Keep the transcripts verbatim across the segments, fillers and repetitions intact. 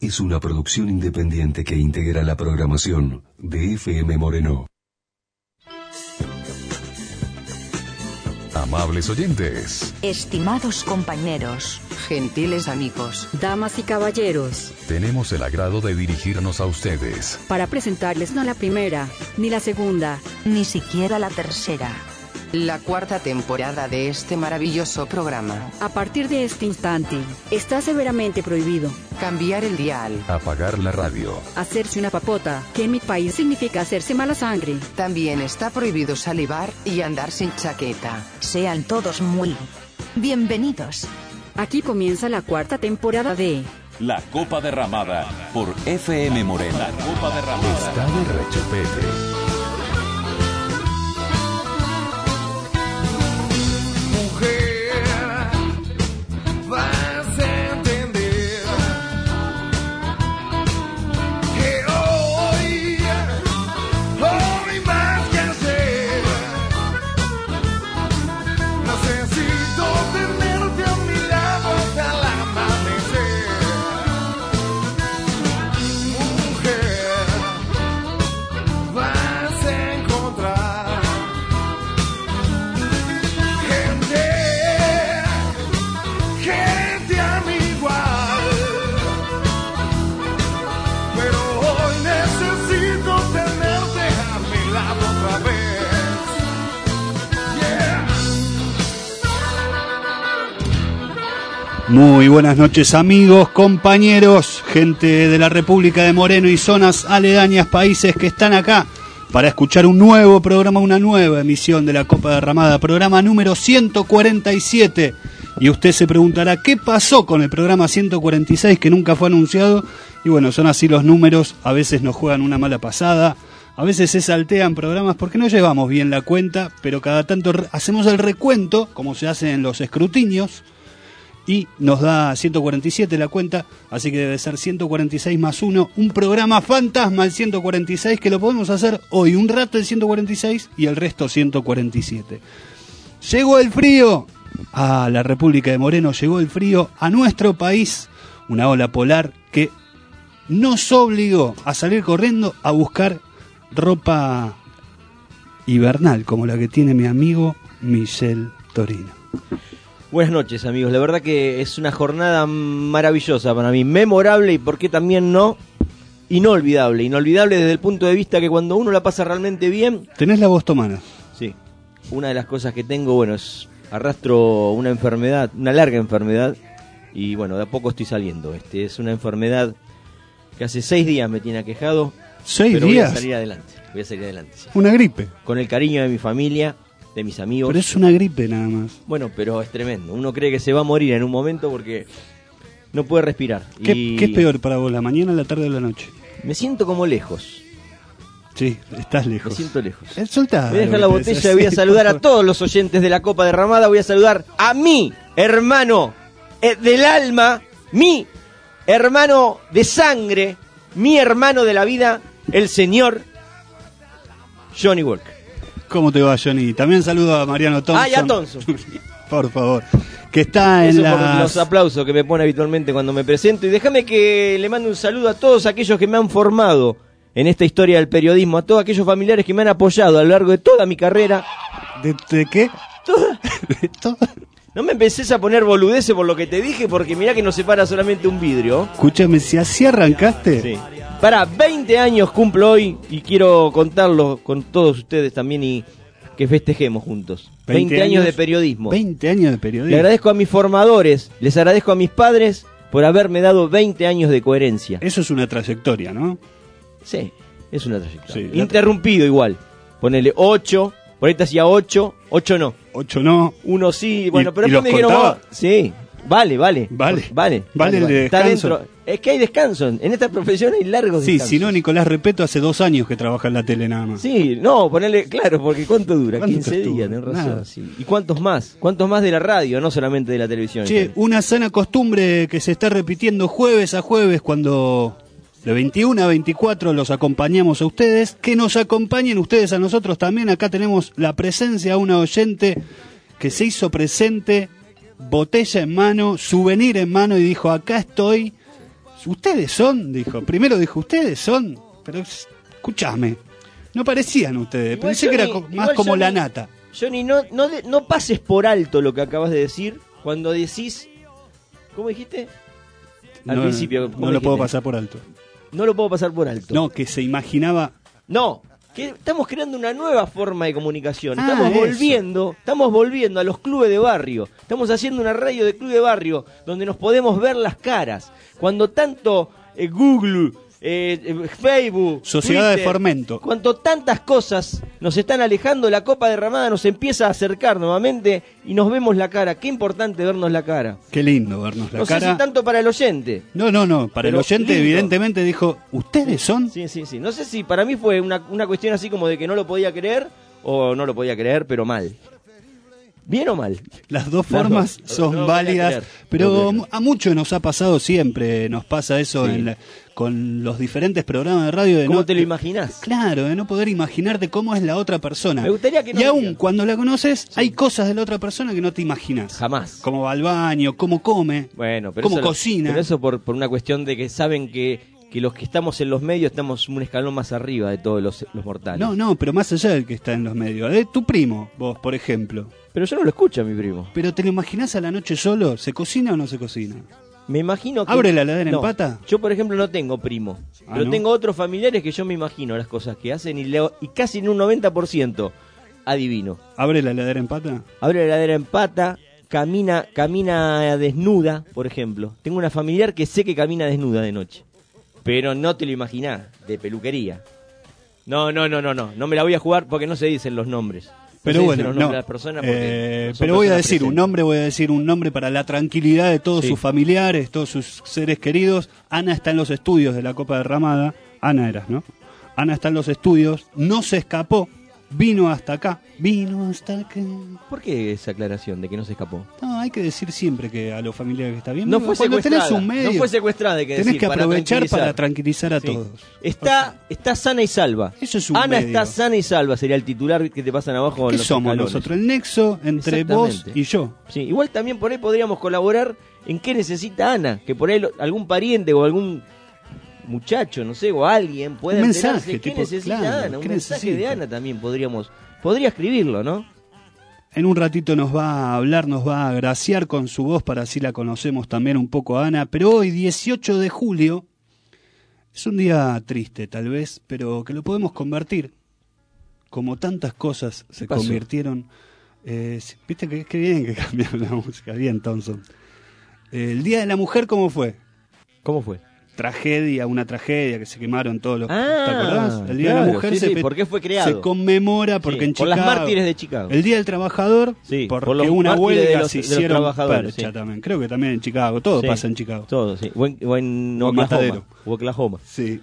es una producción independiente que integra la programación de F M Moreno. Amables oyentes, estimados compañeros, gentiles amigos, damas y caballeros, tenemos el agrado de dirigirnos a ustedes para presentarles no la primera, ni la segunda, ni siquiera la tercera, la cuarta temporada de este maravilloso programa. A partir de este instante, está severamente prohibido cambiar el dial, apagar la radio, hacerse una papota, que en mi país significa hacerse mala sangre. También está prohibido salivar y andar sin chaqueta. Sean todos muy bienvenidos. Aquí comienza la cuarta temporada de La Copa Derramada por F M Moreno. La Copa Derramada está de rechupete. Muy buenas noches amigos, compañeros, gente de la República de Moreno y zonas aledañas, países que están acá para escuchar un nuevo programa, una nueva emisión de la Copa Derramada, programa número ciento cuarenta y siete. Y usted se preguntará, ¿qué pasó con el programa ciento cuarenta y seis que nunca fue anunciado? Y bueno, son así los números, a veces nos juegan una mala pasada, a veces se saltean programas porque no llevamos bien la cuenta, pero cada tanto hacemos el recuento, como se hace en los escrutinios, y nos da ciento cuarenta y siete la cuenta, así que debe ser ciento cuarenta y seis más uno, un programa fantasma el ciento cuarenta y seis, que lo podemos hacer hoy, un rato el ciento cuarenta y seis y el resto ciento cuarenta y siete. Llegó el frío a la República de Moreno, llegó el frío a nuestro país, una ola polar que nos obligó a salir corriendo a buscar ropa hibernal, como la que tiene mi amigo Michel Torino. Buenas noches amigos, la verdad que es una jornada maravillosa para mí, memorable y por qué también no, inolvidable, inolvidable desde el punto de vista que cuando uno la pasa realmente bien... ¿Tenés la voz tomada? Sí, una de las cosas que tengo, bueno, es arrastro una enfermedad, una larga enfermedad y bueno, de a poco estoy saliendo, este es una enfermedad que hace seis días me tiene aquejado. ¿Seis pero días? Voy a salir adelante, voy a salir adelante. Sí. ¿Una gripe? Con el cariño de mi familia, de mis amigos. Pero es una gripe nada más. Bueno, pero es tremendo. Uno cree que se va a morir en un momento porque no puede respirar. ¿Qué, y... ¿qué es peor para vos, la mañana, la tarde o la noche? Me siento como lejos. Sí, estás lejos. Me siento lejos. Eh, soltá, voy a dejar la botella y voy a saludar a todos los oyentes de la Copa Derramada. Voy a saludar a mi hermano eh, del alma, mi hermano de sangre, mi hermano de la vida, el señor Johnny Walker. ¿Cómo te va, Johnny? También saludo a Mariano Thompson. Ah, y a Thompson. Por favor. Que está en Eso las... por los aplausos que me pone habitualmente cuando me presento. Y déjame que le mande un saludo a todos aquellos que me han formado en esta historia del periodismo. A todos aquellos familiares que me han apoyado a lo largo de toda mi carrera. ¿De, de qué? ¿Toda? ¿De toda? No me empecés a poner boludeces por lo que te dije, porque mirá que nos separa solamente un vidrio. Escúchame, si así arrancaste... Sí. Para veinte años cumplo hoy y quiero contarlo con todos ustedes también y que festejemos juntos. veinte, veinte años de periodismo. veinte años de periodismo. Le agradezco a mis formadores, les agradezco a mis padres por haberme dado veinte años de coherencia. Eso es una trayectoria, ¿no? Sí, es una trayectoria. Sí, interrumpido igual. Ponele ocho, por ahí te hacía ocho, ocho no. ocho no. Uno sí, bueno, ¿Y, pero y después me dijeron, contaba? Oh, sí. Vale, vale. Vale. Vale. Vale el de Está descanso. dentro. Es que hay descanso. En esta profesión hay largos Sí, descansos. si no, Nicolás Repeto hace dos años que trabaja en la tele nada más. Sí, no, ponerle, claro, porque ¿cuánto dura? ¿Cuánto quince estuvo? días, tenés razón. Nada. Sí. ¿Y cuántos más? ¿Cuántos más de la radio, no solamente de la televisión? Che, una sana costumbre que se está repitiendo jueves a jueves cuando de veintiuno a veinticuatro los acompañamos a ustedes. Que nos acompañen ustedes a nosotros también. Acá tenemos la presencia de una oyente que se hizo presente, botella en mano, souvenir en mano y dijo, acá estoy, Ustedes son, dijo. Primero dijo, ustedes son. Pero escúchame, no parecían ustedes. Igual, Pensé Johnny, que era co- más igual, como Johnny, la nata. Johnny, no, no, de- no pases por alto lo que acabas de decir cuando decís... ¿Cómo dijiste? Al No, principio. no ¿cómo lo dijiste? puedo pasar por alto. No lo puedo pasar por alto. No, que se imaginaba. No, que estamos creando una nueva forma de comunicación. Ah, Estamos eso. volviendo, estamos volviendo a los clubes de barrio. Estamos haciendo una radio de club de barrio donde nos podemos ver las caras. Cuando tanto eh, Google, eh, eh, Facebook, Sociedad de Twitter, Formento. cuando tantas cosas nos están alejando, la copa derramada nos empieza a acercar nuevamente y nos vemos la cara. Qué importante vernos la cara. Qué lindo vernos la no sé cara. si tanto para el oyente. No, no, no. Para Pero el oyente, lindo. evidentemente dijo, ¿ustedes son? Sí, sí, sí. No sé si para mí fue una, una cuestión así como de que no lo podía creer o no lo podía creer, pero mal. ¿Bien o mal? Las dos Las formas dos. son No lo voy a válidas, creer. pero No lo voy a creer. a muchos nos ha pasado siempre, nos pasa eso Sí. en la- con los diferentes programas de radio. De ¿Cómo no, te lo imaginás? Claro, de no poder imaginarte cómo es la otra persona. Me gustaría que no y aún digas. cuando la conoces, hay cosas de la otra persona que no te imaginas. Jamás. Cómo va al baño, cómo come, Bueno, pero cómo eso, cocina. Pero eso por, por una cuestión de que saben que, que los que estamos en los medios estamos un escalón más arriba de todos los, los mortales. No, no, pero más allá del que está en los medios. De tu primo, vos, por ejemplo. Pero yo no lo escucho a mi primo. ¿Pero te lo imaginás a la noche solo? ¿Se cocina o no se cocina? Me imagino que... ¿Abre la heladera en No, pata? Yo, por ejemplo, no tengo primo. Ah, pero ¿no? tengo otros familiares que yo me imagino las cosas que hacen y, leo, y casi en un noventa por ciento adivino. ¿Abre la heladera en pata? Abre la heladera en pata, camina, camina desnuda, por ejemplo. Tengo una familiar que sé que camina desnuda de noche. Pero no te lo imaginás, de peluquería. No, no, no, no, no. No me la voy a jugar porque no se dicen los nombres. No Pero se bueno, dicen los no. nombres de las personas porque Eh, no son pero voy a personas decir un presentes. nombre, voy a decir un nombre para la tranquilidad de todos Sí. sus familiares, todos sus seres queridos. Ana está en los estudios de la Copa Derramada. Ana eras, ¿no? Ana está en los estudios, no se escapó, vino hasta acá, vino hasta acá. ¿Por qué esa aclaración de que no se escapó? No, hay que decir siempre que a los familiares que está bien. No Digo, fue cuando secuestrada. tenés un medio, no fue secuestrada, hay que tenés decir, que para aprovechar tranquilizar. para tranquilizar a Sí. todos. Está, está sana y salva. Eso es un Ana medio. está sana y salva, sería el titular que te pasan abajo. en ¿Qué los somos escalones. nosotros? El nexo entre vos Exactamente. y yo. Sí, igual también por ahí podríamos colaborar en qué necesita Ana, que por ahí lo- algún pariente o algún muchacho, no sé, o alguien pueda Un enterarse mensaje, qué tipo, necesita claro, Ana, un ¿qué mensaje necesita? de Ana también podríamos, podría escribirlo, ¿no? En un ratito nos va a hablar, nos va a agraciar con su voz para así la conocemos también un poco a Ana. Pero hoy, dieciocho de julio, es un día triste tal vez, pero que lo podemos convertir, como tantas cosas se pasó? convirtieron. Eh, Viste que, que bien que cambiaron la música, bien Thompson. Eh, el Día de la Mujer, ¿cómo fue? ¿Cómo fue? Tragedia, una tragedia que se quemaron todos los... Ah, ¿te acordás? El Día de claro, la Mujer sí, se, sí, fe- ¿por qué fue creado? se conmemora porque Sí, en por Chicago... las mártires de Chicago. El Día del Trabajador, Sí, porque por los una mártires huelga de los- se de los hicieron trabajadores, percha sí. también. Creo que también en Chicago, todo Sí, pasa en Chicago. Todo, sí. O en, o en O en Matadero. Oklahoma. O Oklahoma. Sí.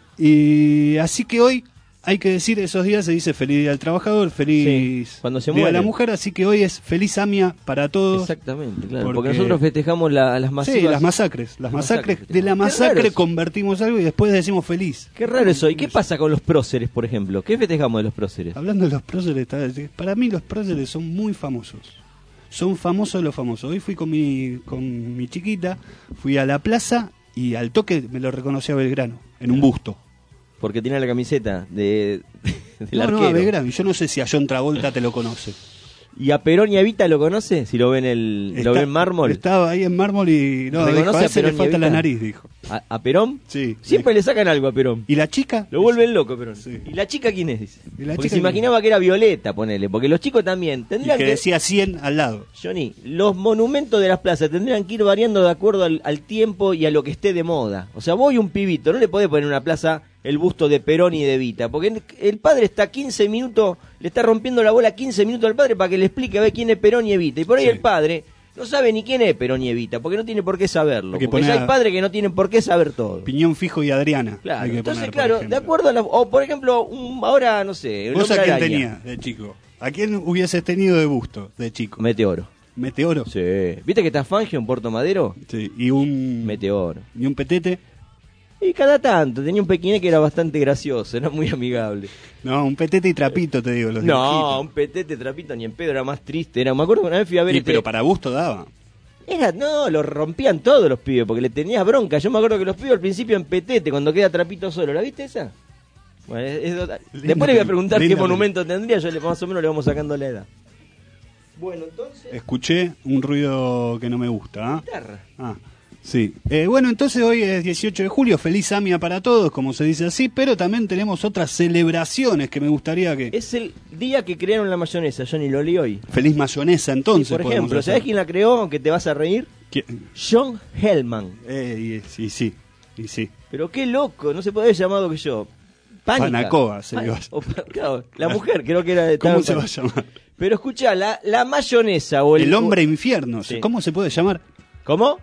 Y así que hoy hay que decir, esos días se dice feliz Día del Trabajador, feliz Sí, cuando se Día de la mueren. Mujer, así que hoy es feliz AMIA para todos. Exactamente, claro. Porque, Porque- nosotros festejamos la- las masivas. Sí, las masacres, las masacres. masacres. De la Qué masacre raro eso. convertimos algo y después decimos feliz. Qué raro eso. ¿Y qué pasa con los próceres, por ejemplo? ¿Qué festejamos de los próceres? Hablando de los próceres, está- para mí los próceres son muy famosos. Son famosos los famosos. Hoy fui con mi, con mi chiquita, fui a la plaza y al toque me lo reconocí a Belgrano, en un busto. Porque tiene la camiseta de, del No, no, arquero. a Belgrano. Y yo no sé si a John Travolta te lo conoce. ¿Y a Perón y a Evita lo conoce? Si lo ven el, lo Está- ven en mármol. Estaba ahí en mármol y no, ¿Reconoce dijo, a a ese le Perón y falta Evita? la nariz, dijo. ¿A, a Perón? Sí. Siempre dijo. le sacan algo a Perón. ¿Y la chica? Lo vuelven loco, Perón. Sí. ¿Y la chica quién es? Dice. ¿Y la Porque chica se quién imaginaba que era Violeta, ponele. Porque los chicos también Y tendrían que que... decía cien al lado. Johnny, los monumentos de las plazas tendrían que ir variando de acuerdo al, al tiempo y a lo que esté de moda. O sea, voy un pibito, no le podés poner en una plaza el busto de Perón y de Evita, porque el, el padre está quince minutos, le está rompiendo la bola quince minutos al padre para que le explique a ver quién es Perón y Evita. Y por ahí Sí. el padre no sabe ni quién es Perón y Evita, porque no tiene por qué saberlo. Hay que Porque poner ya hay a- padres que no tienen por qué saber todo. Piñón Fijo y Adriana. Claro, hay que entonces, poner, por claro, de ejemplo. acuerdo a la... O, por ejemplo, un, ahora, no sé... el ¿Vos a Hombre quién Araña. tenías de chico? ¿A quién hubieses tenido de busto de chico? Meteoro. Meteoro. Sí. ¿Viste que está Fangio en Puerto Madero? Sí, y un Meteoro. y un petete. Y cada tanto, tenía un pequiné que era bastante gracioso, era muy amigable. No, un petete y trapito, te digo, los No, dibujitos. un petete trapito ni en pedo, era más triste. Era, me acuerdo que una vez fui a ver Y, este- pero para busto daba. Era, no, lo rompían todos los pibes porque le tenías bronca. Yo me acuerdo que los pibes al principio en Petete, cuando queda Trapito Solo, ¿la viste esa? Bueno, es, es, linda, después le voy a preguntar qué linda, monumento tendría, yo le, más o menos le vamos sacando la edad. Bueno, entonces... Escuché un ruido que no me gusta. ¿eh? Guitarra. Ah, sí. Eh, bueno, entonces hoy es dieciocho de julio, feliz Amia para todos, como se dice así, pero también tenemos otras celebraciones que me gustaría que... Es el día que crearon la mayonesa, Johnny, lo leí hoy. Feliz mayonesa, entonces. Sí, por podemos ejemplo, hacer. ¿sabés quién la creó? Aunque te vas a reír. ¿Quién? John Hellman. Eh, y, sí, sí, y sí. Pero qué loco, no se puede haber llamado que yo. Pánica. Panacoa se Pan- iba a- o pa- claro, la mujer, creo que era de ¿Cómo tal- se va a llamar? Pero escuchá, la, la mayonesa o el... El hombre infierno, Sí. ¿cómo se puede llamar? ¿Cómo?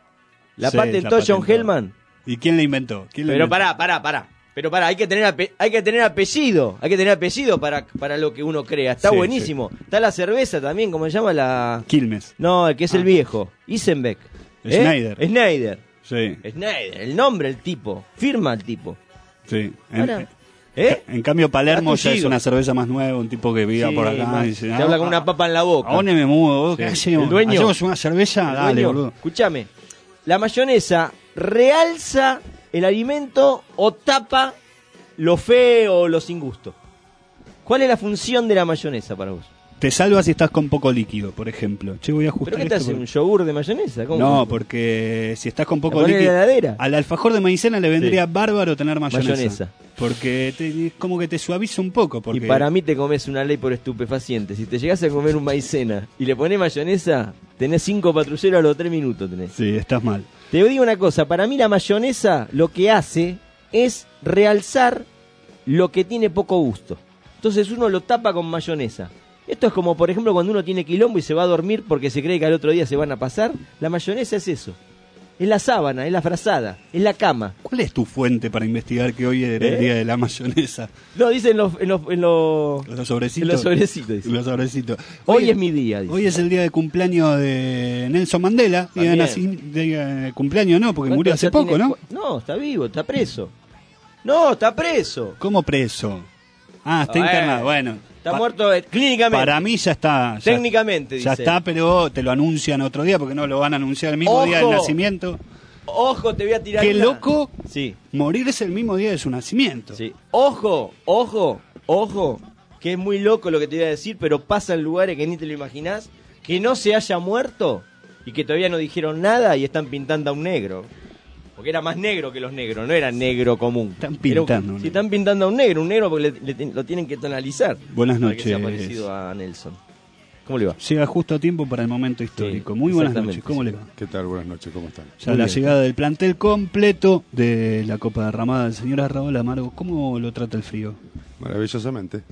¿La Sí, patentó la John patentó. Hellman? ¿Y quién la inventó? ¿Quién la Pero inventó? pará, pará, pará. Pero pará, hay que tener ape- hay que tener apellido. Hay que tener apellido para, para lo que uno crea. Está Sí, buenísimo. Está la cerveza también, ¿cómo se llama la...? Quilmes. No, el que es Ah. el viejo. Isenbeck. ¿Eh? Schneider. Schneider. Sí, Schneider. El nombre, el tipo. Firma el tipo. sí. En, Ahora, ¿eh? en cambio, Palermo Gato ya es Gigo. una cerveza más nueva, un tipo que viva Sí, por acá. más- Y dice, te "Ah, habla con ah, una papa en la boca. ¿A dónde me muevo? ¿Vos ¿Qué Sí. hacemos? El dueño. ¿Hacemos una cerveza? El Dale, dueño, boludo. Escúchame. La mayonesa realza el alimento o tapa lo feo o lo sin gusto. ¿Cuál es la función de la mayonesa para vos? Te salva si estás con poco líquido, por ejemplo. Che, voy a ajustar ¿Pero qué te esto hace? porque- ¿Un yogur de mayonesa? ¿Cómo? No, porque si estás con poco ¿La ponés en líquido, la heladera? al alfajor de maicena le vendría Sí. bárbaro tener mayonesa. Mayonesa. Porque te, es como que te suaviza un poco. Porque... Y para mí te comes una ley por estupefaciente. Si te llegás a comer un maicena y le pones mayonesa, tenés cinco patrulleros a los tres minutos. Tenés. Sí, estás mal. Te digo una cosa, para mí la mayonesa lo que hace es realzar lo que tiene poco gusto. Entonces uno lo tapa con mayonesa. Esto es como, por ejemplo, cuando uno tiene quilombo y se va a dormir porque se cree que al otro día se van a pasar. La mayonesa es eso. Es la sábana, es la frazada, es la cama. ¿Cuál es tu fuente para investigar que hoy era ¿Eh? el día de la mayonesa? No, dicen los, en los, en los, Los sobrecitos. en los sobrecitos. dice. Los sobrecitos. Hoy es mi día, dice. Hoy es el día de cumpleaños de Nelson Mandela. Día de, También. naci- día de cumpleaños no, porque ¿Cuánto murió hace ya poco, tiene? ¿no? No, está vivo, está preso. No, está preso. ¿Cómo preso? Ah, está Bueno, internado. Bueno, Está pa- muerto eh, clínicamente. para mí ya está. ya- Técnicamente, Ya dice. está, pero te lo anuncian otro día porque no lo van a anunciar el mismo Ojo. día del nacimiento. Ojo, te voy a tirar Qué una. loco Sí, morirse el mismo día de su nacimiento. sí. Ojo, ojo, ojo, que es muy loco lo que te voy a decir, pero pasa en lugares que ni te lo imaginás, que no se haya muerto y que todavía no dijeron nada y están pintando a un negro. Porque era más negro que los negros, no era negro común. Están Era un- pintando a un sí, negro. están pintando a un negro, un negro porque le- le- lo tienen que tonalizar. Buenas para que sea noches. parecido a Nelson. ¿Cómo le va? Llega justo a tiempo para el momento histórico. Sí, Muy buenas exactamente, noches. ¿Cómo sí. le va? ¿Qué tal? Buenas noches, ¿cómo están? Ya Muy la bien. llegada del plantel completo de la Copa Derramada del señor Raúl Amargo. ¿Cómo lo trata el frío? Maravillosamente.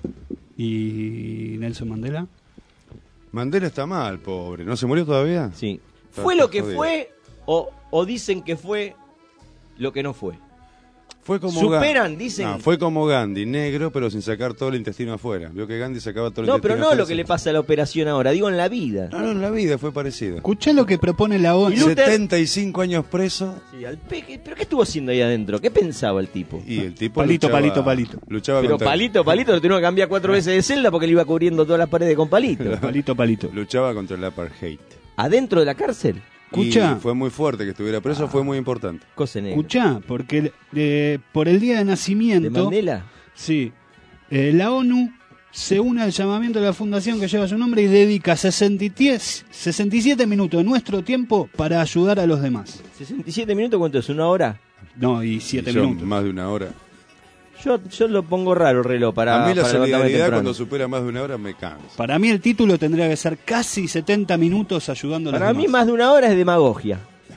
¿Y Nelson Mandela? Mandela está mal, pobre. ¿No se murió todavía? Sí. Está- ¿Fue está lo que jodido. fue o, o dicen que fue lo que no fue? Fue como Superan, Ga- dicen. No, fue como Gandhi, negro, pero sin sacar todo el intestino afuera. Vio que Gandhi sacaba todo el No, pero intestino no afuera. lo que le pasa a la operación ahora, digo en la vida. No, no, en la vida fue parecido. Escuchá lo que propone la ONU. Y Luther- setenta y cinco años preso Sí, al pe- ¿Pero qué estuvo haciendo ahí adentro? ¿Qué pensaba el tipo? y el tipo Palito, luchaba, palito, palito. Luchaba Pero contra, palito, palito, lo tuvieron que cambiar cuatro veces de celda porque le iba cubriendo todas las paredes con palito. Palito, palito. luchaba contra el apartheid. ¿Adentro de la cárcel? Escucha. Y fue muy fuerte que estuviera preso, fue muy importante. Cosa negra. Escuchá, porque eh, por el día de ¿De nacimiento, Mandela? sí, eh, la ONU se une al llamamiento de la fundación que lleva su nombre y dedica sesenta y siete minutos de nuestro tiempo para ayudar a los demás. ¿sesenta y siete minutos cuánto es? ¿Una hora? No, y siete Y yo, minutos. más de una hora. Yo, yo lo pongo raro el reloj para, a mí la para levantarme solidaridad temprano. cuando supera más de una hora me cansa. Para mí el título tendría que ser casi setenta minutos ayudando a los Para mí demás. más de una hora es demagogia.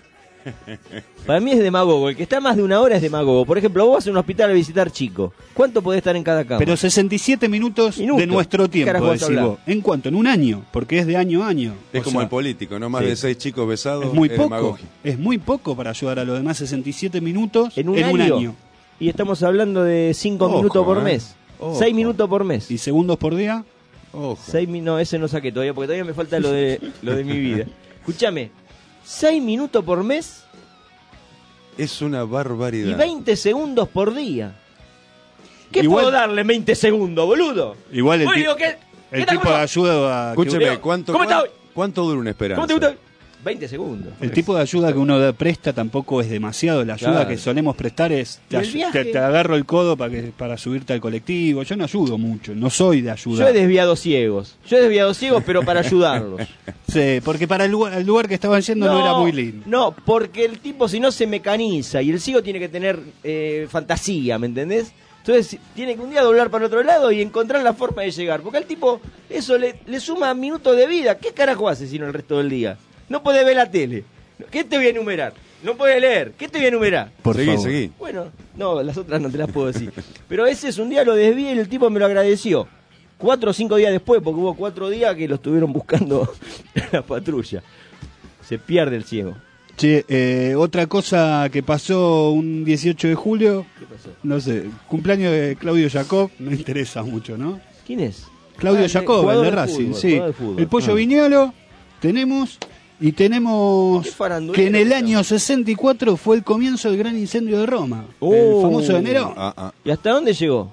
Para mí es demagogo. El que está más de una hora es demagogo. Por ejemplo, vos vas a un hospital a visitar chico. ¿Cuánto podés estar en cada cama? Pero sesenta y siete minutos Minutos. de nuestro ¿Qué carajo tiempo, vas a decís hablar? vos. ¿En cuánto? En un año, porque es de año a año. Es O como sea, el político, no más sí. de seis chicos besados. es muy es poco. demagogia. Es muy poco para ayudar a los demás. sesenta y siete minutos ¿En un, año? Y estamos hablando de cinco Ojo, minutos por eh. mes. Ojo. seis minutos por mes. y segundos por día. Ojo. Seis mi- no, ese no saqué todavía, porque todavía me falta lo de, lo de mi vida. Escúchame, seis minutos por mes Es una y barbaridad. veinte segundos por día. ¿Qué Igual- puedo darle en veinte segundos, boludo? Igual el, Bueno, ti- digo, ¿qué- el qué tal, tipo boludo? de ayuda a que- Escúcheme, Diego, ¿cuánto, ¿cómo está cuán- hoy? ¿cuánto dura una esperanza? ¿Cómo te gusta? veinte segundos. El tipo de ayuda que uno da- presta tampoco es demasiado. La ayuda Claro. que solemos prestar es te, ¿Y el ayu- viaje? te- te agarro el codo para que para subirte al colectivo. Yo no ayudo mucho, no soy de Yo ayudar. he desviado ciegos. Yo he desviado ciegos, pero para ayudarlos. Sí, porque para el lugar, el lugar que estaban yendo no, era muy lindo. No, porque el tipo si no se mecaniza y el ciego tiene que tener eh, fantasía, ¿me entendés? Entonces tiene que un día doblar para el otro lado y encontrar la forma de llegar. Porque al tipo eso le, le suma minutos de vida. ¿Qué carajo hace sino el resto del día? No puede ver la tele. ¿Qué te voy a enumerar? No puede leer. ¿Qué te voy a enumerar? Por seguí, favor. seguí. Bueno, no, las otras no te las puedo decir. Pero ese es un día lo desvié y el tipo me lo agradeció. Cuatro o cinco días después, porque hubo cuatro días que lo estuvieron buscando en la patrulla. Se pierde el ciego. Che, eh, otra cosa que pasó un dieciocho de julio, ¿Qué pasó? no sé, cumpleaños de Claudio Jacob, no interesa mucho, ¿no? ¿Quién es? Claudio Ah, el Jacob, el jugador de de Racing, fútbol, sí. jugador de fútbol. El Pollo Ah. Viñolo tenemos y tenemos Qué farandulero que en el que año sesenta y cuatro fue el comienzo del gran incendio de Roma, Oh. el famoso de enero. Ah, ah. ¿Y hasta dónde llegó?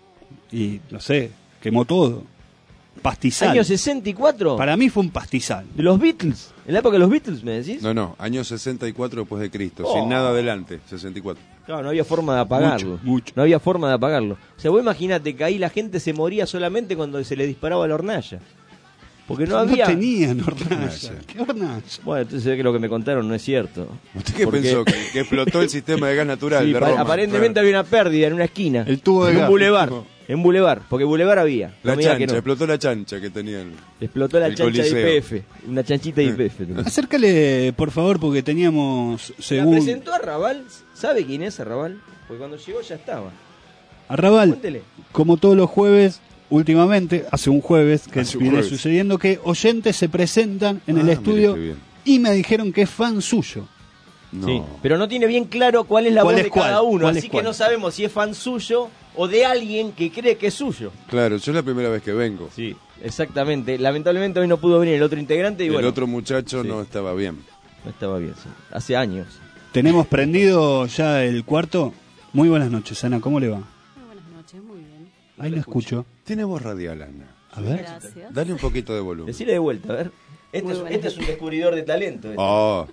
Y no sé, quemó todo. Pastizal. ¿Año sesenta y cuatro? Para mí fue un pastizal. ¿De los Beatles? ¿En la época de los Beatles, me decís? No, no, año sesenta y cuatro después de Cristo, Oh. sin nada adelante, sesenta y cuatro. Claro, no había forma de apagarlo. Mucho, mucho. No había forma de apagarlo. O sea, vos imaginate que ahí la gente se moría solamente cuando se le disparaba la hornalla. Porque no había... tenían hornalla. Hornalla. ¿Qué hornalla? Bueno, entonces se ve que lo que me contaron no es cierto. ¿Usted qué Porque- pensó? ¿Que, que explotó el sistema de gas natural Sí, de pa- Roma? aparentemente Claro. había una pérdida en una esquina. El tubo de en gas. un bulevar. En bulevar, porque bulevar había. La No me diga que chancha, no. explotó la chancha que tenían. Explotó la el chancha de Coliseo. I P F. Una chanchita de I P F. Acércale, por favor, porque teníamos, La según presentó a Raval. ¿Sabe quién es Raval? Porque cuando llegó ya estaba. Arrabal, Cuéntele. como todos los jueves, últimamente, hace un jueves que Hace un viene jueves. sucediendo que oyentes se presentan en Ah, el mire estudio qué bien. y me dijeron que es fan suyo. No. Sí, pero no tiene bien claro cuál es la ¿Cuál voz es de cuál? cada uno. ¿Cuál Así es que cuál? no sabemos si es fan suyo o de alguien que cree que es suyo. Claro, yo es la primera vez que vengo. Sí, exactamente. Lamentablemente hoy no pudo venir el otro integrante y el bueno, otro muchacho sí. no estaba bien. no estaba bien. Sí. Hace años. Tenemos prendido ya el cuarto. Muy buenas noches, Ana, ¿cómo le va? Muy buenas noches, muy bien. Ahí lo escucho. Tiene voz radial, Ana. A ver. Gracias. Dale un poquito de volumen. Decile de vuelta, a ver. Este, Muy es, buenas este es un descubridor de talento. este. Oh,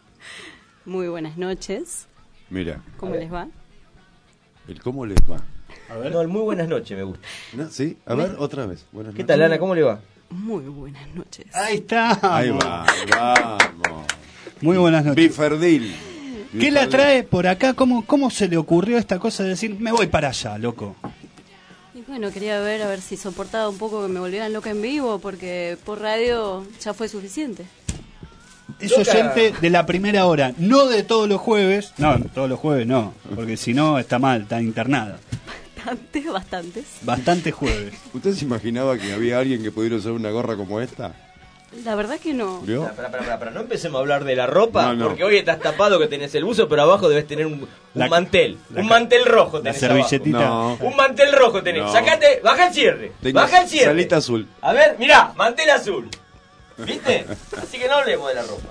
Muy buenas noches. mira, ¿Cómo les va? el cómo les va. No, el muy buenas noches me gusta. ¿No? ¿Sí? A ver, otra vez. Buenas ¿Qué noches. tal, Ana? ¿Cómo le va? Muy buenas noches. Ahí está. Ahí va, vamos. Muy buenas noches. Biferdil. ¿Qué la trae por acá? ¿Cómo, ¿Cómo se le ocurrió esta cosa de decir, me voy para allá, loco? Y bueno, quería ver a ver si soportaba un poco que me volvieran loca en vivo, porque por radio ya fue suficiente. Es Loca. oyente de la primera hora, no de todos los jueves. No, todos los jueves no, porque si no está mal, está internada. Bastantes, bastantes. Bastantes jueves. ¿Usted se imaginaba que había alguien que pudiera usar una gorra como esta? La verdad que no. ¿Vio? Pará, pará, pará, pará, no empecemos a hablar de la ropa, No, no. porque hoy estás tapado que tenés el buzo, pero abajo debes tener un, un La- mantel. la un ca- mantel rojo La tenés servilletita. No. abajo. Un mantel rojo tenés. No. Sacate, baja el cierre. Tengo baja el cierre. salita azul. A ver, mirá, mantel azul. ¿Viste? Así que no hablemos de la ropa.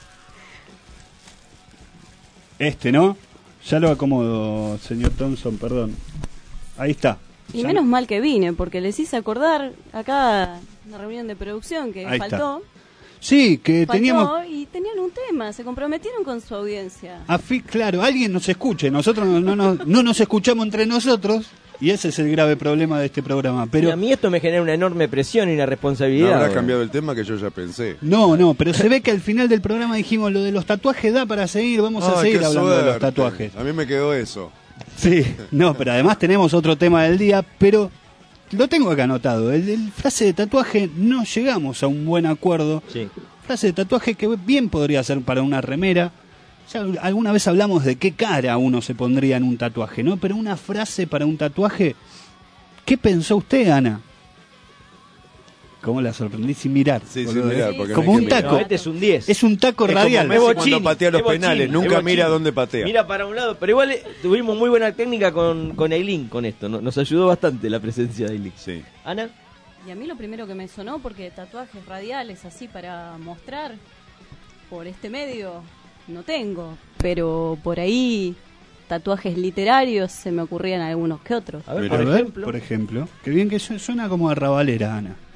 Este, ¿no? Ya lo acomodo, señor Thompson, perdón. Ahí está. Y Ya menos no- mal que vine, porque les hice acá acá una reunión de producción que Ahí está. faltó. Sí, que Faltó teníamos... y tenían un tema, se comprometieron con su audiencia. a fi- claro, alguien nos escuche. Nosotros no, no, no, no nos escuchamos entre nosotros y ese es el grave problema de este programa. Pero Pero a mí esto me genera una enorme presión y una No responsabilidad. habrá bueno. cambiado el tema que yo ya pensé. no, no, pero se ve que al final del programa dijimos lo de los tatuajes da para seguir, vamos a Ay, seguir qué hablando de los suerte. tatuajes. A mí me quedó eso. Sí, no, pero además tenemos otro tema del día, pero lo tengo acá anotado. El, el frase de tatuaje, no llegamos a un buen acuerdo. Sí. Frase de tatuaje que bien podría ser para una remera. Ya alguna vez hablamos de qué cara uno se pondría en un tatuaje, ¿no? Pero una frase para un tatuaje, ¿qué pensó usted, Ana? ¿Cómo la sorprendí sin mirar? Sí, boludo, sin eh? mirar, porque no Como hay un que mirar. taco. No, este es un diez. Es un taco Es radial. como Messi Es cuando bochín, patea los es bochín, penales, es nunca bochín. mira dónde patea. Mira para un lado, pero igual eh, tuvimos muy buena técnica con, con Eileen con esto. ¿no? Nos ayudó bastante la presencia de Eileen. Sí. Ana, Y a mí lo primero que me sonó, porque tatuajes radiales así para mostrar por este medio no tengo, pero por ahí tatuajes literarios se me ocurrían algunos que otros. a ver, Mira. por A ver, ejemplo. por ejemplo. Qué bien que su- suena como arrabalera, Ana.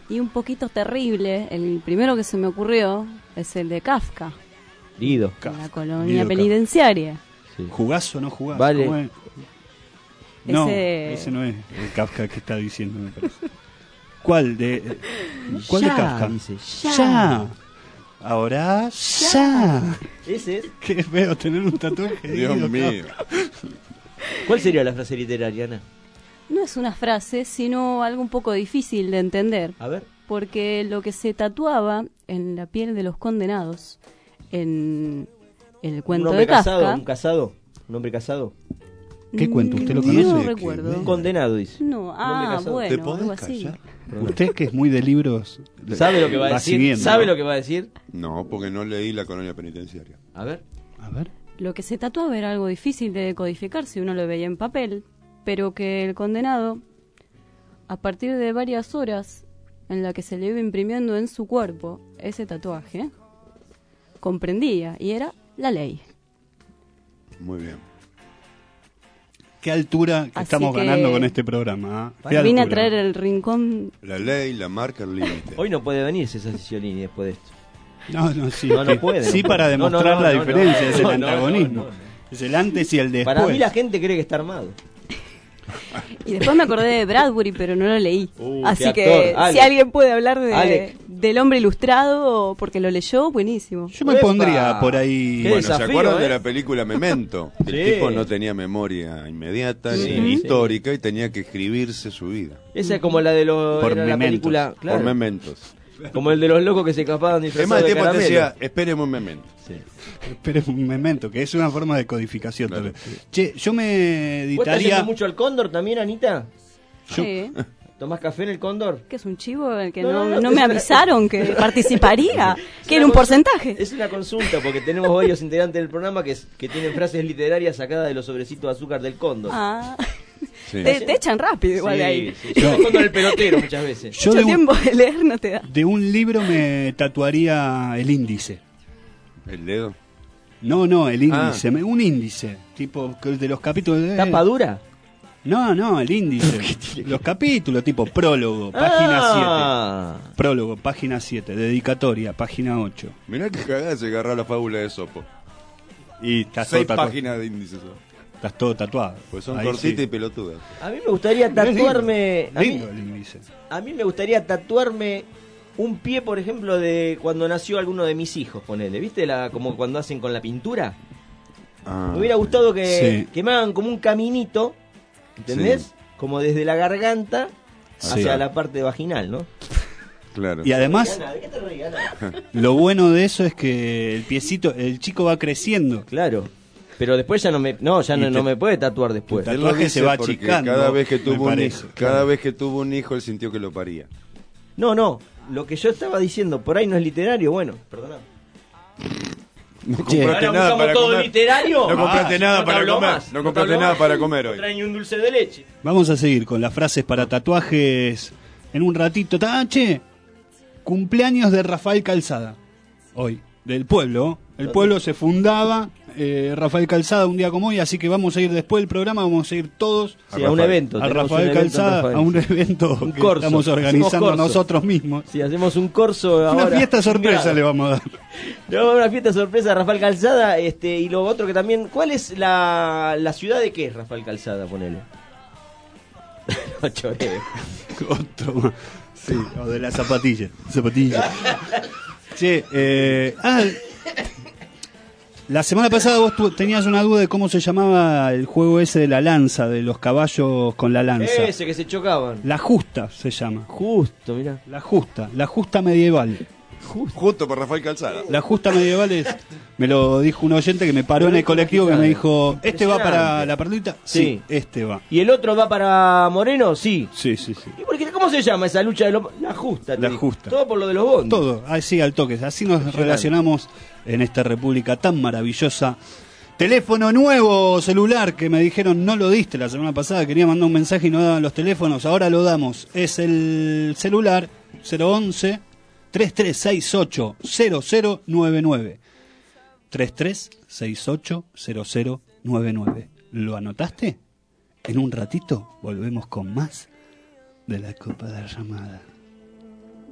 Y un poquito terrible, el primero que se me ocurrió es el de Kafka, Lido. en la colonia Lido penitenciaria. Sí. ¿Jugás o no jugás? Vale. ¿Cómo es? No, Ese- ese no es el Kafka que está diciendo, me parece. ¿Cuál de, ¿cuál Ya, de Kafka? dice, ya. ya. Ahora, ya. Ese es. Qué feo tener un tatuaje. de Dios Guido mío. ¿Cuál sería la frase literaria, Ana? No es una frase, sino algo un poco difícil de entender, A ver. porque lo que se tatuaba en la piel de los condenados, en el cuento un hombre de Kafka... casado, un casado, un hombre casado. ¿Qué cuento? ¿Usted lo Mm, conoce? No ¿Qué? recuerdo. Un condenado, dice. No, hombre ah, casado. bueno, ¿Te podés algo así. callar? Usted que es muy de libros. ¿Sabe lo que va a decir? siguiendo, ¿Sabe ¿no? lo que va a decir? No, porque no leí La colonia penitenciaria. A ver. A ver. Lo que se tatuaba era algo difícil de decodificar si uno lo veía en papel, pero que el condenado, a partir de varias horas en la que se le iba imprimiendo en su cuerpo ese tatuaje, comprendía, y era la ley. Muy bien. ¿Qué altura que Así estamos que- ganando con este programa? ¿ah? ¿Qué Vine a altura? traer el rincón. La ley, la marca, el límite. Hoy no puede venir César Cicciolini después de esto. No, no, sí. No, no que- puede, no sí, puede. para No, no, demostrar no, la no, diferencia, no, es el no, no, antagonismo. no, no. Es el antes y el después. Para mí la gente cree que está armado. Y después me acordé de Bradbury, pero no lo leí. Uh, Así qué que actor, Alec. si alguien puede hablar de, Alec. del hombre ilustrado porque lo leyó, buenísimo. Yo me ¡Epa! pondría por ahí. Qué Bueno, ¿se desafío, acuerdan ¿eh? de la película Memento? El Sí. tipo no tenía memoria inmediata Sí, ni sí. histórica y tenía que escribirse su vida. Esa es como la de los. Por era la mementos. película. Claro, Por mementos. como el de los locos que se escapaban Es disfrazados más, el de tipo te caramelo. decía, espéreme un memento. Sí. Pero es un memento, que es una forma de codificación Claro. también. Che, yo me ¿Vos estás editaría. yendo mucho al Cóndor también, Anita? Yo- Sí. ¿Tomás café en el Cóndor? Que es un chivo el que No, no, no, no, no es me una- avisaron que participaría. Es Que era una un consu- porcentaje. Es una consulta, porque tenemos varios integrantes del programa que, es- que tienen frases literarias sacadas de los sobrecitos de azúcar del Cóndor. Ah. Sí. Te, te echan rápido igual de ahí. Sí, sí. Yo me Cóndor el pelotero muchas veces. Yo Mucho de un, tiempo de leer no te da. de un libro me tatuaría el índice. El dedo. No, no, el Ah. índice, me- un índice, tipo que de los capítulos de... ¿Tapa dura? No, no, el índice. Los capítulos, tipo prólogo, página Ah. siete. Prólogo, página siete. Dedicatoria, página ocho. Mirá que cagada se agarró la fábula de Sopo. Y estás todo, Seis tatuado, páginas de índices. estás todo tatuado. Pues son Ahí cortitas sí. y pelotudas. A mí me gustaría tatuarme. A mí, Lindo el índice. a mí me gustaría tatuarme un pie, por ejemplo, de cuando nació alguno de mis hijos, ponele. ¿Viste? La, como cuando hacen con la pintura. Ah, Me hubiera gustado que, Sí. que me hagan como un caminito, ¿entendés? Sí. Como desde la garganta hacia Sí. la parte vaginal, ¿no? Claro. Y además, Ana, ¿de qué te reís, Ana? lo bueno de eso es que el piecito, el chico va creciendo. Claro. Pero después ya no me, no, ya Y no, te- no me puede tatuar después. te- Él tatuaje lo dice se va porque achicando, Cada vez que me tuvo un parece, hijo, claro. cada vez que tuvo un hijo, él sintió que lo paría. No, no. Lo que yo estaba diciendo, por ahí no es literario, bueno, perdona. No Che. compraste Ahora nada buscamos para todo comer. literario. No compraste Ah, nada te para hablo comer. más, No te compraste hablo nada más. para comer No hoy. trae ni un dulce de leche. Vamos a seguir con las frases para tatuajes en un ratito. Ta- che, cumpleaños de Rafael Calzada. Hoy, del pueblo. El pueblo se fundaba, eh, Rafael Calzada un día como hoy, así que vamos a ir después del programa, vamos a ir todos Sí, a un evento. a tenemos Rafael un evento en Calzada, Rafael. a un evento Un que corso. estamos Hacemos organizando corso. nosotros mismos. Sí, hacemos un corso Una ahora. fiesta sorpresa Claro. le vamos a dar. Le vamos a dar una fiesta sorpresa a Rafael Calzada, este, y lo otro que también, ¿cuál es la, la ciudad de qué es Rafael Calzada, ponele? No choreo. Otro más. Sí, o de la zapatilla. Zapatilla. Che, eh, ah, la semana pasada vos tu- tenías una duda de cómo se llamaba el juego ese de la lanza, de los caballos con la lanza. Ese que se chocaban. La justa se llama. Justo, mirá. La justa, la justa medieval. Justo por Rafael Calzada. La justa medieval es, me lo dijo un oyente que me paró en el colectivo que me dijo, ¿este va para la perlita? Sí, Sí. este va. ¿Y el otro va para Moreno? Sí. Sí, sí, sí. ¿Y por qué, cómo se llama esa lucha de los... La justa. te La digo. justa. Todo por lo de los bondes. Todo, así al toque. Así nos relacionamos en esta república tan maravillosa. Teléfono nuevo, celular, que me dijeron no lo diste la semana pasada, quería mandar un mensaje y no daban los teléfonos, ahora lo damos. Es el celular cero once, treinta y tres sesenta y ocho, cero cero nueve nueve. treinta y tres sesenta y ocho, cero cero nueve nueve. ¿Lo anotaste? En un ratito volvemos con más de la Copa de la Llamada.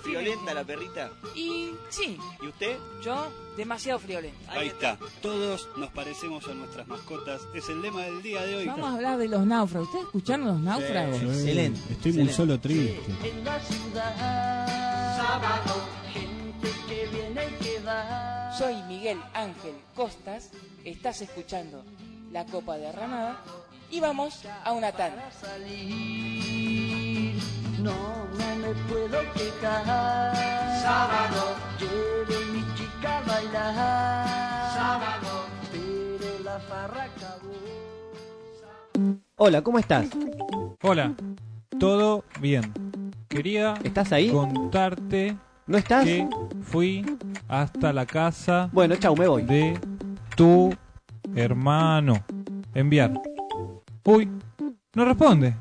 friolenta la perrita? Y sí. ¿Y usted? Yo, demasiado friolenta. Ahí está. Todos nos parecemos a nuestras mascotas. Es el lema del día de hoy. Vamos a hablar de los náufragos. ¿Ustedes escucharon los náufragos? Sí, excelente. Estoy excelente. muy solo triste. En la ciudad, sábado, gente que viene y que va. Soy Miguel Ángel Costas. Estás escuchando La Copa Derramada. Y vamos a una tanda. No, no me puedo quejar. Sábado, lleve mi chica a bailar. Sábado, pero la farra acabó. Hola, ¿cómo estás? Hola, todo bien. Quería ¿Estás ahí? contarte ¿No estás? que fui hasta la casa Bueno, chau, me voy. de tu hermano. Enviar. Uy, no responde.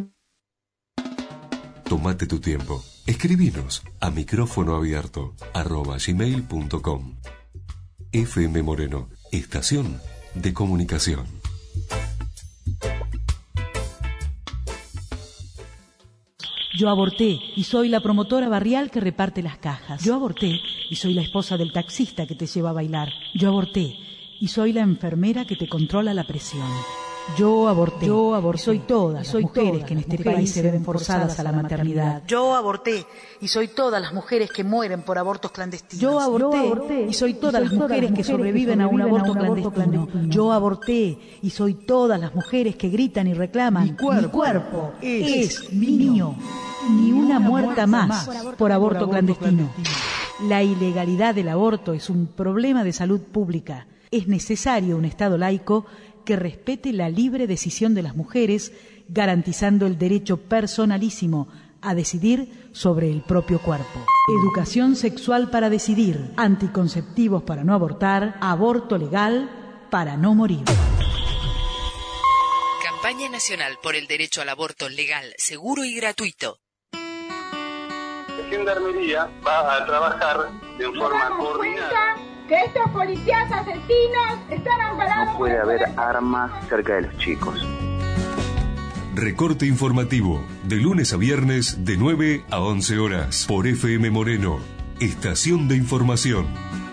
Tómate tu tiempo. Escribinos a micrófono abierto arroba gmail punto com. F M Moreno, estación de comunicación. Yo aborté y soy la promotora barrial que reparte las cajas. Yo aborté y soy la esposa del taxista que te lleva a bailar. Yo aborté y soy la enfermera que te controla la presión. Yo aborté. Yo aborté. Soy todas las mujeres que en este país se ven forzadas a la maternidad. Yo aborté y soy todas las mujeres que mueren por abortos clandestinos. Yo aborté y soy todas las mujeres que sobreviven a un aborto clandestino. Yo aborté y soy todas las mujeres que gritan y reclaman. Mi cuerpo es mío. Ni una muerta más por aborto clandestino. La ilegalidad del aborto es un problema de salud pública. Es necesario un Estado laico que respete la libre decisión de las mujeres, garantizando el derecho personalísimo a decidir sobre el propio cuerpo. Educación sexual para decidir, anticonceptivos para no abortar, aborto legal para no morir. Campaña Nacional por el Derecho al Aborto Legal, Seguro y Gratuito. La Gendarmería va a trabajar de forma coordinada. Que estos policías asesinos están amparados. No puede haber armas cerca de los chicos. Recorte informativo, de lunes a viernes de nueve a once horas, por F M Moreno, estación de información.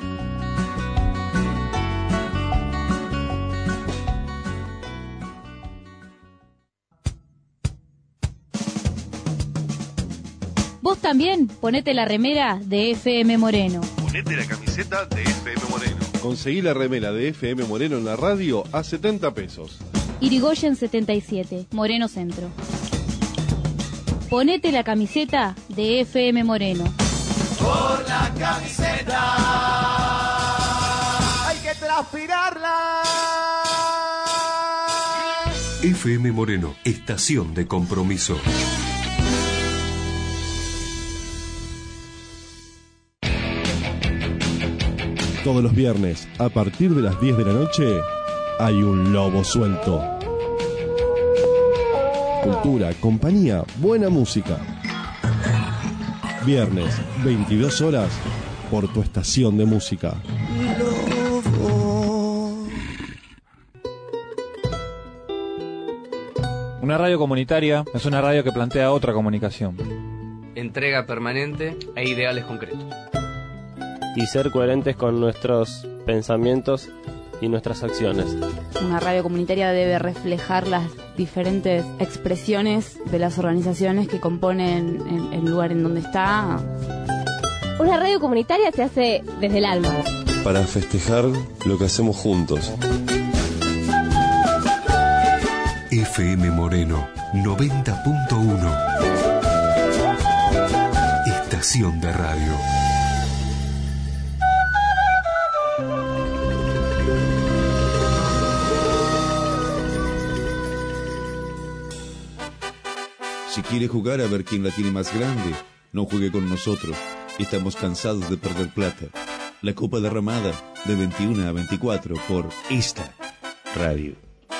Vos también ponete la remera de F M Moreno. Ponete la camiseta de F M Moreno. Conseguí la remera de F M Moreno en la radio a setenta pesos. Irigoyen setenta y siete, Moreno Centro. Ponete la camiseta de F M Moreno. Por la camiseta hay que transpirarla. F M Moreno, estación de compromiso. Todos los viernes, a partir de las diez de la noche, hay un lobo suelto. Cultura, compañía, buena música. Viernes, veintidós horas, por tu estación de música. Una radio comunitaria es una radio que plantea otra comunicación. Entrega permanente e ideales concretos. Y ser coherentes con nuestros pensamientos y nuestras acciones. Una radio comunitaria debe reflejar las diferentes expresiones de las organizaciones que componen el, el lugar en donde está. Una radio comunitaria se hace desde el alma. Para festejar lo que hacemos juntos. F M Moreno, noventa punto uno. Estación de radio. Si quiere jugar a ver quién la tiene más grande, no juegue con nosotros. Estamos cansados de perder plata. La Copa Derramada, de veintiuno a veinticuatro, por esta radio.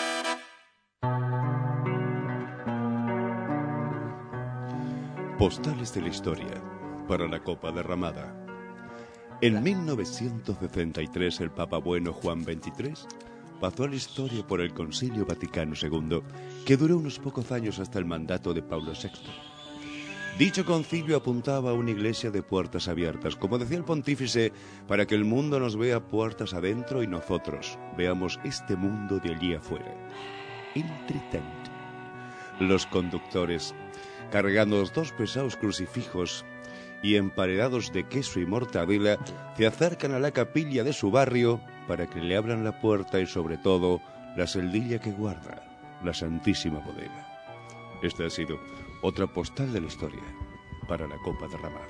Postales de la historia para la Copa Derramada. En mil novecientos sesenta y tres, el Papa Bueno Juan veintitrés pasó a la historia por el Concilio Vaticano segundo, que duró unos pocos años hasta el mandato de Pablo sexto. Dicho concilio apuntaba a una iglesia de puertas abiertas, como decía el pontífice, para que el mundo nos vea puertas adentro y nosotros veamos este mundo de allí afuera. Entre tanto, los conductores, cargando los dos pesados crucifijos y emparedados de queso y mortadela, se acercan a la capilla de su barrio para que le abran la puerta y sobre todo la celdilla que guarda la Santísima Bodega. Esta ha sido otra postal de la historia para la Copa Derramada.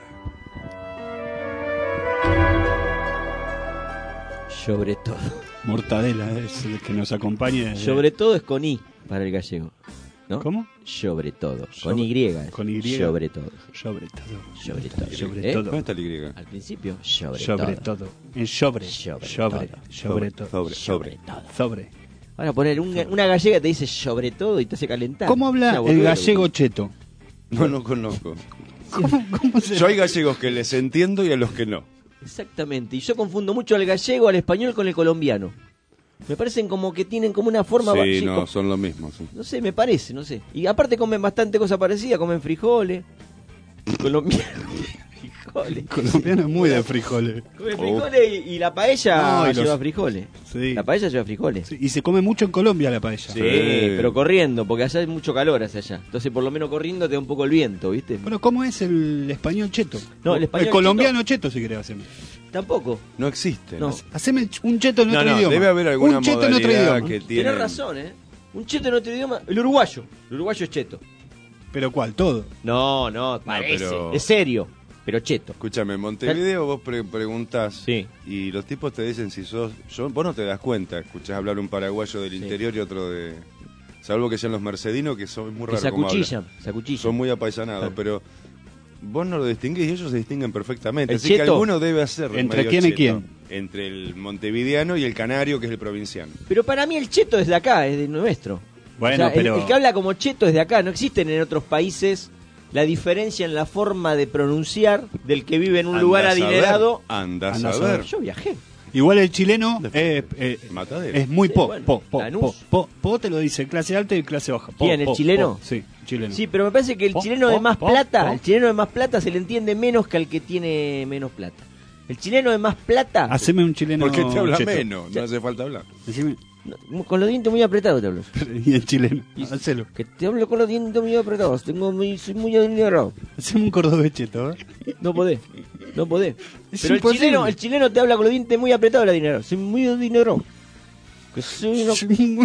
Sobre todo. Mortadela es el que nos acompaña. Sobre todo es con I para el gallego. ¿No? ¿Cómo? Sobre todo. Sobre, con Y. Con Y. Sobre todo. Sobre todo. Sobre todo. Sobre ¿Eh? todo. ¿Dónde está el Y? Al principio, sobre, sobre todo. todo. En sobre. Sobre, Sobre. todo. Sobre todo. Sobre. Sobre todo. Sobre. Ahora poner una, una gallega te dice sobre todo y te hace calentar. ¿Cómo habla Una el boludez. gallego cheto? No, no conozco. ¿Cómo, cómo se Yo hay gallegos que les entiendo y a los que no. Exactamente. Y yo confundo mucho al gallego, al español con el colombiano. Me parecen como que tienen como una forma... Sí, sí, no, como- son lo mismo. Sí. No sé, me parece, no sé. Y aparte comen bastante cosas parecidas, comen frijoles. Colombiano. frijoles. Colombiano es muy de frijoles. Comen frijoles y, y la paella No, y lleva los- frijoles. Sí. La paella lleva frijoles. Sí, y se come mucho en Colombia la paella. Sí, pero corriendo, porque allá hay mucho calor hacia allá. Entonces, por lo menos corriendo te da un poco el viento, ¿viste? Bueno, ¿cómo es el español cheto? No, el español colombiano cheto, si querés hacerme. Tampoco. No existe, ¿no? No. Haceme un cheto en No, otro no, idioma. debe haber alguna un cheto en otro modalidad idioma. que tiene... Tienes razón, ¿eh? Un cheto en otro idioma. El uruguayo. El uruguayo es cheto. ¿Pero cuál? ¿Todo? No, no, parece. pero- Es serio, pero cheto. Escúchame, en Montevideo vos pre preguntás Sí. y los tipos te dicen si sos... Yo, vos no te das cuenta, escuchás hablar un paraguayo del interior y otro de... Salvo que sean los mercedinos, que son muy Que raros se como hablan. acuchillan, se acuchillan. Son muy apaisanados, pero vos no lo distinguís y ellos se distinguen perfectamente. El Así que cheto. alguno debe hacer. ¿Entre medio quién y cheto. quién? Entre el montevideano y el canario, que es el provinciano. Pero para mí el cheto es de acá, es de nuestro. Bueno, O sea, el- pero... el, que habla como cheto es de acá. No existen en otros países la diferencia en la forma de pronunciar del que vive en un Andá lugar a saber, adinerado. andá a Andá a saber. saber. Yo viajé. Igual el chileno eh, eh, Matadero. es muy Sí, po, bueno, po, po, Lanús. po, po, po te lo dice clase alta y clase baja. Po, ¿Quién, el po, chileno? po. Sí, chileno. Sí, pero me parece que el Po, chileno po, de más po, plata, po. el chileno de más plata se le entiende menos que al que tiene menos plata. El chileno de más plata, Haceme un chileno Porque te habla cheto. menos, no hace falta hablar. Decime, no, con los dientes muy apretados te hablo. y en chileno, hacelo. Que te hablo con los dientes muy apretados, tengo muy, soy muy adinerado. Haceme un cordobés cheto, ¿eh? No podés, no podés. Es Pero el imposible. chileno, el chileno te habla con los dientes muy apretados de dinero. Soy muy adinerado. Que soy uno-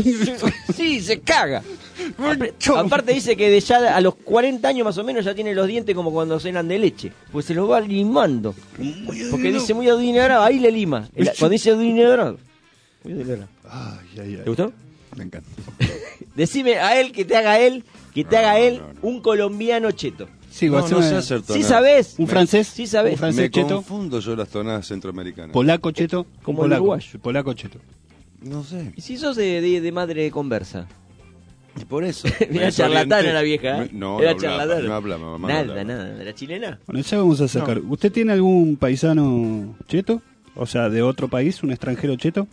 Sí, se caga. Apre- Aparte dice que de ya a los cuarenta años más o menos ya tiene los dientes como cuando cenan de leche. Pues se los va limando. Porque dice muy adinerado, ahí le lima. El- Cuando dice adinerado. Muy adinerado. Ay, ay, ay. ¿Te gustó? Me encanta. Decime a él que te haga él, que te haga él un colombiano cheto. Sí, No, haceme no sé hacer ¿Sí tonadas. sabés? un francés, Sí sabés. un francés Me cheto, confundo yo las tonadas centroamericanas. polaco cheto, Como el polaco, uruguayo. polaco cheto. No sé. ¿Y si sos de, de, de madre conversa? Y por eso. Mira me charlatana desorienté. la vieja, ¿eh? Me- No, Era no hablaba, charlatana. no hablaba, mamá, no Nada, hablaba. nada. ¿Era chilena? Bueno, ya vamos a sacar. ¿Usted tiene algún paisano cheto? O sea, de otro país, un extranjero cheto.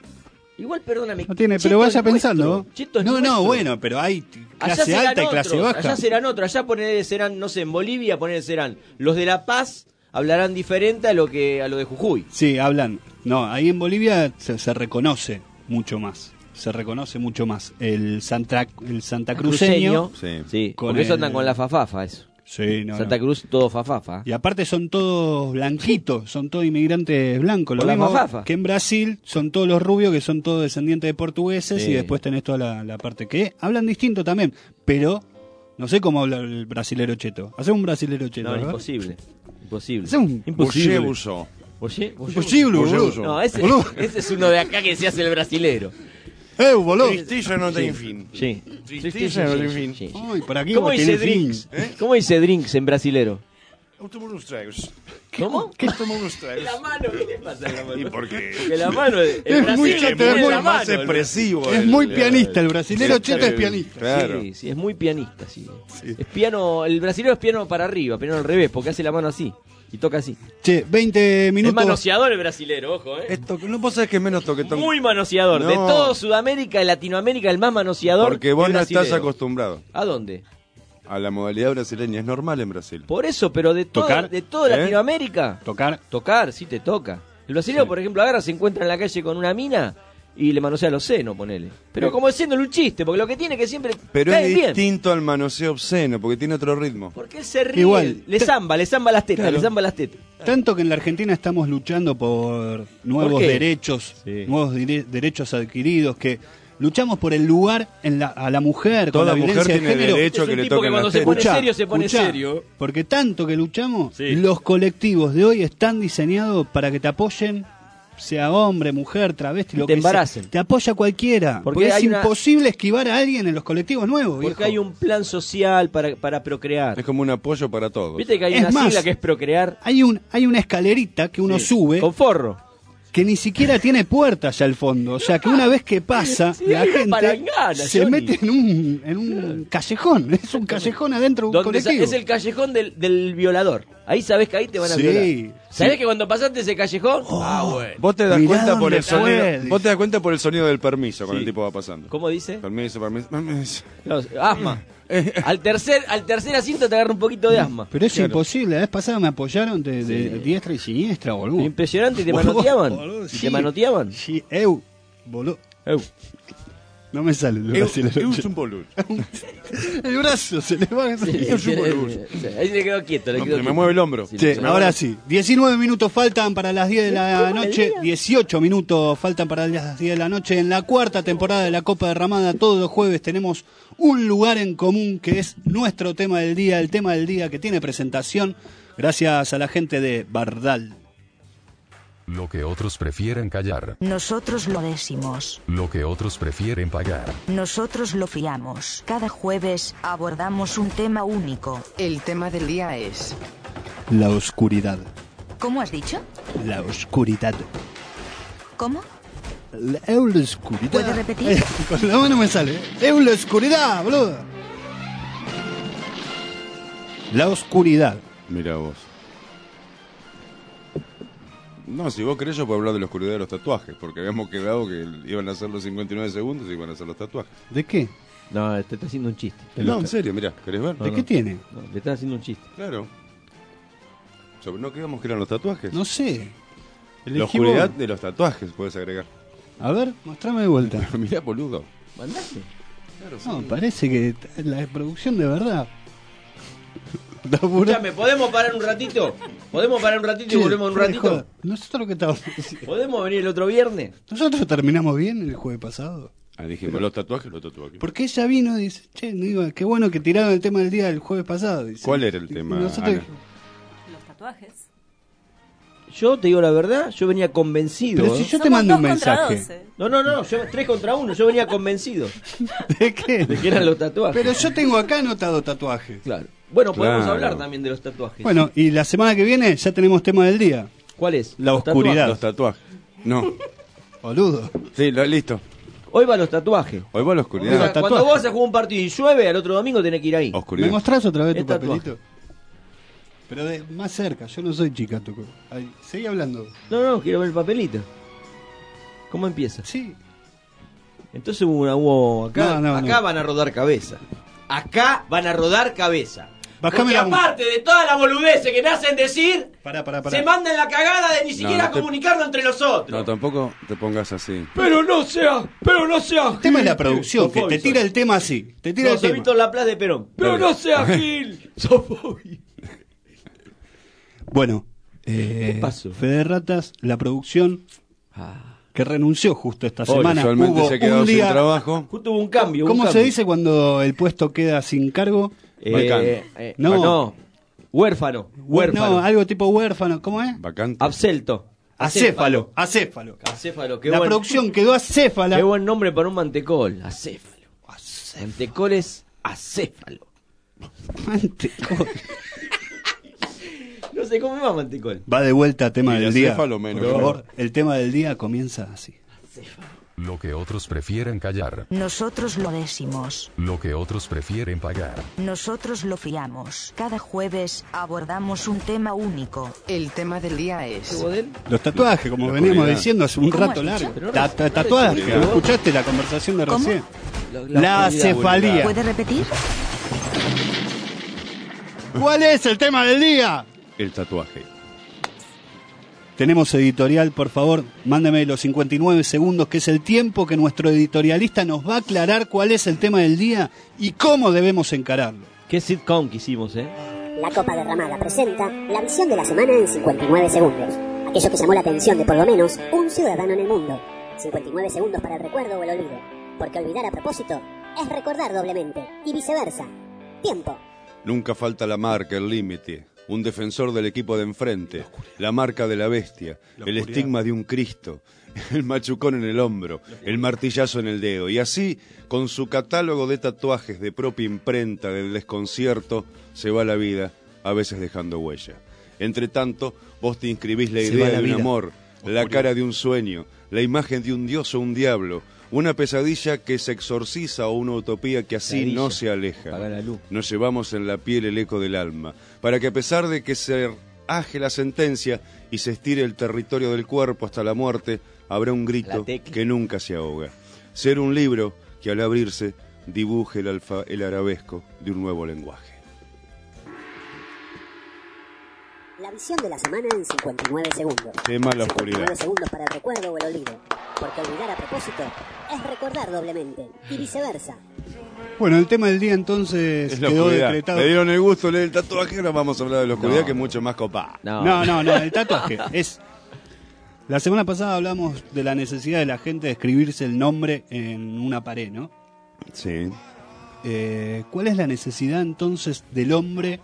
Igual, perdóname. No tiene, Cheto pero vaya es pensando. nuestro, Cheto es No, no, nuestro. bueno, pero hay Allá clase serán alta y clase otros, baja. Allá serán otros. Allá poner, serán, no sé, en Bolivia poner serán. Los de La Paz hablarán diferente a lo que a lo de Jujuy. Sí, hablan. No, ahí en Bolivia se, se reconoce mucho más. Se reconoce mucho más. El Santa, el Santa Cruceño. Cruceño. Sí, Con porque eso el- andan con la fafafa, eso. Sí, no, Santa no. Cruz, todo fafafa. Y aparte son todos blanquitos, son todos inmigrantes blancos. Lo Con la mismo fafafa. que en Brasil son todos los rubios que son todos descendientes de portugueses Sí. y después tenés toda la, la parte que hablan distinto también, pero no sé cómo habla el brasilero cheto. Hacemos un brasilero cheto. No, ¿verdad? imposible. Imposible. Hacemos un Imposible. Boché Busó. Oye, oye, Imposible, oye, boludo. oye. No, ese, Boludo. ese es uno de acá que se hace el brasilero. ¡Eh, boludo! Tristilla no tiene Sí. fin. Sí. Tristilla no tiene fin. Sí, sí. Ay, por aquí ¿Cómo vos dice tenés fin. drinks? ¿Cómo dice drinks en brasilero? Eu tomo unos tragos. ¿Cómo? ¿Qué tomo unos tragos? La mano, ¿qué le pasa a la mano? ¿Y por qué? Porque la mano es, Es muy brasileño, cheto, es tiene muy la más mano, expresivo. Es el- muy pianista, el brasilero el- cheto es el- pianista. Claro. Sí, sí, es muy pianista, sí. Es piano, el brasilero es piano para arriba, piano al revés, porque hace la mano así y toca así. Che, veinte Es minutos. manoseador el brasilero, ojo, eh. Esto, no vos sabés que menos toquetón. Muy manoseador. De No. todo Sudamérica y Latinoamérica, el más manoseador. Porque vos es no estás brasilero. acostumbrado. ¿A dónde? a la modalidad brasileña. Es normal en Brasil. Por eso, pero de, todo, ¿Tocar? de toda ¿Eh? Latinoamérica. ¿Tocar? Tocar, sí te toca. El brasileño, por ejemplo, agarra, se encuentra en la calle con una mina y le manosea los senos, ponele. Pero Pero- como haciéndole un chiste, porque lo que tiene que siempre Pero cae es bien. distinto al manoseo obsceno, porque tiene otro ritmo. Porque él se ríe, Igual. le zamba, le zamba las tetas, Claro. le zamba las tetas. Tanto que en la Argentina estamos luchando por nuevos ¿Por qué? derechos, Sí. nuevos dire- derechos adquiridos, que luchamos por el lugar en la, a la mujer, con Toda la mujer violencia de tiene género. derecho a que le toquen las tetas. Escuchá, serio, se pone escuchá, serio. Porque tanto que luchamos, los colectivos de hoy están diseñados para que te apoyen, sea hombre, mujer, travesti, lo te que sea. embaracen. Te apoya cualquiera. Porque Porque, es hay una- imposible esquivar a alguien en los colectivos nuevos. Porque viejo. hay un plan social para, para procrear. Es como un apoyo para todos. Viste que hay Es una más, sigla que es procrear. Hay, un, hay una escalerita que uno Sí, sube. con forro. Que ni siquiera tiene puerta allá al fondo. O sea, que una vez que pasa, Sí, la hay una gente palangana, se Johnny. mete en un, en un callejón. Es un callejón adentro de un Donde sa- colectivo. es el callejón del, del violador. Ahí sabés que ahí te van a Sí, violar. ¿Sabés sí. que cuando pasaste ese callejón? ah, bueno. Vos te das Mirá cuenta por dónde el sonido. fue, Vos te das cuenta por el sonido del permiso cuando Sí. el tipo va pasando. ¿Cómo dice? Permiso, permiso, permiso. No, asma. al tercer al tercer asiento te agarra un poquito de asma. Pero es Claro. imposible. La vez pasada me apoyaron de, de diestra y siniestra, boludo. Impresionante, ¿y te Boludo, manoteaban? boludo, ¿Y sí. te manoteaban? Sí, eu, boludo. Eu. No me sale el Eu- brasileño. eu es un boludo. El brazo se le va. Sí, es un sí, boludo. sí, ahí se le quedó quieto. Le No, quedó se me quieto. mueve el hombro. Sí, Sí, se me ahora mueve. sí. diecinueve minutos faltan para las diez de la noche. dieciocho minutos faltan para las diez de la noche. En la cuarta temporada de la Copa Derramada, todos los jueves tenemos un lugar en común que es nuestro tema del día. El tema del día que tiene presentación gracias a la gente de Bardal. Lo que otros prefieren callar. Nosotros lo decimos. Lo que otros prefieren pagar. Nosotros lo fiamos. Cada jueves abordamos un tema único. El tema del día es... La oscuridad. ¿Cómo has dicho? La oscuridad. ¿Cómo? La, eu la oscuridad. ¿Puede repetir? Eh, con la mano me sale. ¿eh? Eu la oscuridad, boludo. La oscuridad. Mira vos. No, si vos querés yo puedo hablar de la oscuridad de los tatuajes, porque habíamos quedado que iban a ser los cincuenta y nueve segundos y iban a hacer los tatuajes. ¿De qué? No, te está haciendo un chiste. No, en serio, mirá, ¿querés ver? ¿De qué tiene? No, le están haciendo un chiste. Claro. Sobre- ¿No quedamos que eran los tatuajes? No sé. La Elegí oscuridad vos. de los tatuajes, puedes agregar. A ver, mostrame de vuelta. Mirá, boludo. ¿Mandaste? No, parece que t- la producción de verdad. Está pura- Escuchame, ¿podemos parar un ratito? ¿Podemos parar un ratito y Che, volvemos un fuera de ratito? joda. Nosotros que estamos. ¿Podemos venir el otro viernes? Nosotros terminamos bien el jueves pasado. Ah, dijimos los tatuajes, los tatuajes. Porque ella vino y dice, che, digo, qué bueno que tiraron el tema del día del jueves pasado. Dice. ¿Cuál era el tema, Y nosotros Ana? dijimos, Los tatuajes. Yo te digo la verdad, yo venía convencido. Pero si ¿eh? yo te mando un mensaje. No, no, no, yo tres contra uno, yo venía convencido. ¿De qué? De que eran los tatuajes. Pero yo tengo acá anotado tatuajes. Claro. Bueno, podemos Claro. hablar también de los tatuajes. Bueno, y la semana que viene ya tenemos tema del día. ¿Cuál es? La Los oscuridad. Los tatuajes. No. Boludo. Sí, lo- listo. Hoy va los tatuajes. Hoy va la O oscuridad. sea, cuando tatuajes. vos vas a jugar un partido y llueve, al otro domingo tenés que ir ahí. ¿Me Oscuridad. mostrás otra vez tu Es tatuaje. papelito? Pero de más cerca, yo no soy chica, Tuco. Ay, seguí hablando. No, no, quiero ver el papelito. ¿Cómo empieza? Sí. Entonces hubo una hubo acá, No, no, acá no. van a rodar cabeza. Acá van a rodar cabeza. Bajame Porque la mu- aparte de todas las boludeces que me hacen decir, Pará, pará, pará. se mandan la cagada de ni siquiera no te- comunicarlo entre nosotros. No, tampoco te pongas así. Pero no sea, pero no sea. El tema es la producción, que te tira el tema así. Te tira No, el soy tema. Víctor Laplace de Perón. Pero no sea Gil. Sofobi. Bueno, eh, ¿Qué pasó? Fede Ratas, la producción que renunció justo esta Hoy, semana. casualmente Hubo se ha quedado un sin día. trabajo. Justo hubo un cambio. hubo un ¿Cómo se cambio. dice cuando el puesto queda sin cargo? Eh, Vacante. eh, No. no. Huérfano. Huérfano. No, algo tipo huérfano. ¿Cómo es? Vacante. Abselto. Acéfalo. Acéfalo. Acéfalo. Qué La buen, producción quedó acéfala. Qué buen nombre para un mantecol. Acéfalo. Mantecol es acéfalo. Mantecol. No sé cómo va mantecol. Va de vuelta a tema Y de del día. acéfalo menos. Por favor, el tema del día comienza así. Lo que otros prefieren callar. Nosotros lo decimos. Lo que otros prefieren pagar. Nosotros lo fiamos. Cada jueves abordamos un tema único. El tema del día es... Los tatuajes, como La veníamos oscuridad. diciendo hace un ¿Cómo rato has dicho? largo. Pero no Ta- es- ta- no es Tatuaje. oscuridad. ¿Escuchaste la conversación de ¿Cómo? recién? La- La la oscuridad, cefalía. ¿Puede repetir? ¿Cuál es el tema del día? El tatuaje. Tenemos editorial, por favor, mándeme los cincuenta y nueve segundos, que es el tiempo que nuestro editorialista nos va a aclarar cuál es el tema del día y cómo debemos encararlo. Qué sitcom que hicimos, ¿eh? La Copa Derramada presenta la visión de la semana en cincuenta y nueve segundos. Aquello que llamó la atención de por lo menos un ciudadano en el mundo. cincuenta y nueve segundos para el recuerdo o el olvido. Porque olvidar a propósito es recordar doblemente. Y viceversa. Tiempo. Nunca falta la marca, el límite. Un defensor del equipo de enfrente. La marca de la bestia. El estigma de un Cristo. El machucón en el hombro. El martillazo en el dedo. Y así, con su catálogo de tatuajes de propia imprenta del desconcierto, se va la vida, a veces dejando huella. Entre tanto, vos te inscribís la idea de un amor, la cara de un sueño, la imagen de un dios o un diablo, una pesadilla que se exorciza o una utopía que así Pesadilla. no se aleja. Nos llevamos en la piel el eco del alma, para que a pesar de que se aje la sentencia y se estire el territorio del cuerpo hasta la muerte, habrá un grito que nunca se ahoga. Ser un libro que al abrirse dibuje el, alfa, el arabesco de un nuevo lenguaje. La visión de la semana en cincuenta y nueve segundos. Tema la oscuridad. cincuenta y nueve segundos para el recuerdo o el olvido. Porque olvidar a propósito es recordar doblemente. Y viceversa. Bueno, el tema del día entonces Es la quedó oscuridad. decretado. Me dieron el gusto de leer el tatuaje, ahora vamos a hablar de la oscuridad, No. que es mucho más copada. No, no, no, el tatuaje es... La semana pasada hablamos de la necesidad de la gente de escribirse el nombre en una pared, ¿no? Sí. Eh, ¿Cuál es la necesidad entonces del hombre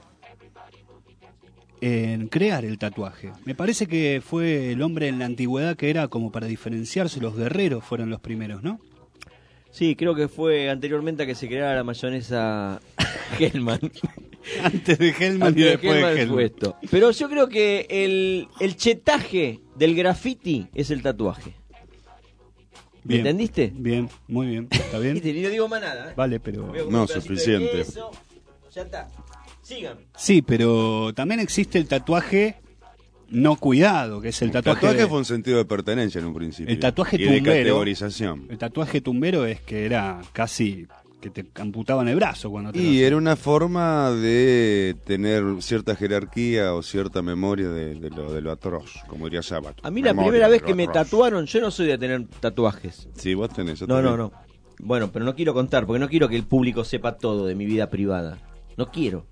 en crear el tatuaje? Me parece que fue el hombre en la antigüedad que era como para diferenciarse, los guerreros fueron los primeros, ¿no? Sí, creo que fue anteriormente a que se creara la mayonesa Hellman. Antes de Hellman Antes y después de Hellman Hellman. fue esto. Pero yo creo que el, el chetaje del graffiti es el tatuaje. Bien. ¿Entendiste? Bien, muy bien, está bien. Viste, y no digo más nada, ¿eh? Vale, pero... Veo No, un pedacito de suficiente. queso, ya está. Sigan. Sí, pero también existe el tatuaje no cuidado, que es el El tatuaje... tatuaje de- fue un sentido de pertenencia en un principio. El tatuaje y de tumbero. categorización. El tatuaje tumbero es que era casi que te amputaban el brazo cuando te lo Y hacían. era una forma de tener cierta jerarquía o cierta memoria de, de lo, de lo atroz, como diría Sabato. A mí la Memoria primera de vez lo que me atroz. tatuaron, yo no soy de tener tatuajes. Sí, vos tenés. yo No, no, también. no. Bueno, pero no quiero contar, porque no quiero que el público sepa todo de mi vida privada. No quiero.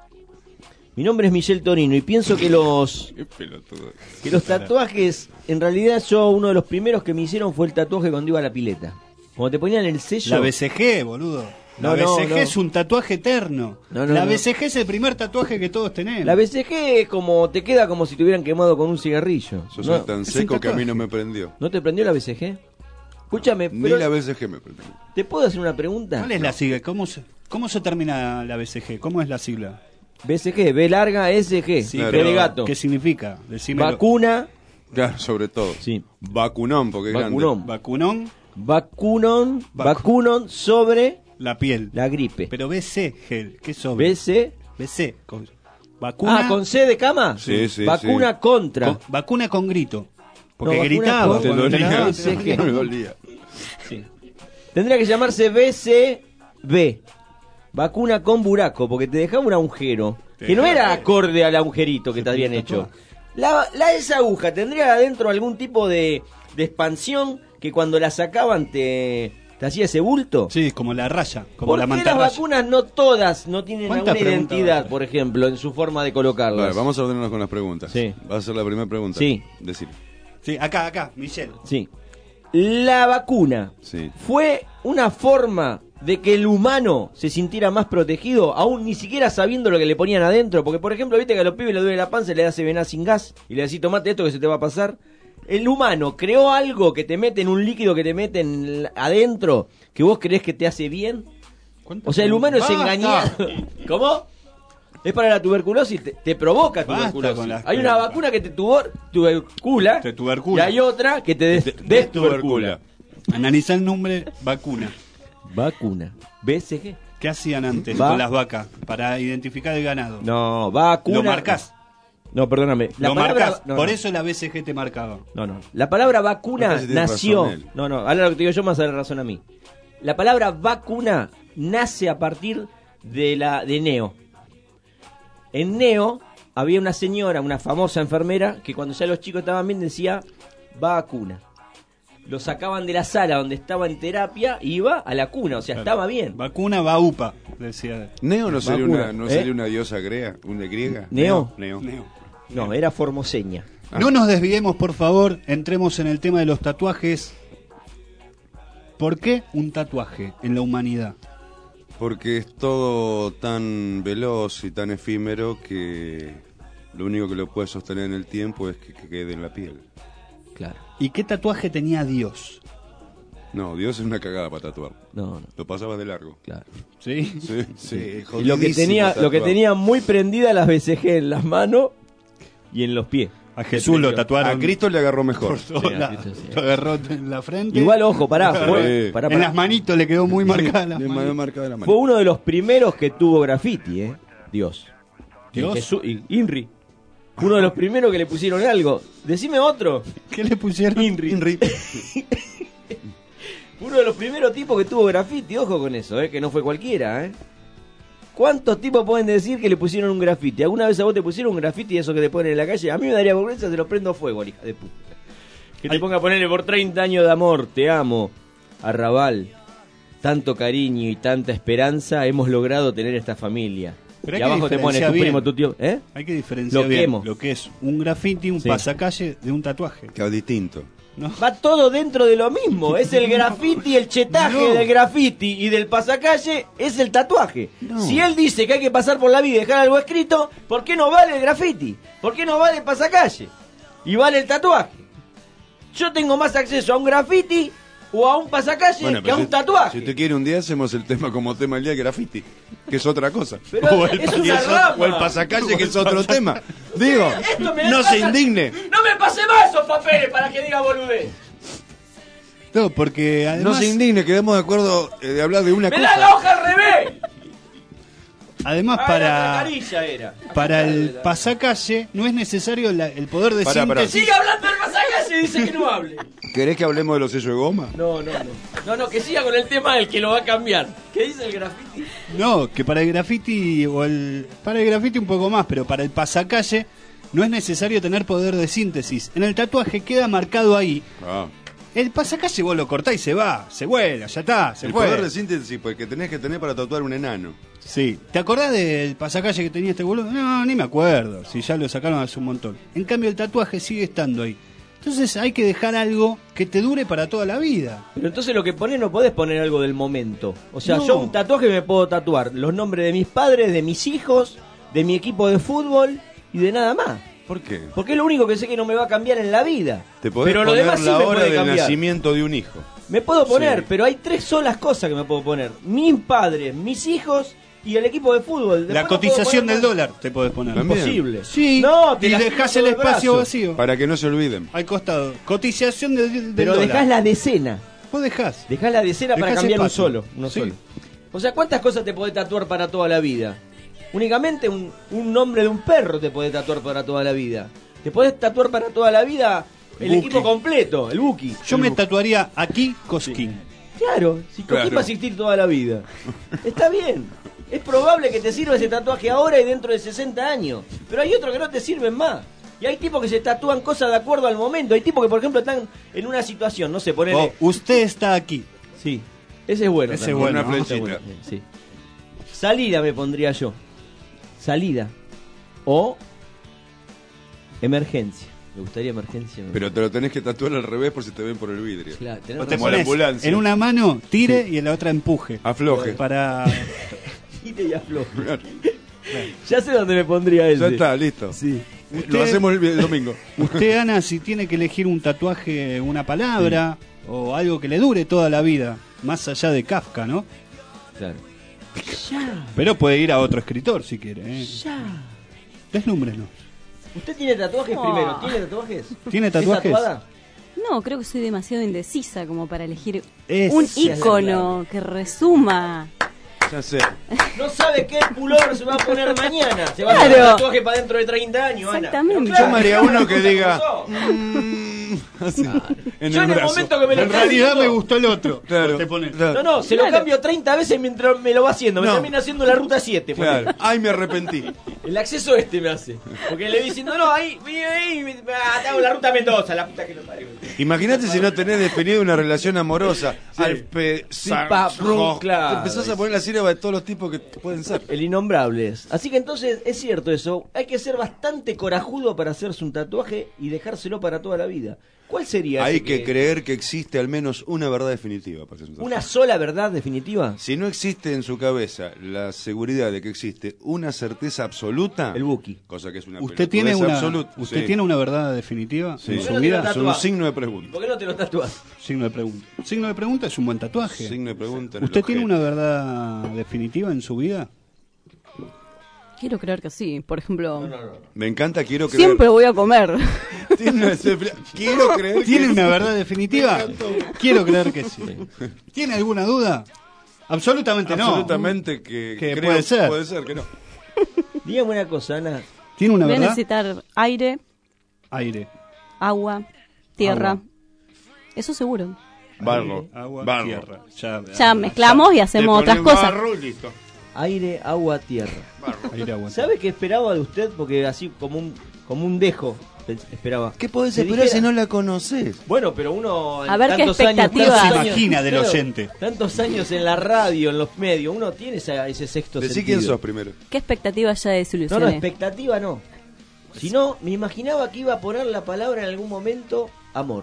Mi nombre es Michel Torino y pienso que los Qué pelotudo. que los tatuajes, en realidad yo uno de los primeros que me hicieron fue el tatuaje cuando iba a la pileta. Cuando te ponían el sello... La B C G, boludo. La No, no, B C G no. es un tatuaje eterno. No, no, la no. B C G es el primer tatuaje que todos tenemos. La B C G es como, te queda como si te hubieran quemado con un cigarrillo. Yo No, soy tan es un seco que a mí tatuaje. no me prendió. ¿No te prendió la B C G? Escúchame, Ni pero la B C G me prendió. ¿te puedo hacer una pregunta? ¿Cuál es la sigla? ¿Cómo se, ¿Cómo se termina la B C G? ¿Cómo es la sigla? B C G, B larga, S G. Sí, B pero de gato. ¿qué significa? Decímelo. Vacuna. Claro, sobre todo. Sí. Vacunón, porque es Vacunón. Vacunón, Vacunon. Vacu- Vacunon sobre la piel. la gripe. Pero B C G, ¿qué sobre? B C. B C. Con, vacuna, Ah, ¿con C de cama? Sí, sí, Vacuna sí. contra. con- vacuna con grito. Porque No, vacuna gritaba. con- Te cuando te la dolía. daban, Sí, te sí. dolía. Me dolía. Sí. Tendría que llamarse B C B. Vacuna con buraco, porque te dejaba un agujero. Te Que no dejaba- era acorde al agujerito que te habían hecho. La, la esa aguja tendría adentro algún tipo de, de expansión que cuando la sacaban te, te hacía ese bulto. Sí, como la raya, como ¿Por la qué las mantarraya. vacunas no todas no tienen ¿Cuántas alguna preguntas identidad, vas a por ejemplo, en su forma de colocarlas? Vale, vamos a ordenarnos con las preguntas. Sí. Va a ser la primera pregunta. Sí. Decir. Sí, acá, acá, Michelle. Sí. La vacuna Sí. fue una forma de que el humano se sintiera más protegido, aún ni siquiera sabiendo lo que le ponían adentro. Porque, por ejemplo, viste que a los pibes le duele la panza y le das vená sin gas y le decís, tomate esto que se te va a pasar. El humano creó algo que te mete en un líquido que te meten adentro que vos creés que te hace bien. O sea, el humano es Basta. engañado. ¿Cómo? Es para la tuberculosis, te, te provoca Basta tuberculosis. con las Hay una cosas. vacuna que te tubor, tubercula, Te tubercula. y hay otra que te des- Des- destubercula. Analizar el nombre vacuna. Vacuna. B C G. ¿Qué hacían antes Va- con las vacas para identificar el ganado? No, vacuna. Lo marcás. No, perdóname. La Lo palabra- marcás. no, Por no. eso la B C G te marcaba. No, no. La palabra vacuna Me parece que tiene nació. razón él. No, no. Ahora lo que te digo yo más a la razón a mí. La palabra vacuna nace a partir de la de neo. En Neo había una señora, una famosa enfermera, que cuando ya los chicos estaban bien decía, va a cuna. Lo sacaban de la sala donde estaba en terapia y iba a la cuna, o sea, Claro. estaba bien. Vacuna va upa, decía. Neo no sería Vacuna, una, no ¿eh? sería una diosa griega, una griega. ¿Neo? Neo. Neo. No, era formoseña. No nos desviemos, por favor, entremos en el tema de los tatuajes. ¿Por qué un tatuaje en la humanidad? Porque es todo tan veloz y tan efímero que lo único que lo puede sostener en el tiempo es que, que quede en la piel. Claro. ¿Y qué tatuaje tenía Dios? No, Dios es una cagada para tatuar. No, no. Lo pasaba de largo. Claro. ¿Sí? Sí, sí. Y lo que tenía, lo que tatuar. tenía muy prendida las B C G en las manos y en los pies. A Jesús lo tatuaron. A Cristo le agarró mejor. Por todos lados. Lo agarró en la frente. Igual, ojo, pará, Lo fue- agarró pará, En pará. las manitos le quedó muy marcada las Le manos. marcada la mano. Fue uno de los primeros que tuvo graffiti, ¿eh? Dios. ¿Dios? Jesús, y Inri. Uno de los primeros que le pusieron algo. Decime otro. ¿Qué le pusieron? Inri. Uno de los primeros tipos que tuvo graffiti, ojo con eso, ¿eh? Que no fue cualquiera, ¿eh? ¿Cuántos tipos pueden decir que le pusieron un graffiti? ¿Alguna vez a vos te pusieron un graffiti de eso que te ponen en la calle? A mí me daría vergüenza, te lo prendo fuego, hija de puta. Que te ponga a ponerle por treinta años de amor, te amo, Arrabal. Tanto cariño y tanta esperanza hemos logrado tener esta familia. Pero hay Y que abajo te pone tu diferenciar bien. primo, tu tío. ¿Eh? Hay que diferenciar Lo bien quemo. lo que es un graffiti, un Sí. pasacalle de un tatuaje. Que es distinto. ¿No? Va todo dentro de lo mismo. Es el graffiti, el chetaje No. del graffiti y del pasacalle es el tatuaje. No. Si él dice que hay que pasar por la vida y dejar algo escrito, ¿por qué no vale el graffiti? ¿Por qué no vale el pasacalle? Y vale el tatuaje. Yo tengo más acceso a un graffiti o a un pasacalle Bueno, que pero a un si- tatuaje. Si usted quiere un día hacemos el tema como tema el día del graffiti, que es otra cosa. Pero o, el, es y una es otro- rama. o el pasacalle, que es otro tema. Digo, Esto me no pasa- se indigne. No me pase más esos papeles para que diga boludez. No, porque No además, se indigne, quedemos de acuerdo eh, de hablar de una ¡Me cosa. da la hoja al revés! además Ah, la para, carilla era. para el pasacalle no es necesario la- el poder de Pará, pará. síntesis. Sigue hablando del pasacalle y dice que no hable. ¿Querés que hablemos de los sellos de goma? No, no, no. No, no, que siga con el tema del que lo va a cambiar. ¿Qué dice el graffiti? No, que para el graffiti o el para el graffiti un poco más, pero para el pasacalle no es necesario tener poder de síntesis. En el tatuaje queda marcado ahí. Ah. El pasacalle vos lo cortás y se va, se vuela, ya está, se El fue. poder de síntesis pues, que tenés que tener para tatuar un enano. Sí. ¿Te acordás del pasacalle que tenía este boludo? No, ni me acuerdo, si ya lo sacaron hace un montón. En cambio el tatuaje sigue estando ahí. Entonces hay que dejar algo que te dure para toda la vida. Pero entonces lo que pones no podés poner algo del momento. O sea, No. yo un tatuaje me puedo tatuar los nombres de mis padres, de mis hijos, de mi equipo de fútbol y de nada más. ¿Por qué? Porque es lo único que sé que no me va a cambiar en la vida. Te podés Pero lo poner demás sí la me hora puede del cambiar. nacimiento de un hijo. Me puedo poner, Sí. pero hay tres solas cosas que me puedo poner. Mis padres, mis hijos y el equipo de fútbol. Después La no puedo cotización poner del dólar te podés poner. También. Imposible. Sí, No, te y la dejás tiro el todo el espacio brazo. vacío. Para que no se olviden. Al costado. Cotización del, del Pero dólar. dejás la decena. Vos dejás. Dejás la decena para Dejás cambiar un espacio. solo. Uno Sí. solo. O sea, ¿cuántas cosas te podés tatuar para toda la vida? Únicamente un, un nombre de un perro te podés tatuar para toda la vida. Te podés tatuar para toda la vida el Buki. equipo completo, el Buki. Yo El me Buki. tatuaría aquí Cosquín. Claro, si Claro. Coquín va a existir toda la vida. Está bien. Es probable que te sirva ese tatuaje ahora y dentro de sesenta años. Pero hay otros que no te sirven más. Y hay tipos que se tatúan cosas de acuerdo al momento. Hay tipos que, por ejemplo, están en una situación, no sé, ponele. Oh, usted está aquí. Sí, ese es bueno. Ese también. es bueno, Una ¿no? flechita. Está bueno, sí. Salida me pondría yo. Salida. O emergencia. Me gustaría emergencia. Pero te lo tenés que tatuar al revés por si te ven por el vidrio. Claro, tenés O te Como la pones ambulancia. en una mano tire y en la otra empuje. Afloje. Para Gire y afloje. Ya sé dónde me pondría ese. Ya está, listo. Sí. Lo Usted- hacemos el, el domingo. usted, Ana, si tiene que elegir un tatuaje, una palabra o algo que le dure toda la vida, más allá de Kafka, ¿no? Claro. Pero puede ir a otro escritor si quiere. ¿eh? Ya. Deslúmbrenos. ¿Usted tiene tatuajes Oh. primero? ¿Tiene tatuajes? ¿Tiene ¿Es tatuajes? tatuada? No, creo que soy demasiado indecisa como para elegir Es- un Sí, ícono que resuma. Ya sé. No sabe qué pullover se va a poner mañana. Se va a Claro. poner un tatuaje para dentro de treinta años, Ana. Exactamente. Pero claro, Yo me haría uno que ¿cómo diga, sos? Mm, así, en Yo el en el brazo. momento que me lo En está realidad haciendo- me gustó el otro. Claro, Te pone- claro. No, no, se Claro. lo cambio treinta veces mientras me lo va haciendo. Me No. termina haciendo la ruta siete. Claro. ponele. Ay, me arrepentí. El acceso este me hace. Porque le diciendo, no, ahí, vení ahí, me, me, te hago la ruta Mendoza, la puta que lo parió. Imagínate si no tenés definido una relación amorosa. Sí. Alpe, Sí, pa, brum, claro. Empezás a poner la sílaba de todos los tipos que pueden ser. El innombrable es. Así que entonces, es cierto eso. Hay que ser bastante corajudo para hacerse un tatuaje y dejárselo para toda la vida. ¿Cuál sería? Hay ese que creer que existe al menos una verdad definitiva para hacerse un tatuaje. ¿Una sola verdad definitiva? Si no existe en su cabeza la seguridad de que existe una certeza absoluta, el buki, cosa que es una ¿Usted tiene una absoluta. usted Sí. tiene una verdad definitiva Sí. en ¿Por su qué no te vida? lo tatúas? Es un signo de pregunta. ¿Por qué no te lo tatúas? Signo de pregunta. Signo de pregunta es un buen tatuaje. Signo de pregunta en el ¿Usted tiene objeto. una verdad definitiva en su vida? Quiero creer que sí. Por ejemplo, Me encanta, quiero creer. siempre voy a comer. Quiero creer ¿Tiene que una sí. verdad definitiva? Me encantó. Quiero creer que sí. ¿Tiene alguna duda? Absolutamente no. Absolutamente que, Que creo- puede ser. Puede ser que no. Dígame una cosa, Ana. ¿Tiene una Voy a verdad? necesitar aire, Aire. agua, tierra. Agua. Eso seguro. Barro. Agua, Barro. tierra. Ya, Ya mezclamos y hacemos Le otras pones cosas. barro y listo. Aire, agua, tierra. Aire, agua. ¿Sabe qué esperaba de usted? Porque así como un como un dejo pe- esperaba. ¿Qué podés Que esperar dijera- si no la conoces? Bueno, pero uno en A ver qué tantos años, expectativas. tantos Se años- imagina del claro, oyente. Tantos años en la radio, en los medios, uno tiene esa- ese sexto Decí sentido. quién sos primero. ¿Qué expectativas ya No, no, desilusioné? expectativa no. Si no, me imaginaba que iba a poner la palabra en algún momento amor.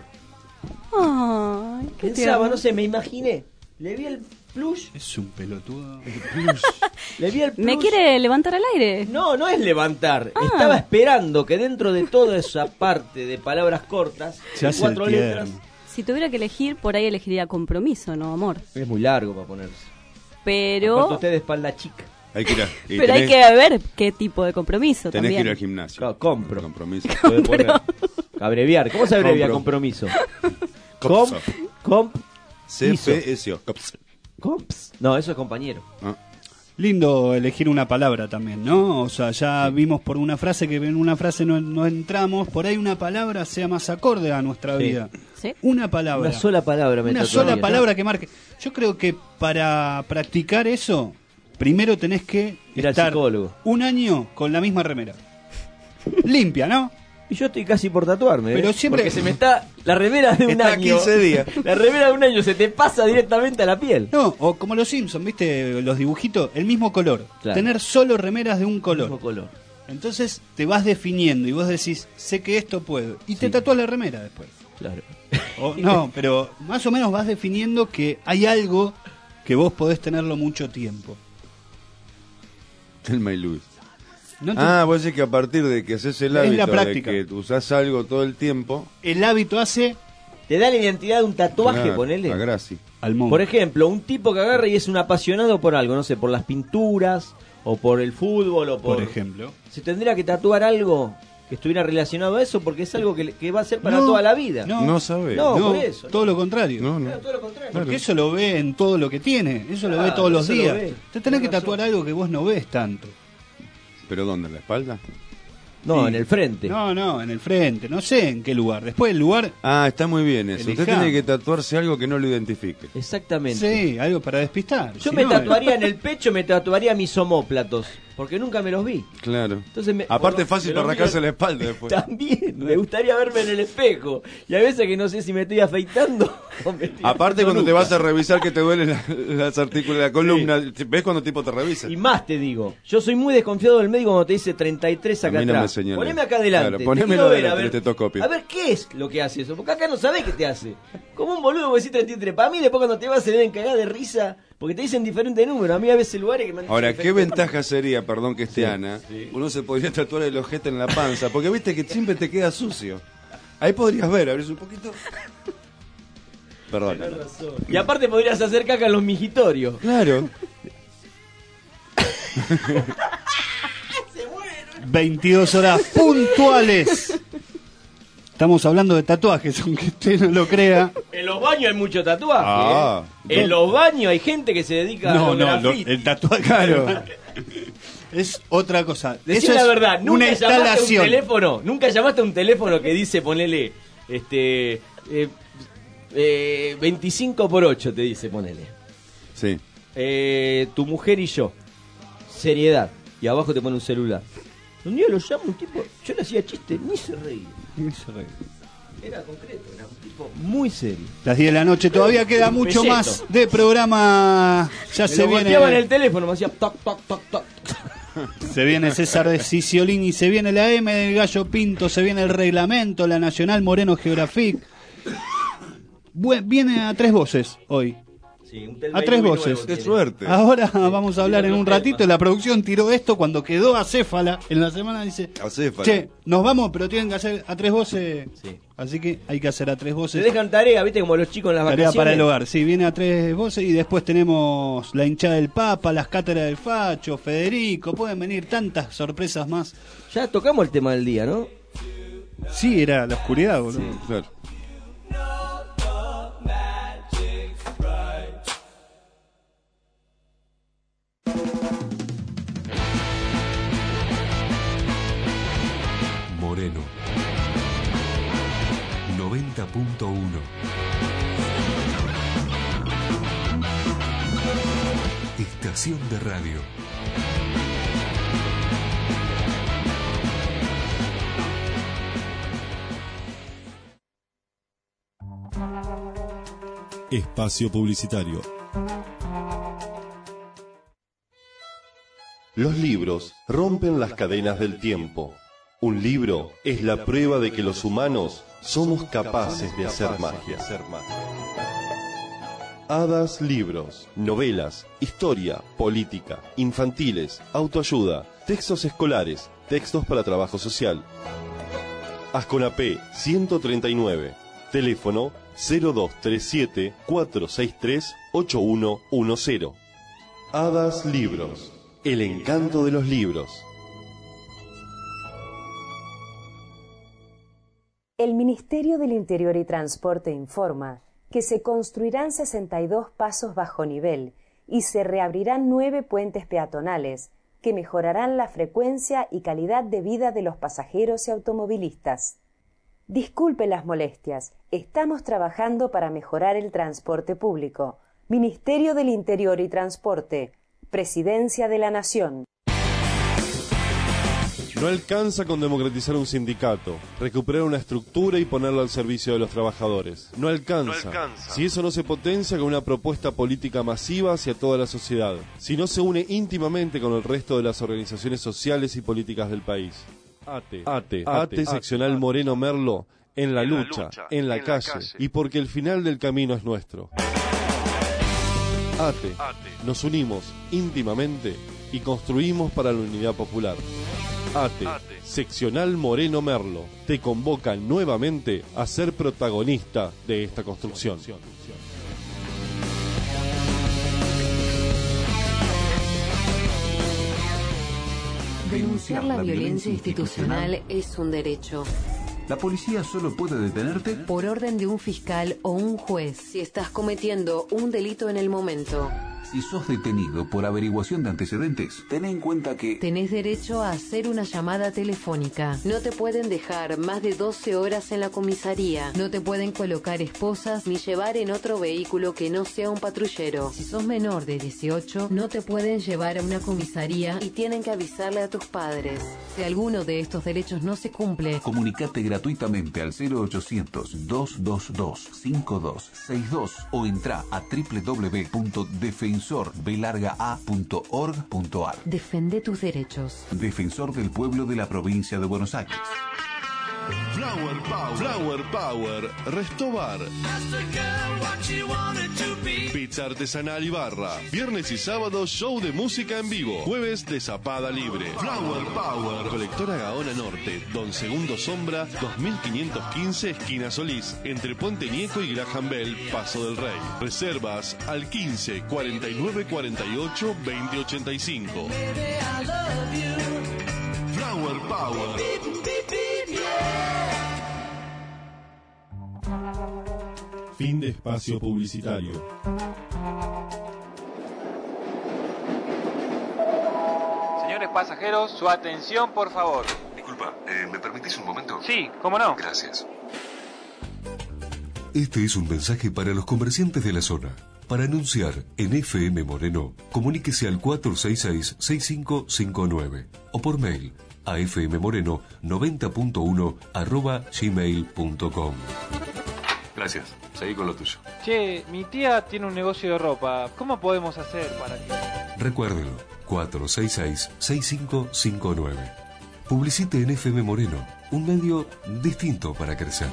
Ay, qué Pensaba, tierno. no sé, me imaginé. Le vi el plus. Es un pelotudo. Le vi el plus. ¿Me quiere levantar al aire? No, no es levantar. Ah. Estaba esperando que dentro de toda esa parte de palabras cortas, Se de hace cuatro el tierno. letras, Si tuviera que elegir, por ahí elegiría compromiso, no amor. es muy largo para ponerse. Aparte Pero, usted de espalda chica. Hay que ir a, y pero hay tenés- que ver qué tipo de compromiso Tenés que ir también. al gimnasio. Claro, compro. Compromiso. Puede poner abreviar. ¿Cómo se abrevia Compro. compromiso? Copso. Comp. C Hizo. P S O. Cops. Comps. No, eso es compañero. Ah. Lindo elegir una palabra también, ¿no? O sea, ya vimos por una frase que en una frase no, no entramos, por ahí una palabra sea más acorde a nuestra Sí. vida. ¿Sí? Una palabra. Una sola palabra me Una tatuaría, sola ¿no? palabra que marque. Yo creo que para practicar eso, primero tenés que Ir al estar psicólogo. un año con la misma remera. Limpia, ¿no? Y yo estoy casi por tatuarme. Pero ¿eh? siempre- Porque se me está. La remera de un Está a año. quince días. La remera de un año se te pasa directamente a la piel. No, o como los Simpsons, ¿viste? Los dibujitos, el mismo color. Claro. Tener solo remeras de un color. Mismo color. Entonces te vas definiendo y vos decís, sé que esto puedo. Y te Sí. tatúas la remera después. Claro. O- no, pero más o menos vas definiendo que hay algo que vos podés tenerlo mucho tiempo. Telma y Luis. No te- Ah, vos decís que a partir de que haces el Es hábito la de práctica. que usás algo todo el tiempo, El hábito hace Te da la identidad de un tatuaje, claro, ponele. a Graci. al mundo. Por ejemplo, un tipo que agarra y es un apasionado por algo, no sé, por las pinturas, o por el fútbol, o por... Por ejemplo. Se tendría que tatuar algo que estuviera relacionado a eso, porque es algo que, le- que va a ser para No, toda la vida. No, No sabe. No, no, por eso. todo lo contrario. No, no. Claro, todo lo contrario. Porque eso lo ve en todo lo que tiene. Eso lo ve Claro, todos los eso lo días. ve. Te tenés que Tenés tatuar razón. algo que vos no ves tanto. ¿Pero dónde? ¿En la espalda? No, Sí. en el frente. No, no, en el frente. No sé en qué lugar. Después el lugar, Ah, está muy bien eso. Usted Elijá. tiene que tatuarse algo que no lo identifique. Exactamente. sí, algo para despistar. Yo Si me no, tatuaría en el pecho, me tatuaría mis homóplatos, porque nunca me los vi. Claro. Entonces me- Aparte bueno, es fácil me lo para rascarse miro- la espalda después. También, me gustaría verme en el espejo. Y a veces que no sé si me estoy afeitando o me estoy Aparte haciendo cuando te nuca. vas a revisar que te duelen la- las articulaciones, la columna, ¿ves cuando tipo te revisa? Y más te digo, yo soy muy desconfiado del médico cuando te dice treinta y tres acá A mí no me atrás. señala. Poneme acá adelante. Claro, te ponémelo quiero ver, adelante, a ver, el estetoscopio. a ver qué es lo que hace eso, porque acá no sabés qué te hace. Como un boludo vos decís treinta y tres. Para mí después cuando te vas se deben cagar de risa, porque te dicen diferentes números. A mí a veces lugares que me han dicho Ahora, ¿qué diferentes ventaja sería, perdón que esté Sí, Ana, sí. uno se podría tatuar el ojete en la panza? Porque viste que siempre te queda sucio. Ahí podrías ver, abrís un poquito. Perdón. Tenés razón. Y aparte podrías hacer caca en los mijitorios. Claro. veintidós horas puntuales. Estamos hablando de tatuajes, aunque usted no lo crea. En los baños hay mucho tatuaje. Ah. ¿eh? En los baños hay gente que se dedica a No, los no, lo- grafitis. el tatuaje Claro. es otra cosa. Decí Eso la es verdad, nunca una llamaste a un instalación. teléfono, nunca llamaste a un teléfono que dice, ponele, este, eh, eh, veinticinco por ocho te dice, ponele. Sí. Eh, tu mujer y yo, seriedad, y abajo te pone un celular. Un día lo llamo un tipo, yo le hacía chiste, ni se reía. Ni se reía. Era concreto, era un tipo muy serio. Las diez de la noche, todavía queda mucho Peseto. más de programa. Ya Me se lo viene. golpeaba en el teléfono, me hacía toc, toc, toc, toc. Se viene César de Ciciolini, se viene la M del Gallo Pinto, se viene el reglamento, la Nacional Moreno Geografic. Bue- viene a tres voces hoy. Sí, un A tres voces. Qué suerte. Ahora vamos a hablar en un ratito. La producción tiró esto cuando quedó acéfala en la semana. Dice: Acéfala. che, nos vamos, pero tienen que hacer a tres voces. Sí. Así que hay que hacer a tres Se voces. dejan tarea, viste, como los chicos en las Tarea vacaciones. para el hogar. Sí, viene a tres voces. Y después tenemos la hinchada del Papa, las cátedras del Facho, Federico. Pueden venir tantas sorpresas más. Ya tocamos el tema del día, ¿no? Sí, era la oscuridad, boludo. Sí, claro. Moreno noventa punto uno. Estación de radio. Espacio publicitario. Los libros rompen las cadenas del tiempo. Un libro es la prueba de que los humanos somos capaces de hacer magia. Hadas Libros, novelas, historia, política, infantiles, autoayuda, textos escolares, textos para trabajo social. Asconapé ciento treinta y nueve, teléfono cero dos tres siete, cuatro seis tres, ocho uno uno cero. Hadas Libros, el encanto de los libros. El Ministerio del Interior y Transporte informa que se construirán sesenta y dos pasos bajo nivel y se reabrirán nueve puentes peatonales que mejorarán la frecuencia y calidad de vida de los pasajeros y automovilistas. Disculpe las molestias, estamos trabajando para mejorar el transporte público. Ministerio del Interior y Transporte, Presidencia de la Nación. No alcanza con democratizar un sindicato, recuperar una estructura y ponerla al servicio de los trabajadores. No alcanza, No alcanza. si eso no se potencia con una propuesta política masiva hacia toda la sociedad, si no se une íntimamente con el resto de las organizaciones sociales y políticas del país. ATE, ATE, ATE seccional Moreno Merlo, en la lucha, en la calle, y porque el final del camino es nuestro. ATE, nos unimos íntimamente y construimos para la unidad popular. ATE, seccional Moreno Merlo, te convoca nuevamente a ser protagonista de esta construcción. Denunciar la violencia institucional es un derecho. La policía solo puede detenerte Por orden de un fiscal o un juez, si estás cometiendo un delito en el momento. si sos detenido por averiguación de antecedentes. Ten en cuenta que Tenés derecho a hacer una llamada telefónica. No te pueden dejar más de doce horas en la comisaría. No te pueden colocar esposas ni llevar en otro vehículo que no sea un patrullero. Si sos menor de dieciocho, no te pueden llevar a una comisaría y tienen que avisarle a tus padres. Si alguno de estos derechos no se cumple, comunicate gratuitamente al cero ochocientos, dos dos dos, cinco dos seis dos o entra a doble u doble u doble u punto defensor b larga a punto org punto ar. defende tus derechos. Defensor del pueblo de la provincia de Buenos Aires. Flower Power, Flower Power, Restobar. Pizza artesanal y barra. Viernes y sábado show de música en vivo. Jueves de zapada libre. Flower Power. Colectora Gaona Norte, Don Segundo Sombra, dos mil quinientos quince, esquina Solís, entre Puente Nieco y Graham Bell, Paso del Rey. Reservas al quince, cuarenta y nueve, cuarenta y ocho, veinte, ochenta y cinco. Flower Power. Fin de espacio publicitario. Señores pasajeros, su atención, por favor. Disculpa, eh, ¿me permitís un momento? Sí, ¿cómo no? Gracias. Este es un mensaje para los comerciantes de la zona. Para anunciar en F M Moreno, comuníquese al cuatro seis seis, seis cinco cinco nueve o por mail a fmmoreno noventa punto uno arroba gmail punto com. Gracias, seguí con lo tuyo. Che, mi tía tiene un negocio de ropa. ¿Cómo podemos hacer para que...? Recuérdelo, cuatro seis seis, seis cinco cinco nueve. Publicite en F M Moreno, un medio distinto para crecer.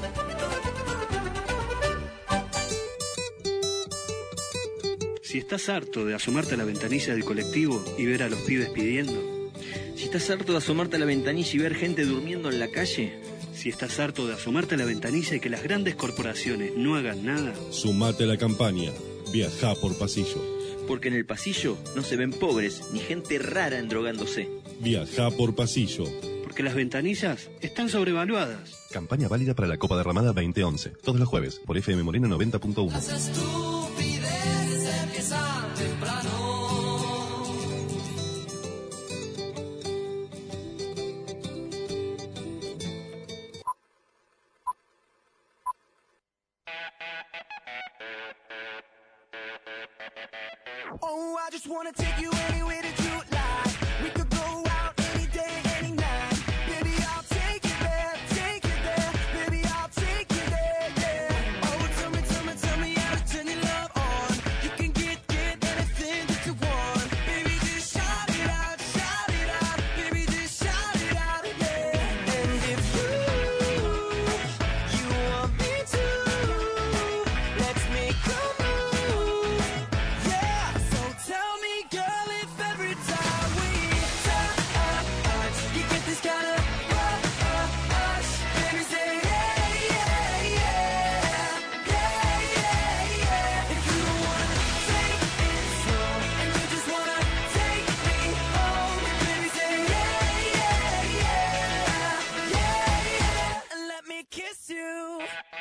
Si estás harto de asomarte a la ventanilla del colectivo y ver a los pibes pidiendo. Si estás harto de asomarte a la ventanilla y ver gente durmiendo en la calle. Si estás harto de asomarte a la ventanilla y que las grandes corporaciones no hagan nada. Sumate a la campaña. Viajá por pasillo. Porque en el pasillo no se ven pobres ni gente rara endrogándose. Viajá por pasillo. Porque las ventanillas están sobrevaluadas. Campaña válida para la Copa Derramada veinte once. Todos los jueves por F M Moreno noventa punto uno. Las estupideces empiezan temprano. Oh, I just wanna take you anywhere that you like. We could go out any day, any night. Baby, I'll take you there, take you there. Baby, I'll take you there, yeah. Oh, tell me, tell me, tell me how to turn your love on. You can get, get anything that you want. Baby, just shout it out, shout it out. Baby, just shout it out, yeah. And if you, you want me to, let's make a move, yeah. So tell me, girl, if every time we touch, you get this kind of rush, baby, say yeah, yeah, yeah, yeah, yeah, yeah. If you don't wanna take it slow and you just wanna take me home, baby, say yeah, yeah, yeah, yeah, yeah, and let me kiss you.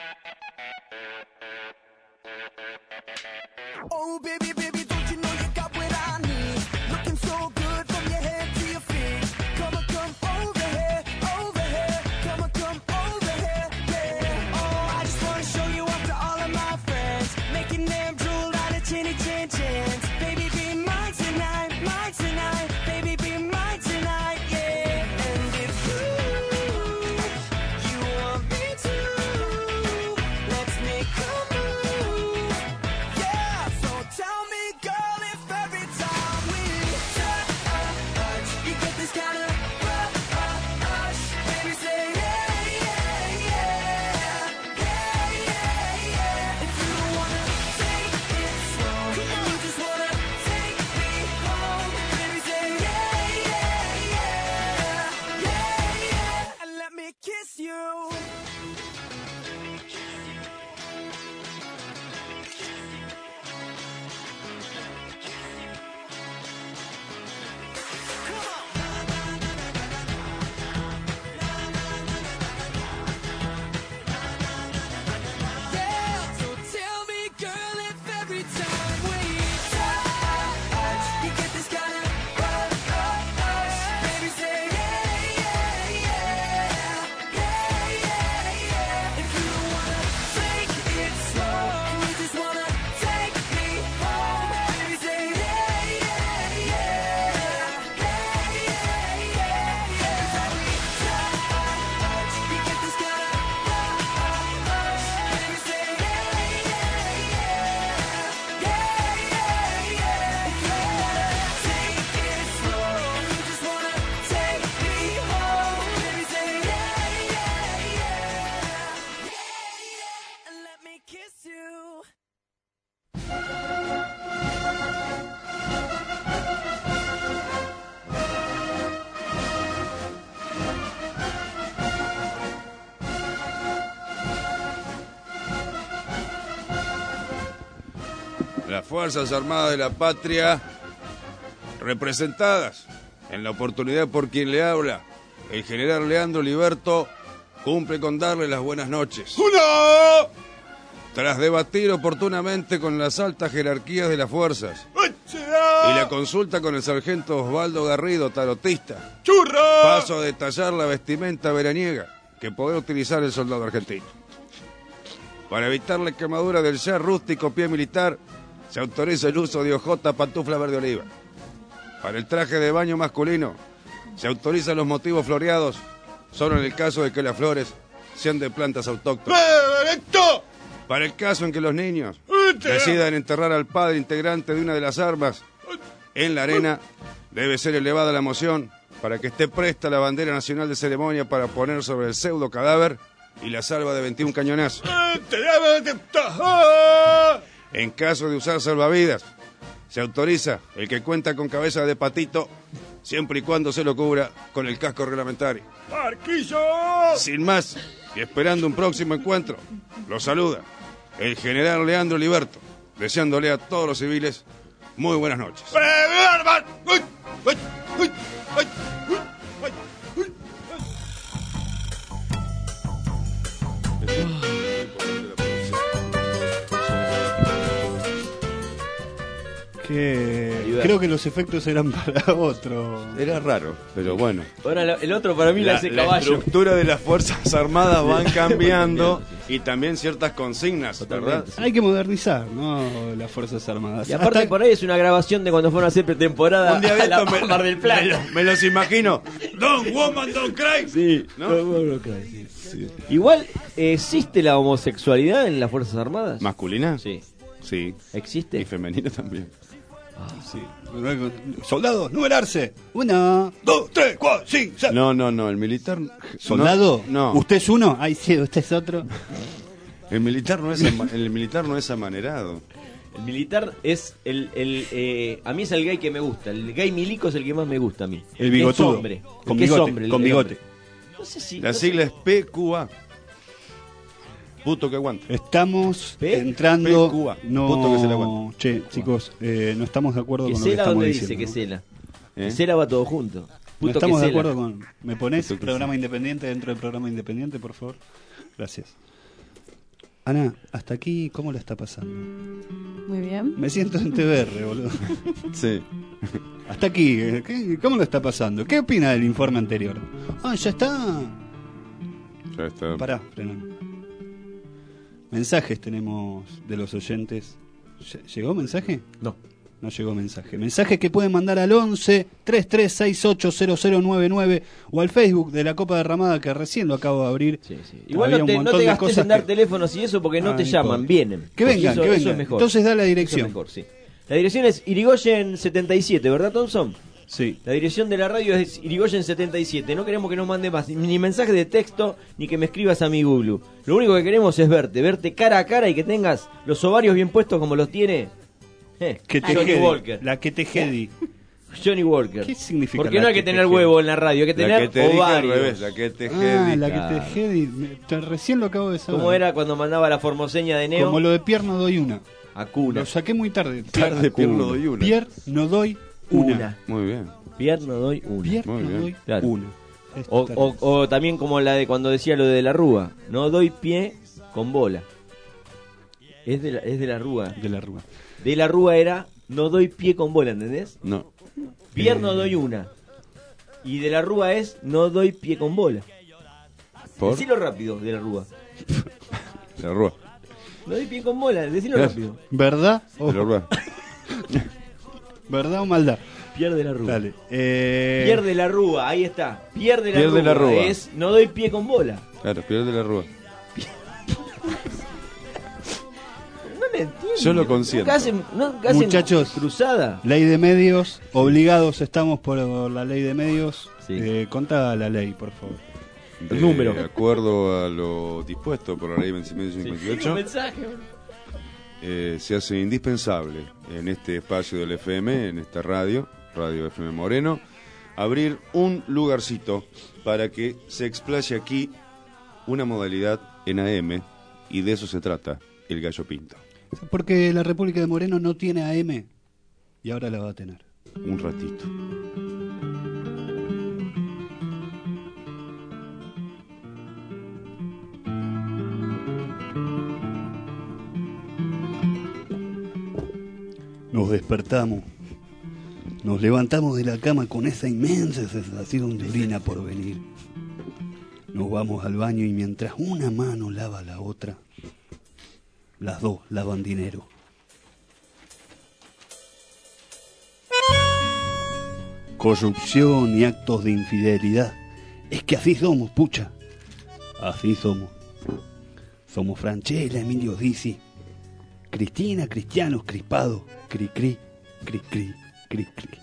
Oh, baby, baby, don't you know you got what I need? Looking so good from your head to your feet. Come on, come over here, over here. Come on, come over here, yeah. Oh, I just wanna show you off to all of my friends, making them drool out of chinny chin chins. Baby, be mine tonight, mine tonight. Baby, be mine tonight, yeah. And if you, you want me to, let's make a move, yeah. So tell me, girl, if every time we touch, you get this kind of rush, baby, say yeah, yeah, yeah, yeah, yeah, yeah. If you don't wanna take it slow, and you just wanna take me home, baby, say yeah, yeah, yeah, yeah, yeah, and let me kiss you. Yeah, so tell me, girl, if every time we touch, you get this kind of rush, baby, say yeah, yeah, yeah, yeah, yeah, yeah. If you don't wanna take it slow and you just wanna take me home, baby, say yeah, yeah, yeah, yeah, yeah, yeah, yeah. Cause we touch, you get this kind of rush, baby, say yeah, yeah, yeah, yeah, yeah, yeah. If you wanna take it slow and you just wanna take me home, baby, say yeah, yeah, yeah, yeah, yeah, and let me kiss you. Las Fuerzas Armadas de la Patria, representadas en la oportunidad por quien le habla, el general Leandro Liberto, cumple con darle las buenas noches. ¡Hola! Tras debatir oportunamente con las altas jerarquías de las fuerzas y la consulta con el sargento Osvaldo Garrido, tarotista, ¡Churra! paso a detallar la vestimenta veraniega que podrá utilizar el soldado argentino. Para evitar la quemadura del ya rústico pie militar, se autoriza el uso de hojota pantufla verde oliva. Para el traje de baño masculino, Se autorizan los motivos floreados solo en el caso de que las flores sean de plantas autóctonas. Para el caso en que los niños decidan enterrar al padre integrante de una de las armas en la arena, debe ser elevada la moción para que esté presta la bandera nacional de ceremonia para poner sobre el pseudo cadáver y la salva de veintiún cañonazos. En caso de usar salvavidas, se autoriza el que cuenta con cabeza de patito, siempre y cuando se lo cubra con el casco reglamentario. ¡Marquillo! Sin más, y esperando un próximo encuentro, los saluda el general Leandro Liberto, deseándole a todos los civiles muy buenas noches. Que creo que los efectos eran para otro. Era raro, pero bueno. Ahora la- el otro para mí la, La, hace la caballo. estructura de las Fuerzas Armadas van cambiando y también ciertas consignas, ¿verdad? Hay que modernizar, ¿no? Las Fuerzas Armadas. Y aparte Hasta- por ahí es una grabación de cuando fueron a hacer pretemporada Un día de a la esto me, Mar del Plata. me lo- me los imagino. Don't woman, don't cry. Sí, ¿no? Don't cry, sí. Sí. Igual, ¿existe la homosexualidad en las Fuerzas Armadas? ¿Masculina? Sí. Sí. ¿Existe? Y femenina también. Sí. Soldados, numerarse. Uno, dos, tres, cuatro, cinco, seis. No, no, no, el militar... ¿Soldado? No. ¿Usted es uno? Ay, sí, usted es otro. El militar no es ama- el militar no es amanerado. El militar es el... el eh, a mí es el gay que me gusta. El gay milico es el que más me gusta a mí. El que bigotudo. Es hombre. El Con que es bigote, hombre, el- con el bigote. hombre. No sé si... La no sé- sigla es P Q A. Puto que aguanta. Estamos P- entrando. P Q A. No, Puto que se la aguanta. che, chicos, eh, no estamos de acuerdo ¿Que con lo que cela estamos dónde diciendo. dice que ¿no? cela? ¿Eh? Que cela va todo junto. No Puto estamos que de cela. acuerdo con. ¿Me pones Puto que programa cela. independiente dentro del programa independiente, por favor? Gracias. Ana, hasta aquí, ¿cómo la está pasando? Muy bien. Me siento en T V R, boludo. Sí. Hasta aquí, eh, ¿qué- ¿cómo lo está pasando? ¿Qué opina del informe anterior? Ah, ya está. Ya está. Pará, frená. Mensajes tenemos de los oyentes. ¿Lle- ¿Llegó mensaje? No. No llegó mensaje. Mensajes que pueden mandar al once, treinta y tres sesenta y ocho, cero cero noventa y nueve o al Facebook de la Copa Derramada que recién lo acabo de abrir. Igual Había no un te, no montón te de gastes cosas en dar que- teléfonos y eso porque no Ah, te no llaman, importa. vienen. Que Porque vengan, eso- que eso vengan. es mejor. Entonces da la Eso dirección. es mejor, sí. La dirección es Irigoyen setenta y siete, ¿verdad, Thompson? Sí. La dirección de la radio es Irigoyen setenta y siete. No queremos que nos mande más ni mensaje de texto ni que me escribas a mi Google. Lo único que queremos es verte, verte cara a cara y que tengas los ovarios bien puestos como los tiene eh, Que te Johnny jedi. Walker. La que te jedi. Johnny Walker. ¿Qué significa Porque la no hay que que te tener jedi? huevo en la radio, hay que La tener que te dije al ovarios. revés, la que te Ah, jedi. la que Claro. te jedi. Me- te- Recién lo acabo de saber. ¿Cómo era cuando mandaba la formoseña de Neo? Como lo de Pierre no doy una. A cuna. Lo saqué muy tarde. Tarde, Pierre no doy una. Pierre no doy una. Una. Muy bien. Pierre no doy una. Pierre Muy no bien. doy Claro. una. O, o- o también como la de cuando decía lo de la Rúa. No doy pie con bola. Es de la, es de la Rúa. De la Rúa. De la Rúa era no doy pie con bola, ¿entendés? No. Pierre no doy una. Y de la Rúa es no doy pie con bola. ¿Por? Decilo rápido, de la Rúa. La Rúa. No doy pie con bola, decilo Yes. rápido. ¿Verdad? o- De la Rúa. ¿Verdad o maldad? Pierre de la Rúa. Dale. Eh... Pierre de la Rúa, ahí está. Pierre de la, Pierre de Rúa, la Rúa. es no doy pie con bola. Claro, Pierre de la Rúa. No me entiendo. Yo lo consiento. Nunca hacen, nunca hacen Muchachos, cruzada. Ley de medios, obligados estamos por la ley de medios. Sí. Eh, contá la ley, por favor. De número. acuerdo a lo dispuesto por la ley veintiocho cincuenta y Un ocho, mensaje. eh, se hace indispensable en este espacio del F M, en esta radio, Radio F M Moreno, abrir un lugarcito para que se explaye aquí una modalidad en A M, y de eso se trata el Gallo Pinto. Porque la República de Moreno no tiene A M y ahora la va a tener. Un ratito. Nos despertamos, nos levantamos de la cama con esa inmensa sensación de orina por venir. Nos vamos al baño y mientras una mano lava la otra, las dos lavan dinero. corrupción y actos de infidelidad. Es que así somos, pucha. Así somos. Somos Franchella, Emilio Dizzi, Cristina, Cristianos, Crispado, Cri Cri, Cri Cri, Cri Cri.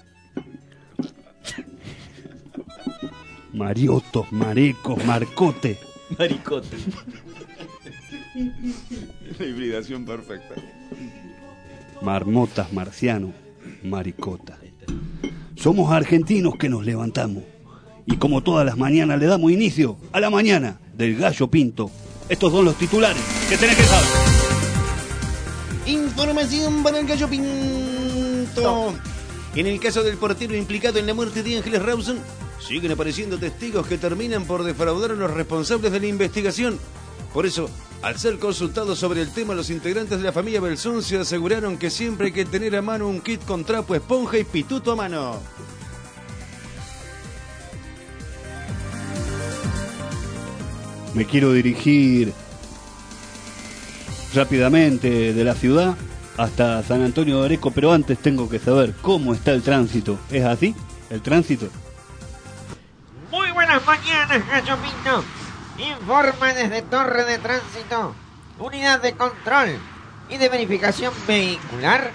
Mariotos, Marecos, Marcote. Maricote. La hibridación perfecta. Marmotas, Marciano, Maricota. Somos argentinos que nos levantamos. Y como todas las mañanas le damos inicio a la mañana del Gallo Pinto. Estos son los titulares que tenés que saber. Información para el Gallo Pinto. En el caso del portero implicado en la muerte de Ángeles Rawson, siguen apareciendo testigos que terminan por defraudar a los responsables de la investigación. Por eso, al ser consultados sobre el tema, los integrantes de la familia Belzón se aseguraron que siempre hay que tener a mano un kit con trapo, esponja y pituto a mano. Me quiero dirigir rápidamente de la ciudad hasta San Antonio de Areco, pero antes tengo que saber cómo está el tránsito. ¿Es así? ¿El tránsito? Muy buenas mañanas, Gallo Pinto. Informa desde Torre de Tránsito, Unidad de Control y de Verificación Vehicular,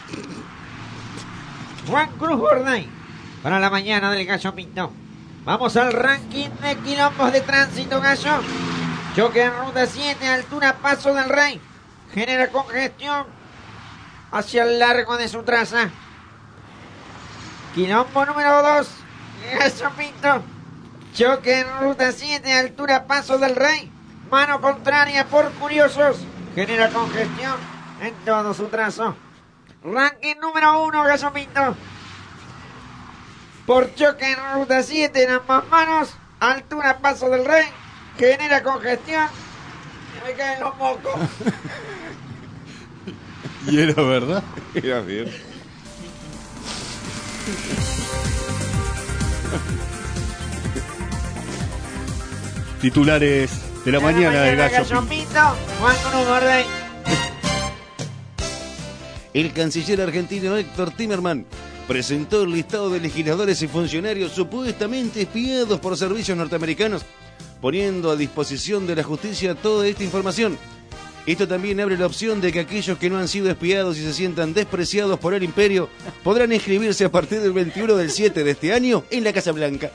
Juan Cruz Borday, para la mañana del Gallo Pinto. Vamos al ranking de quilombos de tránsito, Gallo. Choque en ruta siete, altura Paso del Rey. Genera congestión hacia el largo de su traza. Quilombo número dos, Gallo Pinto. Choque en ruta siete, altura Paso del Rey. Mano contraria por curiosos. Genera congestión en todo su trazo. Ranking número uno, Gallo Pinto. Por choque en ruta siete en ambas manos, altura Paso del Rey. Genera congestión. Me caen los mocos. ¿Y era verdad? Era bien. Titulares de la, de mañana, la mañana del Gallo, Gallo Pinto. Juan Cruz Borday. El canciller argentino Héctor Timerman presentó el listado de legisladores y funcionarios supuestamente espiados por servicios norteamericanos, poniendo a disposición de la justicia toda esta información. Esto también abre la opción de que aquellos que no han sido espiados y se sientan despreciados por el imperio podrán inscribirse a partir del veintiuno del siete de este año en la Casa Blanca.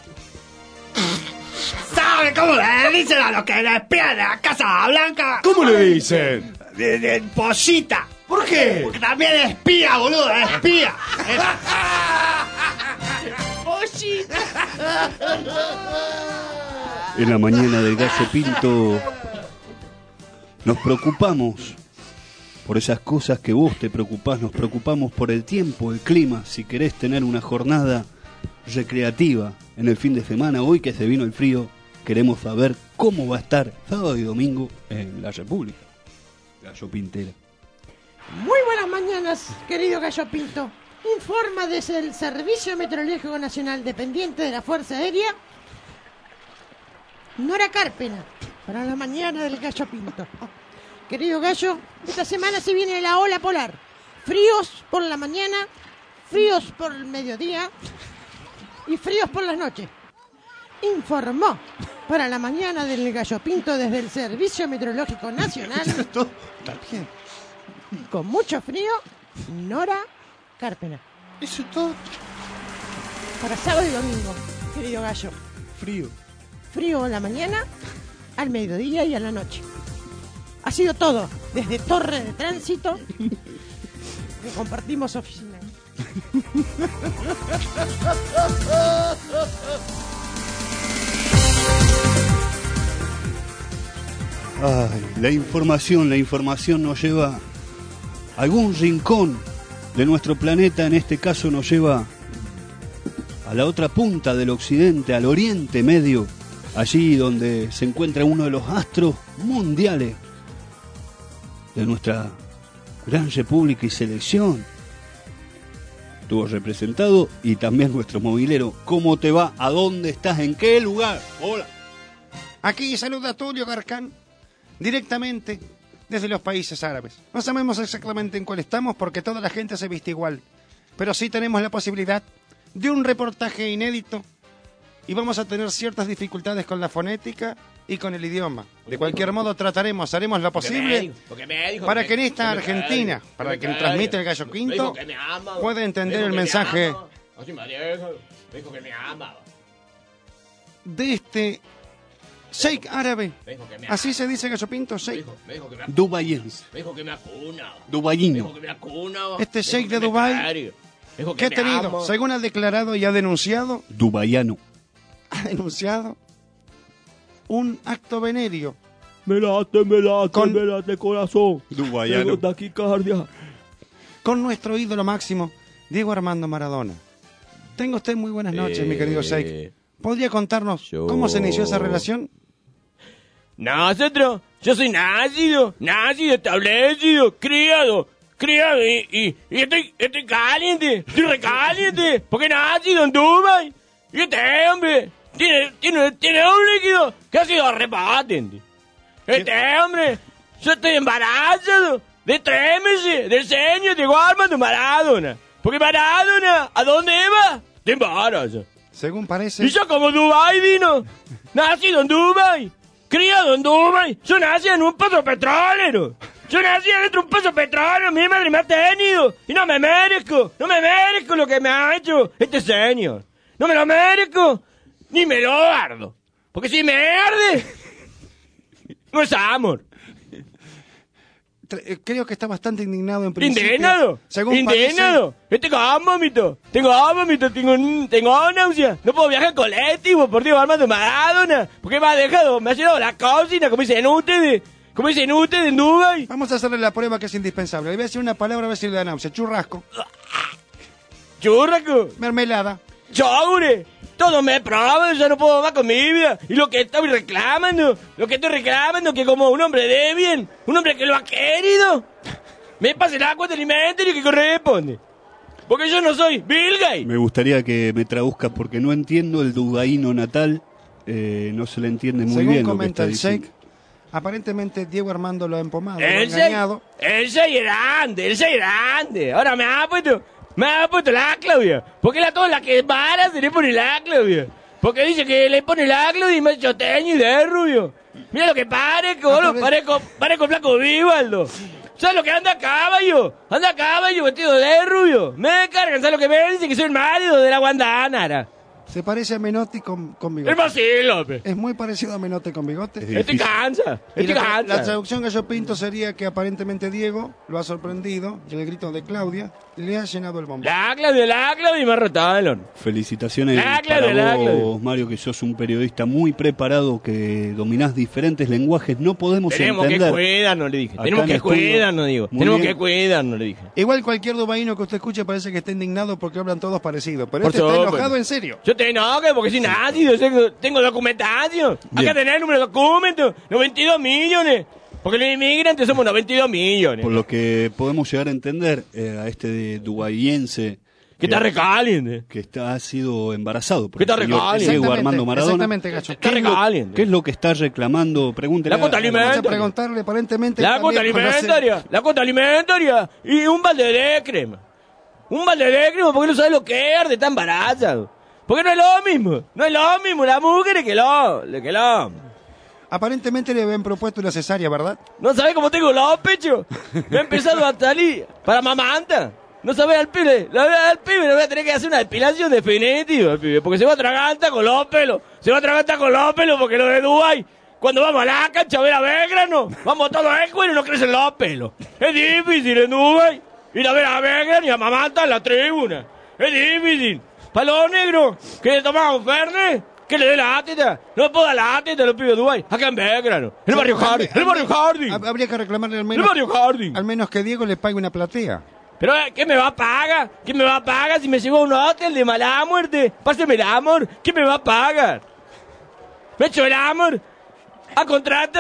¿Sabe cómo le dicen a los que le espían a la Casa Blanca? ¿Cómo le dicen? De, de pollita. ¿Por qué? Porque también es espía, boludo, es espía. Pollita. En la mañana del Gallo Pinto nos preocupamos por esas cosas que vos te preocupás, nos preocupamos por el tiempo, el clima, si querés tener una jornada recreativa en el fin de semana, hoy que se vino el frío, queremos saber cómo va a estar sábado y domingo en la República. Gallo Pintera. Muy buenas mañanas, querido Gallo Pinto. Informa desde el Servicio Meteorológico Nacional dependiente de la Fuerza Aérea, Nora Carpena, para la mañana del Gallo Pinto. Querido Gallo, esta semana se viene la ola polar. Fríos por la mañana, fríos por el mediodía y fríos por las noches. Informó para la mañana del Gallo Pinto desde el Servicio Meteorológico Nacional. Con mucho frío, Nora Carpena. Eso es todo. Para sábado y domingo, querido Gallo. Frío. Frío a la mañana, al mediodía y a la noche. Ha sido todo desde Torre de Tránsito, que compartimos oficina. Ay, la información, la información nos lleva a algún rincón de nuestro planeta, en este caso nos lleva a la otra punta del occidente, al Oriente Medio, allí donde se encuentra uno de los astros mundiales de nuestra gran república y selección. Estuvo representado y también nuestro movilero. ¿Cómo te va? ¿A dónde estás? ¿En qué lugar? Hola. Aquí saluda Tulio Garcán, directamente desde los países árabes. No sabemos exactamente en cuál estamos porque toda la gente se viste igual, pero sí tenemos la posibilidad de un reportaje inédito y vamos a tener ciertas dificultades con la fonética y con el idioma. De cualquier modo trataremos, haremos lo posible para que en esta Argentina, para que transmite el Gallo Pinto, pueda entender el mensaje de este sheik árabe. Así se dice Gallo Pinto, sheik. Dubayense. Me dijo que me acuna. Dubayino. Me dijo que me acuna. Este sheik de Me Dubái, cario. Me dijo que ha me tenido, amo. según ha declarado y ha denunciado, Dubayano. ha denunciado un acto venerio. Me late, me late, Con- me late corazón. Dubayano. Tengo taquicardia. Con nuestro ídolo máximo, Diego Armando Maradona. Tenga usted muy buenas noches, mi querido sheik. ¿Podría contarnos cómo se inició esa relación? Nosotros, yo soy nacido, nacido, establecido, criado, criado y, y, y estoy, estoy caliente, estoy recaliente, porque nacido en Dubái. Y este hombre tiene, tiene, tiene un líquido que ha sido repatente. Este hombre, yo estoy embarazado de tres meses del señor Diego Armando Maradona. Porque Maradona, ¿a dónde va? Te embaraza. Según parece... Y yo como Dubái vino, nacido en Dubái, criado en Dubái, yo nací en un pozo petrolero. Yo nací dentro de un pozo petrolero, mi madre me ha tenido. Y no me merezco, no me merezco lo que me ha hecho este señor. No me lo merezco, ni me lo ardo. Porque si me arde, no es amor. Tre- eh, Creo que está bastante indignado en principio. ¿Indignado? Según ¿Indignado? Yo tengo vómito, tengo vómito, tengo, tengo náusea. No puedo viajar en colectivo por Diego Armando Maradona. Porque me ha dejado, me ha llenado la cocina, como dicen ustedes. Como dicen ustedes en Dubái. Vamos a hacerle la prueba que es indispensable. Le voy a decir una palabra a ver si le da náusea. Churrasco. Churrasco. Mermelada. Chogure. Todo me probado, ya no puedo más con mi vida. Y lo que estoy reclamando, lo que estoy reclamando, que como un hombre de bien, un hombre que lo ha querido, me pase el agua de alimentario que corresponde. Porque yo no soy Bill Gates. Me gustaría que me traduzca porque no entiendo el dubaíno natal. Eh, no se le entiende muy Según bien lo que comenta está el diciendo. sheik, aparentemente Diego Armando lo ha empomado, lo ha El engañado. Shey, el Shey grande, el Shey grande. Ahora me ha puesto, me ha puesto la Claudia. Porque la toda la que para se le pone la Claudia. Porque dice que le pone la Claudia y me choteño y de rubio. Mira lo que parezco, boludo, parezco, parezco flaco Vivaldo. ¿Sabes lo que anda a caballo? Anda a caballo vestido de rubio. Me cargan, ¿sabes lo que me dicen? Que soy el marido de la Guandanara. Se parece a Menotti con, con bigote. El Basile López. Es muy parecido a Menotti con bigote. Estoy cansa, Y estoy la, cansa. la traducción Gallo Pinto sería que aparentemente Diego lo ha sorprendido y el grito de Claudia le ha llenado el bombo. La Claudia, la Claudia y me ha rotado el horno. Felicitaciones La para Claudia, la vos, Claudia. Mario, que sos un periodista muy preparado, que dominás diferentes lenguajes. No podemos Tenemos que entender. cuidarnos, le dije. Acá Tenemos en que estudio. cuidarnos, digo. Muy Tenemos bien. que cuidarnos, le dije. Igual cualquier dubaíno que usted escuche parece que está indignado porque hablan todos parecidos, pero Por este está supuesto. enojado en serio. Yo te enojo porque soy nacido, tengo, tengo documentación. Hay que tener el número de documentos. noventa y dos millones. Porque los inmigrantes somos noventa y dos millones. Por lo que podemos llegar a entender eh, a este de dubaiense Que está recaliente. que está, ha sido embarazado por Que está el señor recaliente. Diego Exactamente, Armando Maradona. exactamente, Gacho. ¿Qué, es lo, recaliente. qué es lo que está reclamando? Pregúntele. La cuota a- alimentaria. Vamos a preguntarle aparentemente... La cuota también conoce- alimentaria, la cuota alimentaria y un balde de crema. Un balde de crema porque no sabe lo que es de tan embarazado. Porque no es lo mismo, no es lo mismo la mujer que lo, que el hombre. Aparentemente le habían propuesto una cesárea, ¿verdad? ¿No sabés cómo tengo los pechos? Me ha empezado a salir para mamanta. No sabés al pibe, la verdad al pibe le voy a tener que hacer una depilación definitiva al pibe, porque se va a atragantar con los pelos, se va a atragantar con los pelos porque lo de Dubái, cuando vamos a la cancha a ver a Belgrano, vamos todos en cuero y no crecen los pelos. Es difícil en Dubái ir a ver a Belgrano y a mamanta en la tribuna. Es difícil. Para los negros que le tomamos Fernet, que le dé la teta. No puedo dar la teta a los pibes de Dubái. Acá en Belgrano. El barrio Hardy. El barrio Hardy. Hab- Habría que reclamarle al El menos, barrio Hardy. al menos que Diego le pague una platea. Pero, eh, ¿qué me va a pagar? ¿Qué me va a pagar si me llevo a un hotel de mala muerte? Páseme el amor. ¿Qué me va a pagar? ¿Me echo el amor? ¿A contrato?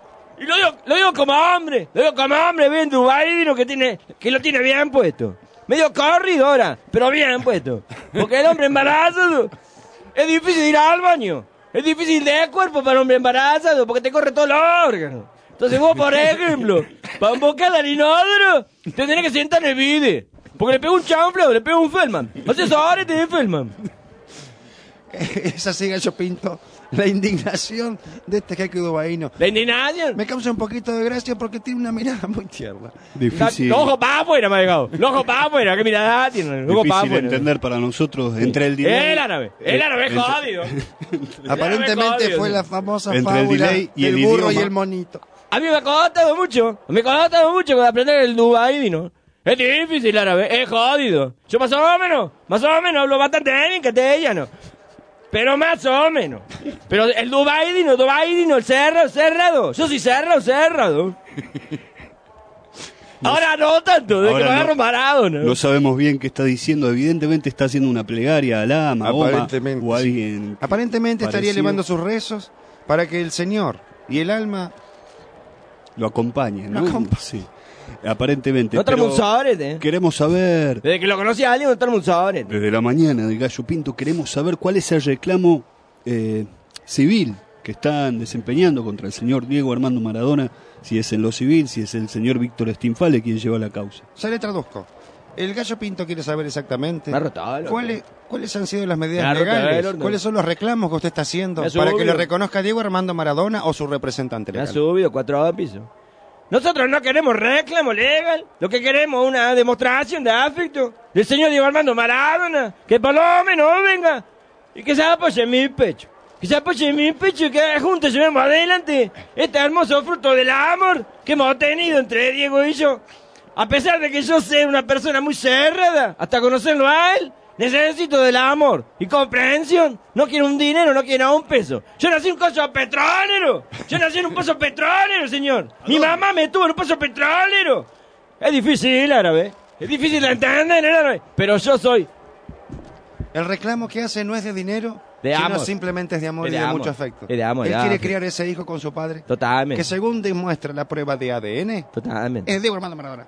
Y lo digo, lo digo como hombre. Lo digo como hombre. Bien Dubái, que, tiene, que lo tiene bien puesto. Medio corrido ahora, pero bien puesto. Porque el hombre embarazado es difícil ir al baño. Es difícil de cuerpo para un hombre embarazado porque te corre todo el órgano. Entonces vos, por ejemplo, para embocar al inodoro, te tenés que sentar en el bide. Porque le pegó un chanfle, le pegó un Feldman. O sea, sorete de Feldman. Es así, Gallo Pinto. La indignación de este jeque uruguaino. ¿La indignación? Me causa un poquito de gracia porque tiene una mirada muy tierna. Difícil. Los ojos para afuera, me ha dejado. Los ojos para afuera, qué mirada tiene. Los ojos para Difícil de afuera. entender para nosotros entre el delay. El árabe, el árabe es entre- jodido. Aparentemente jodido, fue sí. la famosa Entre el fábula delay y del el burro idioma. y el monito. A mí me ha costado mucho. Me ha costado mucho con aprender el dubaidino. Es difícil árabe, es jodido. Yo más o menos, más o menos hablo bastante bien castellano. Pero más o menos. Pero el dubaidino, dubaidino, el cerrado, cerrado. Yo soy cerrado, cerrado. Ahora no tanto, de Ahora que me no. agarro parado, ¿no? No sabemos bien qué está diciendo. Evidentemente está haciendo una plegaria a la Mahoma Aparentemente. o a alguien. Aparentemente estaría parecido. elevando sus rezos para que el Señor y el alma Lo acompañen, ¿no? Lo acompa- Sí. Aparentemente. No traemos pero un saborete, ¿eh? Queremos saber, Desde que lo conocí a alguien, no traemos un saborete. desde la mañana del Gallo Pinto, queremos saber cuál es el reclamo eh, civil que están desempeñando contra el señor Diego Armando Maradona, si es en lo civil, si es el señor Víctor Stinfale quien lleva la causa. Ya le traduzco. El Gallo Pinto quiere saber exactamente Me ha rotado el cuáles, cuáles han sido las Me medidas ha rotado el legales, horno. cuáles son los reclamos que usted está haciendo Me ha para que subido. le reconozca a Diego Armando Maradona o su representante Me ha legal. subido cuatro a piso. Nosotros no queremos reclamo legal. Lo que queremos es una demostración de afecto del señor Diego Armando Maradona. Que por lo menos venga y que se apoye en mi pecho. Que se apoye en mi pecho y que juntos llevemos adelante este hermoso fruto del amor que hemos tenido entre Diego y yo. A pesar de que yo sea una persona muy cerrada, hasta conocerlo a él, necesito del amor y comprensión. No quiero un dinero, no quiero un peso. Yo nací en un pozo petrolero. Yo nací en un pozo petrolero, señor. Mi mamá me tuvo en un pozo petrolero. Es difícil, árabe. Es difícil de entender, árabe. Pero yo soy El reclamo que hace no es de dinero, De sino amor. simplemente es de amor Es y de de amor. mucho afecto. Es de amor, Él de quiere afecto. criar ese hijo con su padre, totalmente. que según demuestra la prueba de A D N, Totalmente. es Diego Armando Maradona.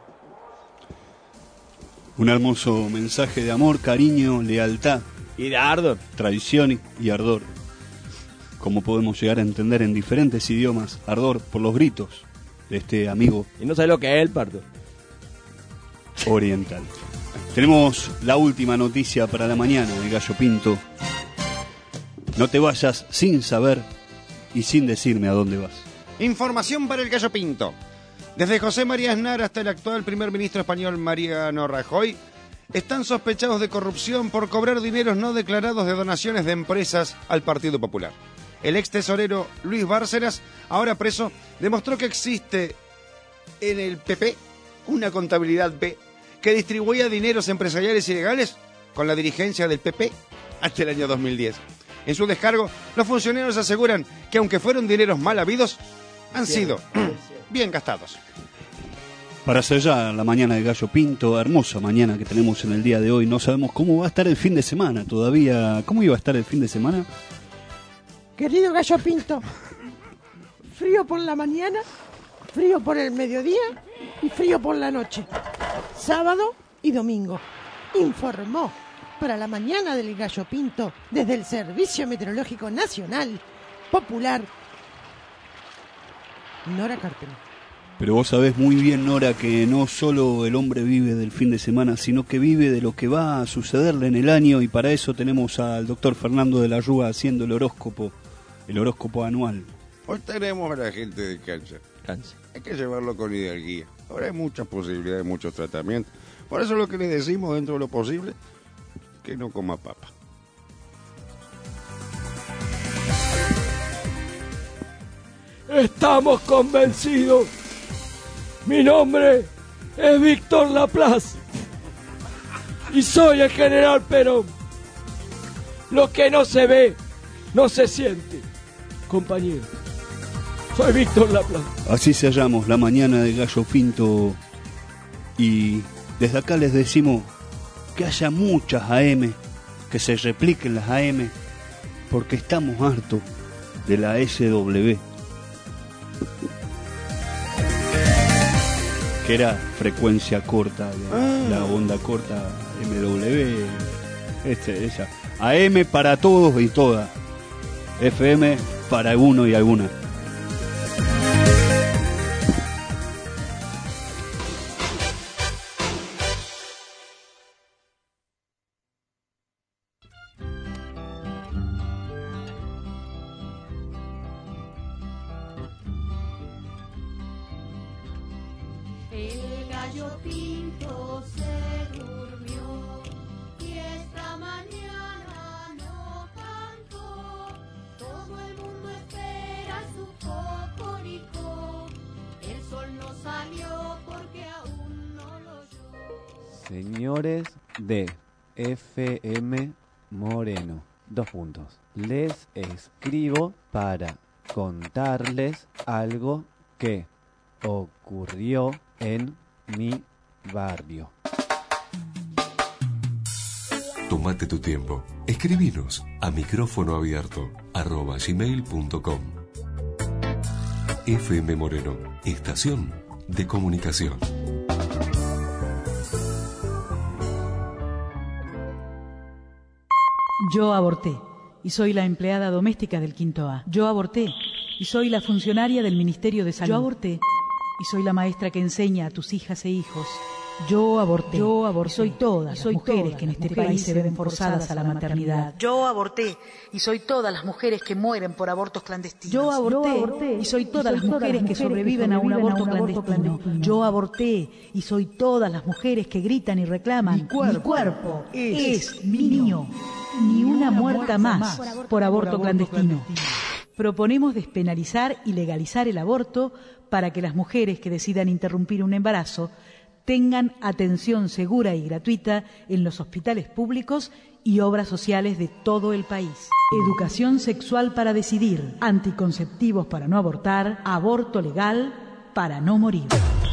Un hermoso mensaje de amor, cariño, lealtad, Y de ardor. tradición y ardor. Como podemos llegar a entender en diferentes idiomas, ardor por los gritos de este amigo Y no sabe lo que es el parto. oriental. Tenemos la última noticia para la mañana de Gallo Pinto. No te vayas sin saber y sin decirme a dónde vas. Información para el Gallo Pinto. Desde José María Aznar hasta el actual primer ministro español Mariano Rajoy, están sospechados de corrupción por cobrar dineros no declarados de donaciones de empresas al Partido Popular. El ex tesorero Luis Bárcenas, ahora preso, demostró que existe en el P P una contabilidad B que distribuía dineros empresariales ilegales con la dirigencia del P P hasta el año dos mil diez. En su descargo, los funcionarios aseguran que aunque fueron dineros mal habidos, han sido bien gastados. Para sellar la mañana de Gallo Pinto, hermosa mañana que tenemos en el día de hoy, no sabemos cómo va a estar el fin de semana todavía. ¿Cómo iba a estar el fin de semana? Querido Gallo Pinto, frío por la mañana, frío por el mediodía y frío por la noche. Sábado y domingo. Informó para la mañana del Gallo Pinto desde el Servicio Meteorológico Nacional Popular Nora Carpena. Pero vos sabés muy bien, Nora, que no solo el hombre vive del fin de semana, sino que vive de lo que va a sucederle en el año, y para eso tenemos al doctor Fernando de la Rúa haciendo el horóscopo, el horóscopo anual. Hoy tenemos a la gente de cáncer. Cáncer. Hay que llevarlo con hidalguía. Ahora hay muchas posibilidades, muchos tratamientos. Por eso lo que le decimos dentro de lo posible, que no coma papa. Estamos convencidos. Mi nombre es Víctor Laplace y soy el general Perón. Lo que no se ve, no se siente, compañero. Soy Víctor Laplace. Así sellamos la mañana de Gallo Pinto, y desde acá les decimos que haya muchas A M, que se repliquen las A M, porque estamos hartos de la S W, que era frecuencia corta, la, la onda corta M W, este, esa. A M para todos y todas, F M para alguno y alguna. El gallo pinto se durmió y esta mañana no cantó. Todo el mundo espera su cocorico. El sol no salió porque aún no lo oyó. Señores de F M Moreno, dos puntos. Les escribo para contarles algo que ocurrió en mi barrio. Tómate tu tiempo. Escribinos a micrófono abierto arroba gmail punto com. F M Moreno, estación de comunicación. Yo aborté y soy la empleada doméstica del Quinto A. Yo aborté y soy la funcionaria del Ministerio de Salud. Yo aborté y soy la maestra que enseña a tus hijas e hijos. Yo aborté. Yo aborté. Y soy todas las mujeres que en este país se ven forzadas a la maternidad. Yo aborté y soy todas las mujeres que mueren por abortos clandestinos. Yo aborté y soy todas las mujeres que sobreviven a un aborto clandestino. Yo aborté y soy todas las mujeres que gritan y reclaman. Mi cuerpo, mi cuerpo es, es mío. Ni una muerta más por aborto clandestino. Proponemos despenalizar y legalizar el aborto para que las mujeres que decidan interrumpir un embarazo tengan atención segura y gratuita en los hospitales públicos y obras sociales de todo el país. Educación sexual para decidir, anticonceptivos para no abortar, aborto legal para no morir.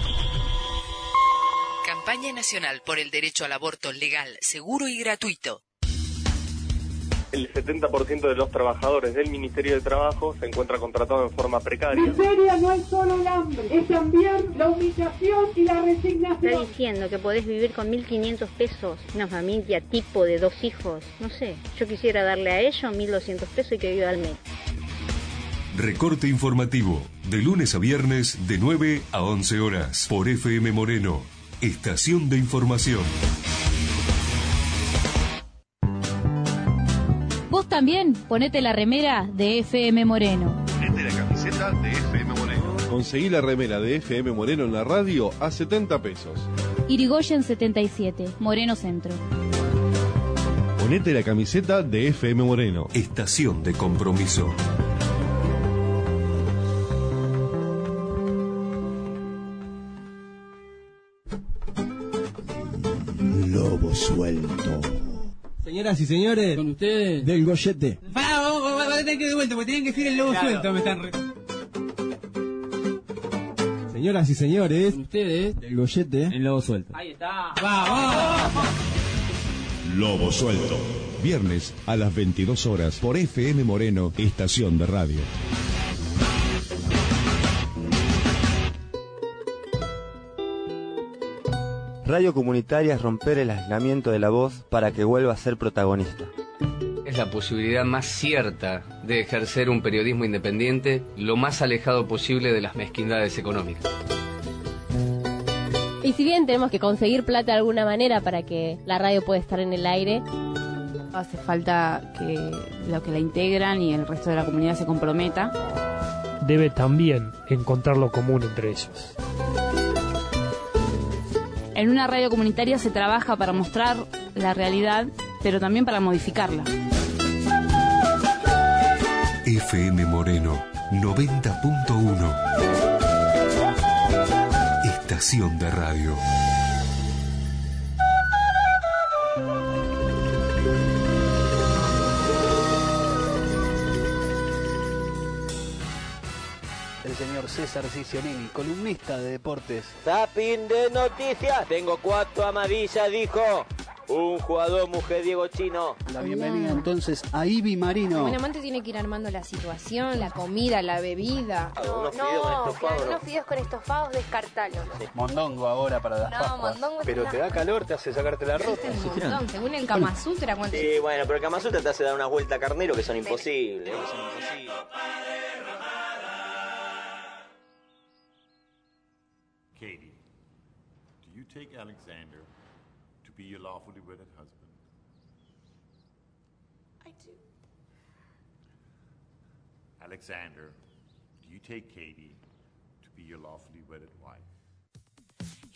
Campaña Nacional por el Derecho al Aborto Legal, Seguro y Gratuito. El setenta por ciento de los trabajadores del Ministerio de Trabajo se encuentra contratado en forma precaria. Miseria no es solo el hambre, es también la humillación y la resignación. Está diciendo que podés vivir con mil quinientos pesos, una familia tipo de dos hijos. No sé, yo quisiera darle a ellos mil doscientos pesos y que viva al mes. Recorte informativo, de lunes a viernes, de nueve a once horas, por F M Moreno, estación de información. Vos también ponete la remera de F M Moreno. Ponete la camiseta de F M Moreno. Conseguí la remera de F M Moreno en la radio a setenta pesos. Irigoyen setenta y siete, Moreno Centro. Ponete la camiseta de F M Moreno. Estación de compromiso. Lobo suelto. Señoras y señores, con ustedes, del Goyete. Pará, vamos, vamos, vamos a tener que de vuelta, porque tienen que decir el lobo claro. Suelto, me están re... Señoras y señores, con ustedes, del Goyete, el lobo suelto. Ahí está. ¡Vamos! Lobo suelto. Viernes a las veintidós horas por F M Moreno, estación de radio. Radio comunitaria es romper el aislamiento de la voz para que vuelva a ser protagonista. Es la posibilidad más cierta de ejercer un periodismo independiente lo más alejado posible de las mezquindades económicas. Y si bien tenemos que conseguir plata de alguna manera para que la radio pueda estar en el aire, hace falta que los que la integran y el resto de la comunidad se comprometa. Debe también encontrar lo común entre ellos. En una radio comunitaria se trabaja para mostrar la realidad, pero también para modificarla. F M Moreno noventa punto uno. Estación de radio. El señor César Cicionini, columnista de deportes. Zapping de noticias. Tengo cuatro amarillas, dijo un jugador mujeriego chino. La bienvenida entonces a Ibi Marino. Bueno, amante tiene que ir armando la situación, la comida, la bebida. No, unos fideos con estofado. Unos fideos con estofados, descartalos. Sí. Mondongo ahora para las no, Pascuas. Mondongo Pero te da calor, te hace sacarte la ropa. Este es un montón, según el Kama Sutra. ¿Cuánto? Sí, bueno, pero el Kama Sutra te hace dar una vuelta a carnero que son imposibles. Que son imposibles. Katie, do you take Alexander to be your lawfully wedded husband? I do. Alexander, do you take Katie to be your lawfully wedded wife?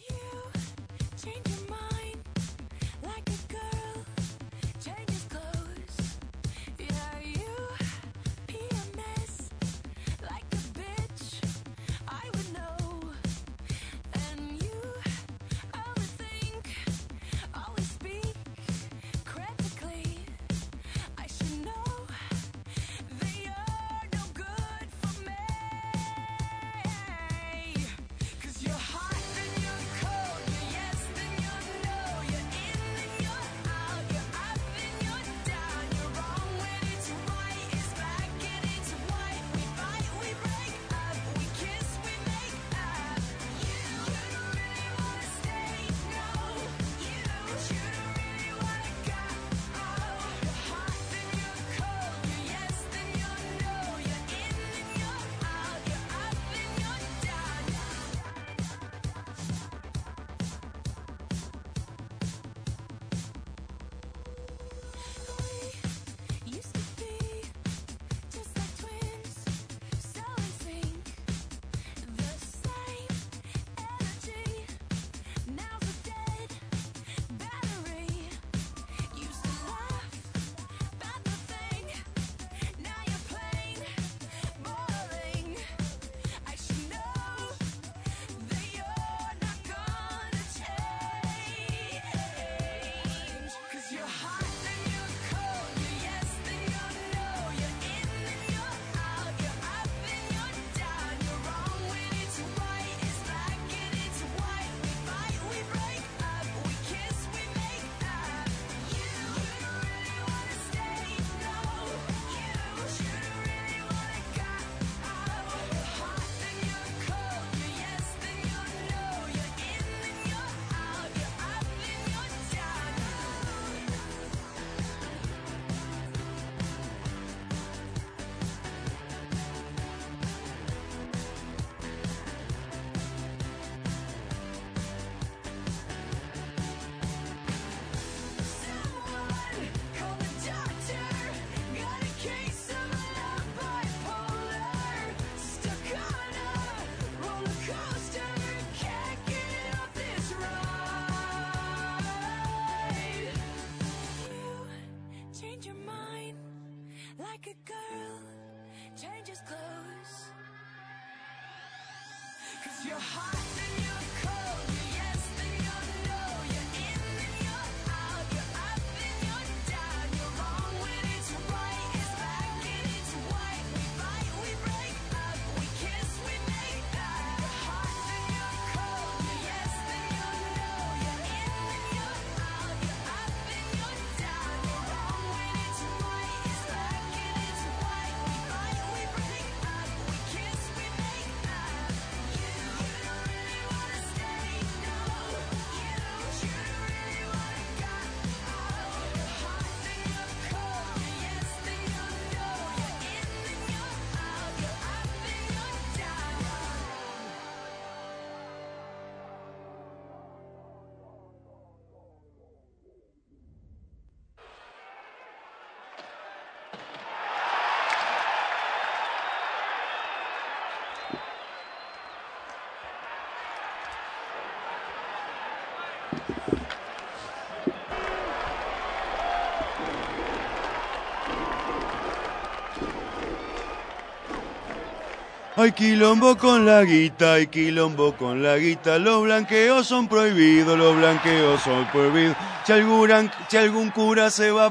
Hay quilombo con la guita, hay quilombo con la guita. Los blanqueos son prohibidos, los blanqueos son prohibidos. Si algún, si algún cura se va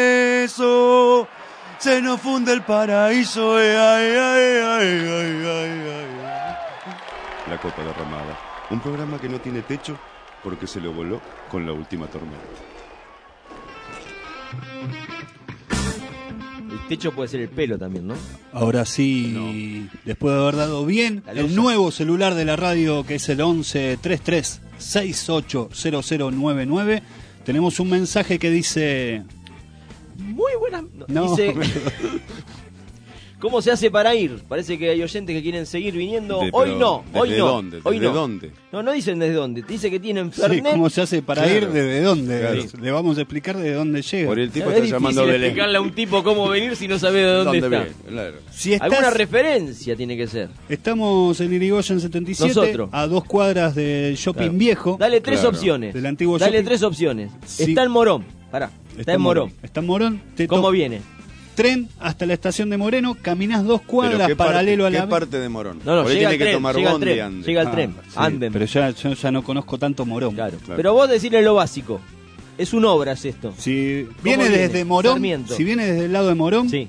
preso, se nos funde el paraíso. Eh, ay, ay, ay, ay, ay, ay. La Copa Derramada, un programa que no tiene techo porque se lo voló con la última tormenta. El techo puede ser el pelo también, ¿no? Ahora sí, no. Después de haber dado bien el nuevo celular de la radio, que es el once treinta y tres sesenta y ocho cero cero nueve nueve, tenemos un mensaje que dice... Muy buena... No. Dice... ¿Cómo se hace para ir? Parece que hay oyentes que quieren seguir viniendo. De- hoy pero, no, hoy ¿desde no. dónde? Hoy ¿Desde no. dónde? No, no dicen desde dónde. Dice que tienen Sí, Fernet. ¿cómo se hace para Claro. ir? ¿Desde dónde? Claro. Le vamos a explicar de dónde llega. Por el tipo es está difícil llamando Belén. explicarle a un tipo cómo venir si no sabe de dónde, ¿Dónde está. viene? Claro. Si estás- Alguna referencia tiene que ser. Estamos en Irigoyen setenta y siete, Nosotros. a dos cuadras del shopping Claro. viejo. Dale tres Claro. opciones. Del antiguo Dale shopping. tres opciones. Sí. Está en Morón. Pará. Está, en Morón. Está en Morón. Te ¿Cómo to- viene? Tren hasta la estación de Moreno, caminás dos Pero cuadras ¿qué paralelo parte, a la ¿Qué parte de Morón? No, no, Por ahí llega tiene el que tren, tomar llega el bondi tren, y ande. llega el Ah, tren. sí, Anden. Pero ya, yo ya no conozco tanto Morón. Claro. Claro. Pero vos decirle lo básico. Es un obras esto. Si viene viene? desde Morón, Sarmiento. si viene desde el lado de Morón, Sí.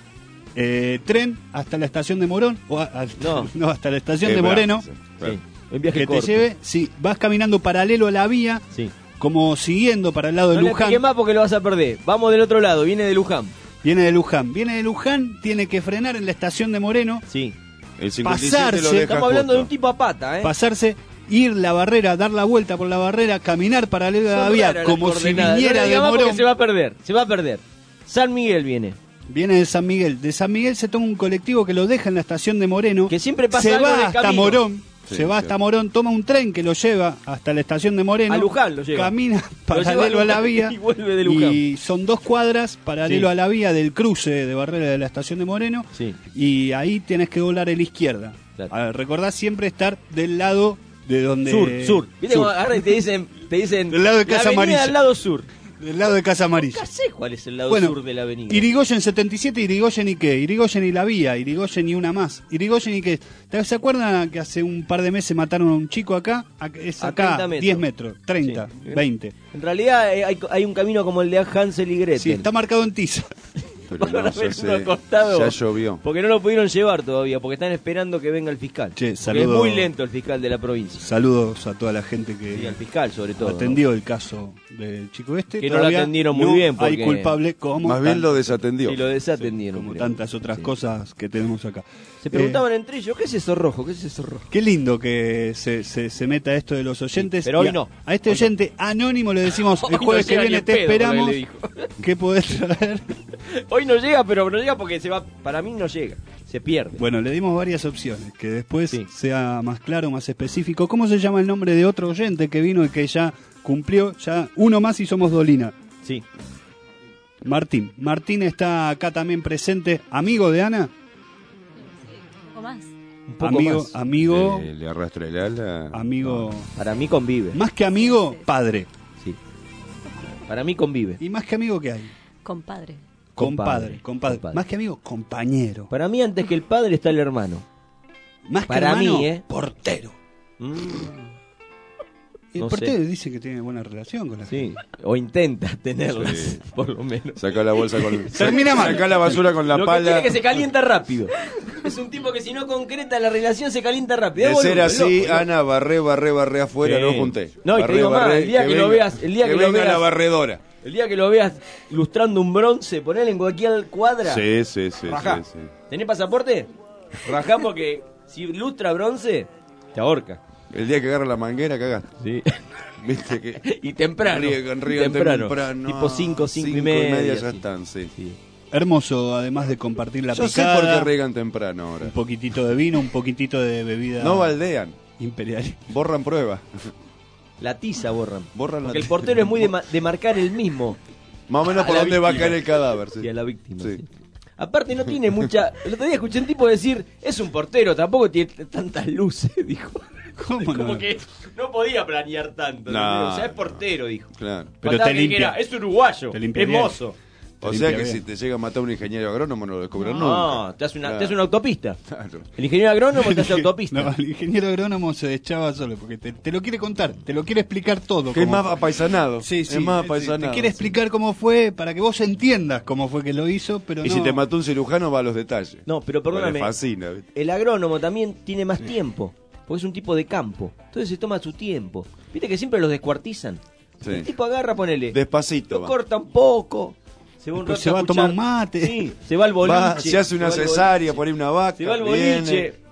eh, tren hasta la estación de Morón, o a- a- No. no, hasta la estación Es de bravo, Moreno, sí, claro. Sí. Un viaje que corto. te lleve, si vas caminando paralelo a la vía, Sí. como siguiendo para el lado de No le Luján. explique más porque lo vas a perder. Vamos del otro lado. Viene de Luján. Viene de Luján. Viene de Luján, tiene que frenar en la estación de Moreno, Sí. El cincuenta y siete Pasarse. lo deja Estamos hablando justo. de un tipo a pata, ¿eh? pasarse, ir la barrera, dar la vuelta por la barrera, caminar paralelo a la Son vía, raras las como si coordenadas. viniera No le de diga más porque Morón. se va a perder. Se va a perder. San Miguel viene. Viene de San Miguel. De San Miguel se toma un colectivo que lo deja en la estación de Moreno. Que siempre pasa se algo en va el hasta camino. Morón. Sí, se va sí. hasta Morón, toma un tren que lo lleva hasta la estación de Moreno. A Luján lo lleva. Camina Lo paralelo lleva a la Luján vía. y vuelve de Luján. Y son dos cuadras paralelo Sí. a la vía del cruce de barrera de la estación de Moreno. Sí. Y ahí tienes que doblar a la izquierda. Claro. A ver, recordá siempre estar del lado de donde. Sur, sur. ¿Viste sur. cómo agarran y te dicen, te dicen Del lado de la Casa avenida Amarilla. al lado sur? Del lado de Casa Amarilla. Nunca sé cuál es el lado Bueno, sur de la avenida. Irigoyen setenta y siete, Irigoyen y qué, Irigoyen y la vía, Irigoyen y una más. Irigoyen y qué. ¿Se acuerdan que hace un par de meses mataron a un chico acá? Ac- Es A acá, treinta metros. diez metros, treinta, Sí. veinte. En realidad eh, hay, hay un camino como el de Hansel y Gretel. Sí, está marcado en tiza. Pero Van a no, ya, ver se- uno acostado. ya llovió. Porque no lo pudieron llevar todavía, porque están esperando que venga el fiscal. Che, Porque saludo- es muy lento el fiscal de la provincia. Saludos a toda la gente que Sí, al fiscal sobre todo. atendió el caso del chico este. Que no lo Todavía atendieron muy no bien, porque- hay culpable como Más bien tan- lo desatendió. ¿no? Y lo desatendieron. como creo. tantas otras Sí. cosas que tenemos acá. Se preguntaban entre ellos, ¿qué es eso rojo? ¿Qué es eso rojo? Qué lindo que se, se, se meta esto de los oyentes. Sí, pero hoy Y a, no. A este Hoy no. oyente anónimo le decimos, Hoy el no jueves que llega ni viene en te pedo, esperamos. como le dijo. ¿Qué podés traer? Hoy no llega, pero no llega porque se va. Para mí no llega. Se pierde. Bueno, le dimos varias opciones, que después Sí. sea más claro, más específico. ¿Cómo se llama el nombre de otro oyente que vino y que ya cumplió? Ya uno más y somos Dolina. Sí. Martín. Martín está acá también presente. ¿Amigo de Ana? O más. Un poco Amigo, más. amigo, Le, le arrastra el ala. amigo. Para mí convive. Más que amigo, padre. Sí. Para mí convive. ¿Y más que amigo qué hay? Compadre. Compadre, Compadre, compadre. compadre. Más que amigo, compañero. Para mí antes que el padre está el hermano. Más que para hermano, mí, ¿eh? portero. Mm, El no portero sé. dice que tiene buena relación con la gente. Sí. O intenta tenerlas, Sí. por lo menos. Saca la bolsa con. Termina mal. Saca la basura con la Lo que pala. tiene es que se calienta rápido. Es un tipo que si no concreta la relación se calienta rápido. De Es ser boludo, así, loco, loco. Ana, barré, barré, barré afuera, Sí. no junté. No, y te Barré, digo más, barré, el día que lo venga- veas- el día que lo venga veas- la barredora. El día que lo veas lustrando un bronce, ponele en cualquier cuadra. Sí, sí, sí, Rajá. sí, sí. ¿Tenés pasaporte? Rajá porque si lustra bronce, te ahorca. El día que agarra la manguera, cagaste. Sí. Viste que. Y temprano. Riegan, y riegan temprano. temprano. Tipo cinco, cinco y Cinco media. ya sí. están, sí. Sí. Hermoso, además de compartir la Yo sé picada. por qué riegan temprano ahora. Un poquitito de vino, un poquitito de bebida No baldean, imperial. borran prueba. La tiza borran. Borran la Porque el tiza. portero es muy de, ma- de marcar el mismo. Más o menos A por la dónde va a víctima. caer el cadáver. Sí. Y a la víctima. Sí. sí. Aparte no tiene mucha... El otro día escuché un tipo decir, es un portero, tampoco tiene tantas luces, dijo. ¿Cómo Como no? que no podía planear tanto. No. ¿entendés? O sea, es portero, dijo. Claro. Pero Faltaba te que limpia. dijera, es uruguayo, Te limpia es bien. mozo. O Te sea limpia que bien. si te llega a matar un ingeniero agrónomo no lo descubren No, nunca. te hace una, Claro. te hace una autopista. Claro. El ingeniero agrónomo te hace autopista. No, el ingeniero agrónomo se echaba solo porque te, te lo quiere contar, te lo quiere explicar todo. Que es cómo más fue. apaisanado. Sí, sí, es más sí, apaisanado. te quiere explicar cómo fue para que vos entiendas cómo fue que lo hizo, pero Y no. si te mató un cirujano va a los detalles. No, pero Porque perdóname. Le fascina. ¿viste? El agrónomo también tiene más tiempo. Porque es un tipo de campo. Entonces se toma su tiempo. Viste que siempre los descuartizan. Sí. El tipo agarra, ponele. Despacito. Lo va. corta un poco. Se va, un Después rato se va a escuchar- tomar un mate. Sí, se va al boliche. Va, se hace una se va al cesárea, boliche. por ahí una vaca. Se va al viene, boliche.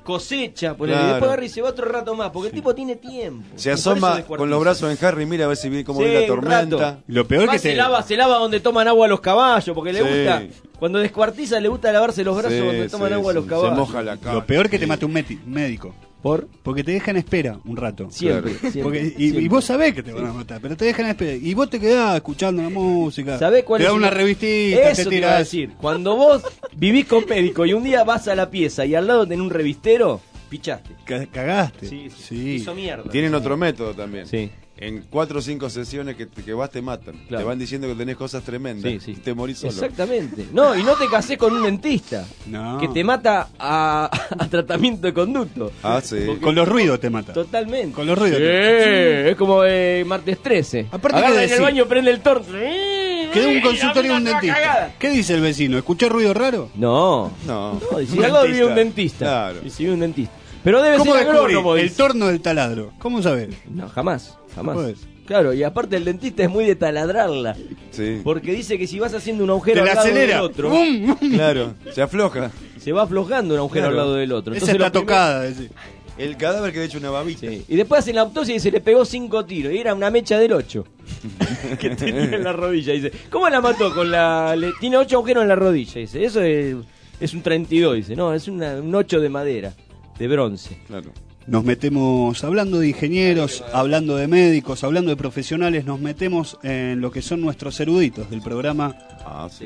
cosecha, ponele, Claro. y después agarra y se va otro rato más, porque el tipo tiene tiempo. Se Y por eso asoma descuartiza. con los brazos en Harry, mira a ver si ve cómo Sí, ve la un tormenta. rato. Lo peor Va, que se te... lava, se lava donde toman agua los caballos, porque le Sí. gusta, cuando descuartiza le gusta lavarse los brazos Sí, donde toman sí, agua sí. los caballos. Se moja la cara. Lo peor que te mate un meti- médico. ¿Por? Porque te dejan en espera un rato. Siempre, Claro. siempre, Porque- y, siempre. y vos sabés que te van a matar, pero te dejan en espera. Y vos te quedás escuchando la música. ¿Sabés cuál te es da el- una revistita, Eso te te iba a tirás. decir. Cuando vos vivís con médico y un día vas a la pieza y al lado tenés un revistero, pichaste. Ca- Cagaste. Sí, sí. Sí. Hizo mierda. Tienen otro método también. Sí. En cuatro o cinco sesiones que, que vas te matan. Claro. Te van diciendo que tenés cosas tremendas. Sí, sí. Y te morís solo. Exactamente. No, y no te casés con un dentista. No. Que te mata a, a tratamiento de conducto. Ah, sí. Porque- Con los ruidos te mata. Totalmente. Con los ruidos. Sí, te- es como eh, martes trece. Aparte, Agarra ¿qué en el decir? baño, prende el torno. Quedó un consultorio de un dentista. ¿Qué dice el vecino? ¿Escuché ruido raro? No. No. No, y si Un al lado vive dentista. un dentista. Claro. Y si vive un dentista. Pero debe ¿Cómo ser descubrís agrónomo. el dice. torno del taladro? ¿Cómo sabés? No, jamás. Jamás. No podés. Claro, y aparte el dentista es muy de taladrarla. Sí. Porque dice que si vas haciendo un agujero Te al la lado acelera. del otro, ¡Bum! ¡Bum! Claro, se afloja. se va aflojando un agujero Claro. al lado del otro. Esa Entonces es la lo primero- tocada. decís. El cadáver que le ha hecho una babita. Sí. Y después hacen la autopsia y se le pegó cinco tiros. Y era una mecha del ocho que tenía en la rodilla. Dice, ¿cómo la mató? Con la le- Tiene ocho agujeros en la rodilla. Dice, eso es, es un treinta y dos. Dice, no, es una- un ocho de madera, de bronce. Claro. Nos metemos, hablando de ingenieros, hablando de médicos, hablando de profesionales, nos metemos en lo que son nuestros eruditos del programa. Ah, sí.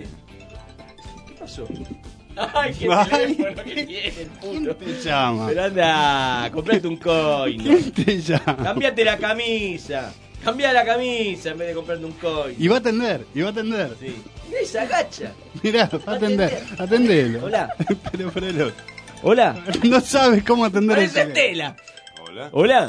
¿Qué pasó? Ay, qué Ay, teléfono que tiene el puto. ¿Quién te llama? Pero anda, comprate un coin. ¿Quién te llama? Cambiate la camisa. Cambia la camisa en vez de comprarte un coin. Y va a atender, y va a atender. Sí. Mirá esa agacha. Mirá, va a atender, atendelo. Hola. Pero, pero el otro. Hola. No sabes cómo atender Parece ese- Estela. Hola. Hola.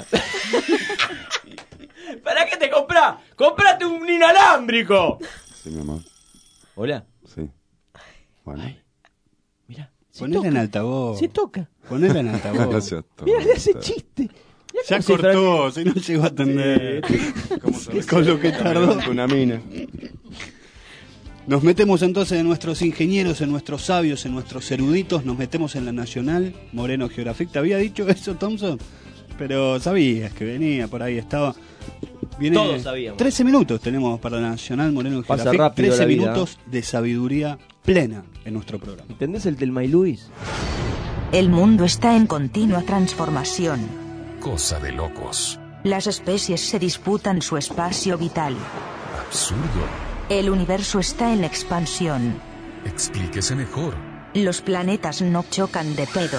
¿Para qué te comprás? ¡Comprate un inalámbrico! Sí, mi amor. Hola. Sí. Bueno. Mira. Ponela en altavoz. Se toca. Ponela en altavoz. No seas Mira, le hace tonta. chiste. Mirá Ya cómo se cortó, si no llegó a atender. ¿Cómo sabés? Con lo que tardó. Una mina. Nos metemos entonces en nuestros ingenieros, en nuestros sabios, en nuestros eruditos, nos metemos en la Nacional Moreno Geographic. ¿Te había dicho eso, Thompson? Pero sabías que venía, por ahí estaba. Viene Todos sabíamos. trece minutos tenemos para la Nacional Moreno Pasa Geographic. rápido trece la vida. minutos de sabiduría plena en nuestro programa. ¿Entendés el Telma y Luis? El mundo está en continua transformación. Cosa de locos. Las especies se disputan su espacio vital. Absurdo. El universo está en expansión. Explíquese mejor. Los planetas no chocan de pedo.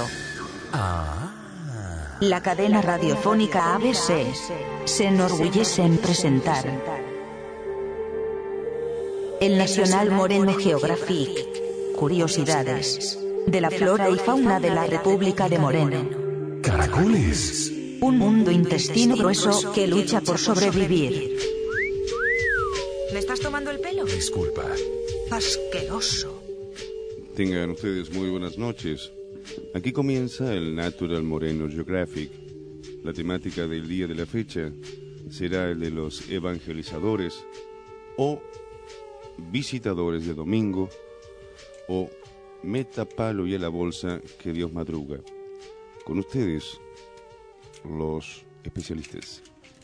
Ah. La cadena radiofónica A B C se enorgullece en presentar el Nacional Moreno Geographic. Curiosidades de la flora y fauna de la República de Moreno. Caracoles. Un mundo intestino grueso que lucha por sobrevivir. ¿Me estás tomando el pelo? Disculpa. Asqueroso. Tengan ustedes muy buenas noches. Aquí comienza el Natural Moreno Geographic. La temática del día de la fecha será el de los evangelizadores o visitadores de domingo o meta palo y a la bolsa que Dios madruga. Con ustedes, los especialistas.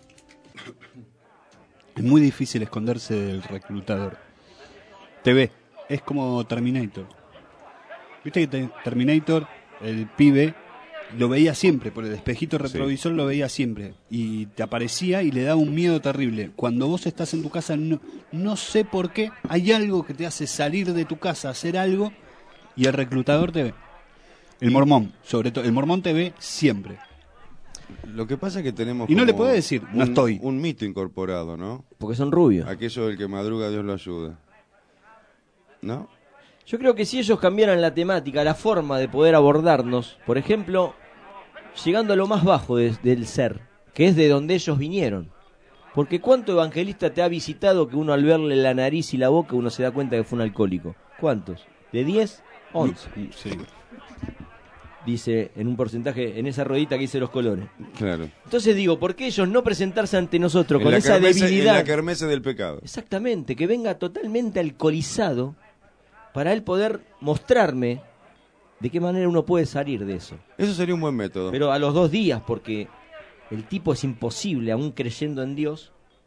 Es muy difícil esconderse del reclutador. Te ve, es como Terminator. Viste que te- Terminator, el pibe, lo veía siempre, por el espejito retrovisor lo veía siempre. Y te aparecía y le daba un miedo terrible. Cuando vos estás en tu casa, no, no sé por qué, hay algo que te hace salir de tu casa, hacer algo, y el reclutador te ve. El mormón, sobre todo, el mormón te ve siempre. Lo que pasa es que tenemos Y no le como puede decir, no un- estoy. un mito incorporado, ¿no? Porque son rubios. Aquello del que madruga Dios lo ayuda. ¿No? Yo creo que si ellos cambiaran la temática, la forma de poder abordarnos, por ejemplo, llegando a lo más bajo de- del ser, que es de donde ellos vinieron. Porque ¿cuánto evangelista te ha visitado que uno al verle la nariz y la boca uno se da cuenta que fue un alcohólico? ¿Cuántos? ¿De diez? once. Sí. Dice en un porcentaje, en esa ruedita que dice los colores. Claro. Entonces digo, ¿por qué ellos no presentarse ante nosotros En con la esa kermesse- debilidad? En la kermesse del pecado. Exactamente, que venga totalmente alcoholizado para él poder mostrarme ¿De qué manera uno puede salir de eso? Eso sería un buen método. Pero a los dos días, porque el tipo es imposible, aún creyendo en Dios,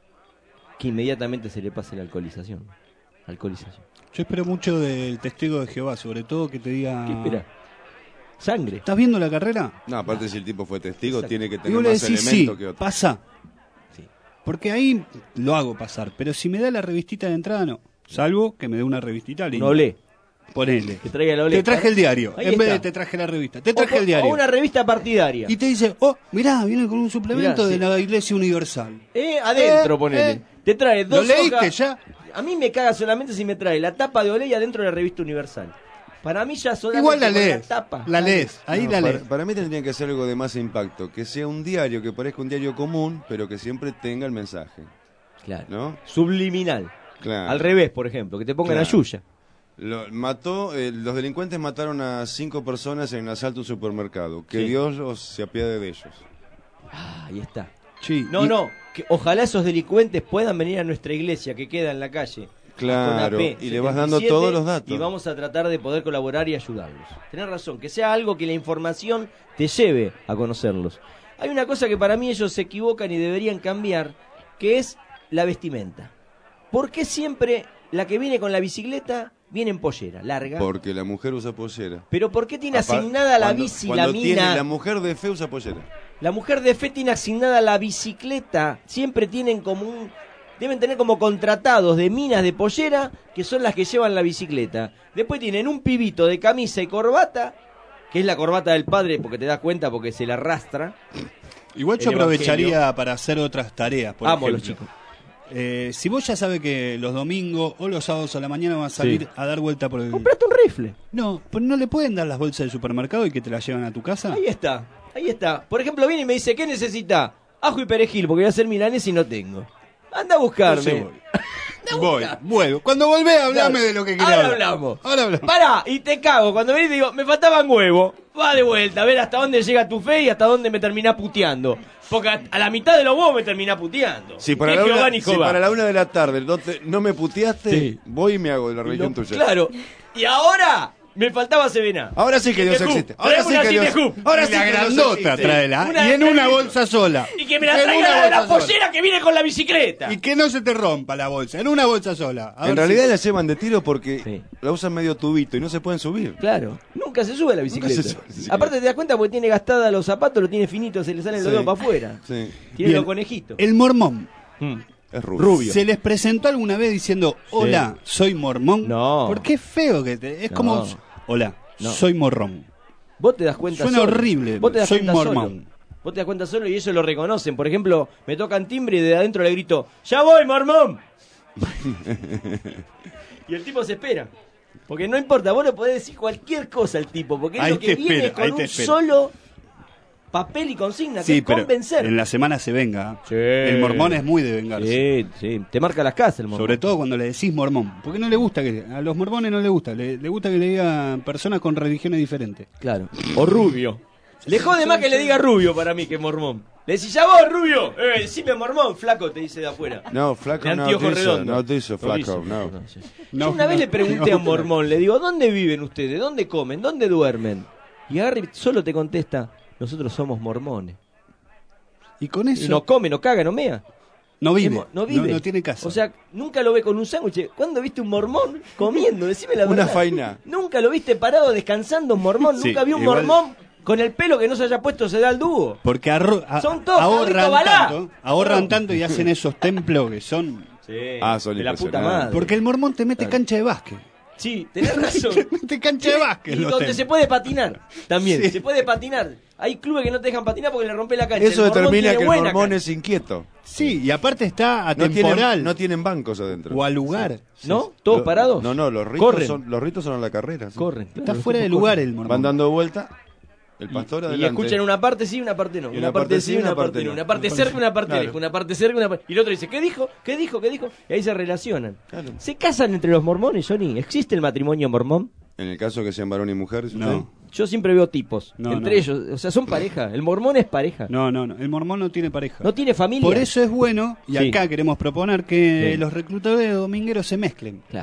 que inmediatamente se le pase la alcoholización. Alcoholización. Yo espero mucho del testigo de Jehová, sobre todo que te diga... ¿Qué espera? Sangre. ¿Estás viendo la carrera? No, aparte si el tipo fue testigo, Exacto. tiene que Y tener vos le más decís, elementos sí, que otro. pasa. Sí. Porque ahí lo hago pasar, pero si me da la revistita de entrada, no. Salvo que me dé una revistita linda. Un olé. Ponele. Que traiga el olé. Te traje el diario, Ahí en está. vez de te traje la revista. Te O, traje el diario. o una revista partidaria. Y te dice, oh, mirá, viene con un suplemento Mirá, de sí. la Iglesia Universal. Eh, adentro, Eh, ponele. eh. Te trae dos ¿Lo leíste hojas. ya? A mí me caga solamente si me trae la tapa de olé y adentro de la revista Universal. Para mí ya solamente Igual la con lees. la tapa. La lees, ahí No, la para, lees. para mí tendría que ser algo de más impacto, que sea un diario, que parezca un diario común, pero que siempre tenga el mensaje. Claro. ¿No? Subliminal. Claro. Al revés, por ejemplo, que te pongan Claro. a Yuya. Lo, mató, eh, los delincuentes mataron a cinco personas en un asalto a un supermercado. Que Sí. Dios los, se apiade de ellos. Ah, ahí está. Sí, No, y- no. Que ojalá esos delincuentes puedan venir a nuestra iglesia que queda en la calle. Claro, Con A P y le vas dando setenta y siete, todos los datos. Y vamos a tratar de poder colaborar y ayudarlos. Tenés razón, que sea algo que la información te lleve a conocerlos. Hay una cosa que para mí ellos se equivocan y deberían cambiar, que es la vestimenta. ¿Por qué siempre la que viene con la bicicleta viene en pollera, larga? Porque la mujer usa pollera. Pero ¿por qué tiene Apa- asignada la cuando- bici, cuando la tiene mina? la mujer de fe usa pollera. La mujer de fe tiene asignada la bicicleta. Siempre tienen como un... Deben tener como contratados de minas de pollera que son las que llevan la bicicleta. Después tienen un pibito de camisa y corbata, que es la corbata del padre porque te das cuenta porque se la arrastra. Igual yo El aprovecharía evangelio. para hacer otras tareas, por Amo a ejemplo. los chicos. Eh, si vos ya sabes que los domingos o los sábados a la mañana vas a salir Sí. a dar vuelta por el... Comprate un rifle. No, pues no le pueden dar las bolsas del supermercado y que te las llevan a tu casa. Ahí está, ahí está. Por ejemplo, viene y me dice, ¿qué necesita? Ajo y perejil, porque voy a hacer milanesa y no tengo. Anda a buscarme. Yo voy, vuelvo. Cuando volvés, hablame de lo que quería Ahora hablar. hablamos. Ahora hablamos. Pará, y te cago. Cuando venís te digo, me faltaban huevos. Va de vuelta, a ver hasta dónde llega tu fe y hasta dónde me terminás puteando. Porque a, a la mitad de los huevos me terminás puteando. Si para, Ni la Jehová una, ni si Jehová. para la una de la tarde no, te- no me puteaste, Sí. voy y me hago de la Y religión lo- tuya. Claro. Y ahora me faltaba Sevena. Ahora sí que Dios Citejú. existe. Ahora Traeme sí una que Dios Citejú. Ahora Y sí la que Dios grandota existe. tráela. Una y en una grandota. bolsa sola. Y que me la En traiga una de la bolsa sola. pollera que viene con la bicicleta. Y que no se te rompa la bolsa. En una bolsa sola. A En ver realidad si- la llevan de tiro porque Sí. la usan medio tubito y no se pueden subir. Claro, nunca se sube a la bicicleta. Nunca se sube, sí. Aparte te das cuenta porque tiene gastada los zapatos, lo tiene finito, se le salen los Sí. dedos para afuera. Sí. Tiene Bien. los conejitos. El mormón. Mm. Es rubio. Rubio. ¿Se les presentó alguna vez diciendo, hola, soy mormón? No. Porque es feo que te... Es No. como, hola, No. soy morrón. Vos te das cuenta Suena solo. horrible, Vos te das soy cuenta mormón. solo. Vos te das cuenta solo y ellos lo reconocen. Por ejemplo, me tocan timbre y de adentro le grito, ¡ya voy, mormón! Y el tipo se espera. Porque no importa, vos le podés decir cualquier cosa al tipo, porque es Ahí lo que te viene espera, ahí con te un espera. solo papel y consigna, que Sí, es pero convencer. en la semana se venga. Sí. El mormón es muy de vengarse. Sí, sí, te marca las casas el mormón. Sobre todo cuando le decís mormón. Porque no le gusta que... A los mormones no le gusta. Le, le gusta que le digan personas con religiones diferentes. Claro. O rubio. Le jode más que le diga rubio para mí que mormón. Le decís, ya vos, rubio. Eh, decime mormón, flaco, te dice de afuera. No, flaco, De no anteojo dice, redondo. no dice No flaco, dice, no. no, sí. No, Yo una vez no, le pregunté no. a un mormón, le digo, ¿dónde viven ustedes? ¿Dónde comen? ¿Dónde duermen? Y agarra y solo te contesta, nosotros somos mormones. Y con eso... Y no come, no caga, no mea. no vive. No, no vive. No, no tiene casa. O sea, nunca lo ve con un sándwich. ¿Cuándo viste un mormón comiendo? Decime la Una verdad. faina. Nunca lo viste parado descansando un mormón. Sí, Nunca vi un igual- mormón con el pelo que no se haya puesto se da al dúo. Porque arro- a- Son todos ahorran Carlito Balá. tanto, ahorran No. tanto y hacen esos templos que son... Sí, Ah, son de la puta impresionantes. madre. Porque el mormón te mete Claro. cancha de básquet. Sí, tenés razón. Te mete cancha de básquet. Y los donde templos. se puede patinar también. Sí. Se puede patinar. Hay clubes que no te dejan patinar porque le rompe la cancha. Eso El mormón determina tiene que el buena mormón cancha. es inquieto. Sí, y aparte está No tienen, atemporal. no tienen bancos adentro. o al lugar. ¿No? ¿Todos Lo- parados? No, no, los ritos, Corren. son, los ritos son a la carrera. sí. Corren. Está claro, fuera los de tipos lugar corren. el mormón. Van dando vuelta. El pastor Y adelante. escuchan una parte sí, una parte no. Y Una parte sí, una parte no. Una parte cerca, una parte Claro. lejos. Una parte cerca, una parte... Y el otro dice, ¿qué dijo? ¿Qué dijo? ¿Qué dijo? Y ahí se relacionan. Claro. ¿Se casan entre los mormones, Johnny? ¿Existe el matrimonio mormón? En el caso que sean varón y mujer, ¿sí? No. Yo siempre veo tipos. No, entre no. ellos. O sea, son pareja. El mormón es pareja. No, no, no. El mormón no tiene pareja. No tiene familia. Por eso es bueno, y Sí. acá queremos proponer que Sí. los reclutadores domingueros se mezclen. Claro.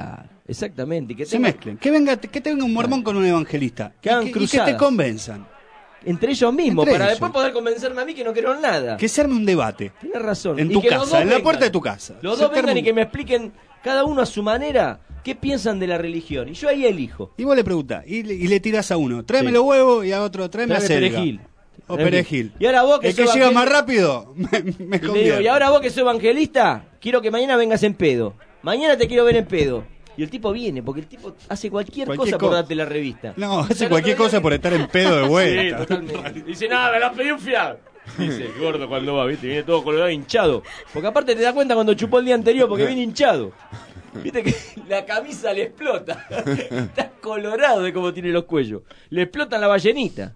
Exactamente. Que Se tenga, mezclen. Que venga, que tenga un mormón con un evangelista. Que hagan y, que, y que cruzadas. te convenzan. Entre ellos mismos, Entre para ellos. después poder convencerme a mí que no creo en nada. Que se arme un debate. Tienes razón. En Y tu que los casa, dos en la vengan. puerta de tu casa. Los Se dos te arma vengan y un- que me expliquen cada uno a su manera qué piensan de la religión. Y yo ahí elijo. Y vos le preguntás, y le, y le tirás a uno, tráeme Sí. los huevos, y a otro, tráeme Tráeme acelga. perejil. O Perejil. perejil. Y ahora vos que El que sos llega evangel- más rápido, me, me Y le digo, convierte. y ahora vos que sos evangelista, quiero que mañana vengas en pedo. Mañana te quiero ver en pedo. Y el tipo viene, porque el tipo hace cualquier, Cualquier cosa por cosa. darte la revista. No, O sea, hace el cualquier otro día cosa por estar en pedo de Sí, vuelta. totalmente. Dice, nada, me la pedí un fiado. Dice, el gordo cuando va, viste, viene todo colorado hinchado. Porque aparte te das cuenta cuando chupó el día anterior, porque viene hinchado. Viste que la camisa le explota. Está colorado de cómo tiene los cuellos. Le explotan la ballenita.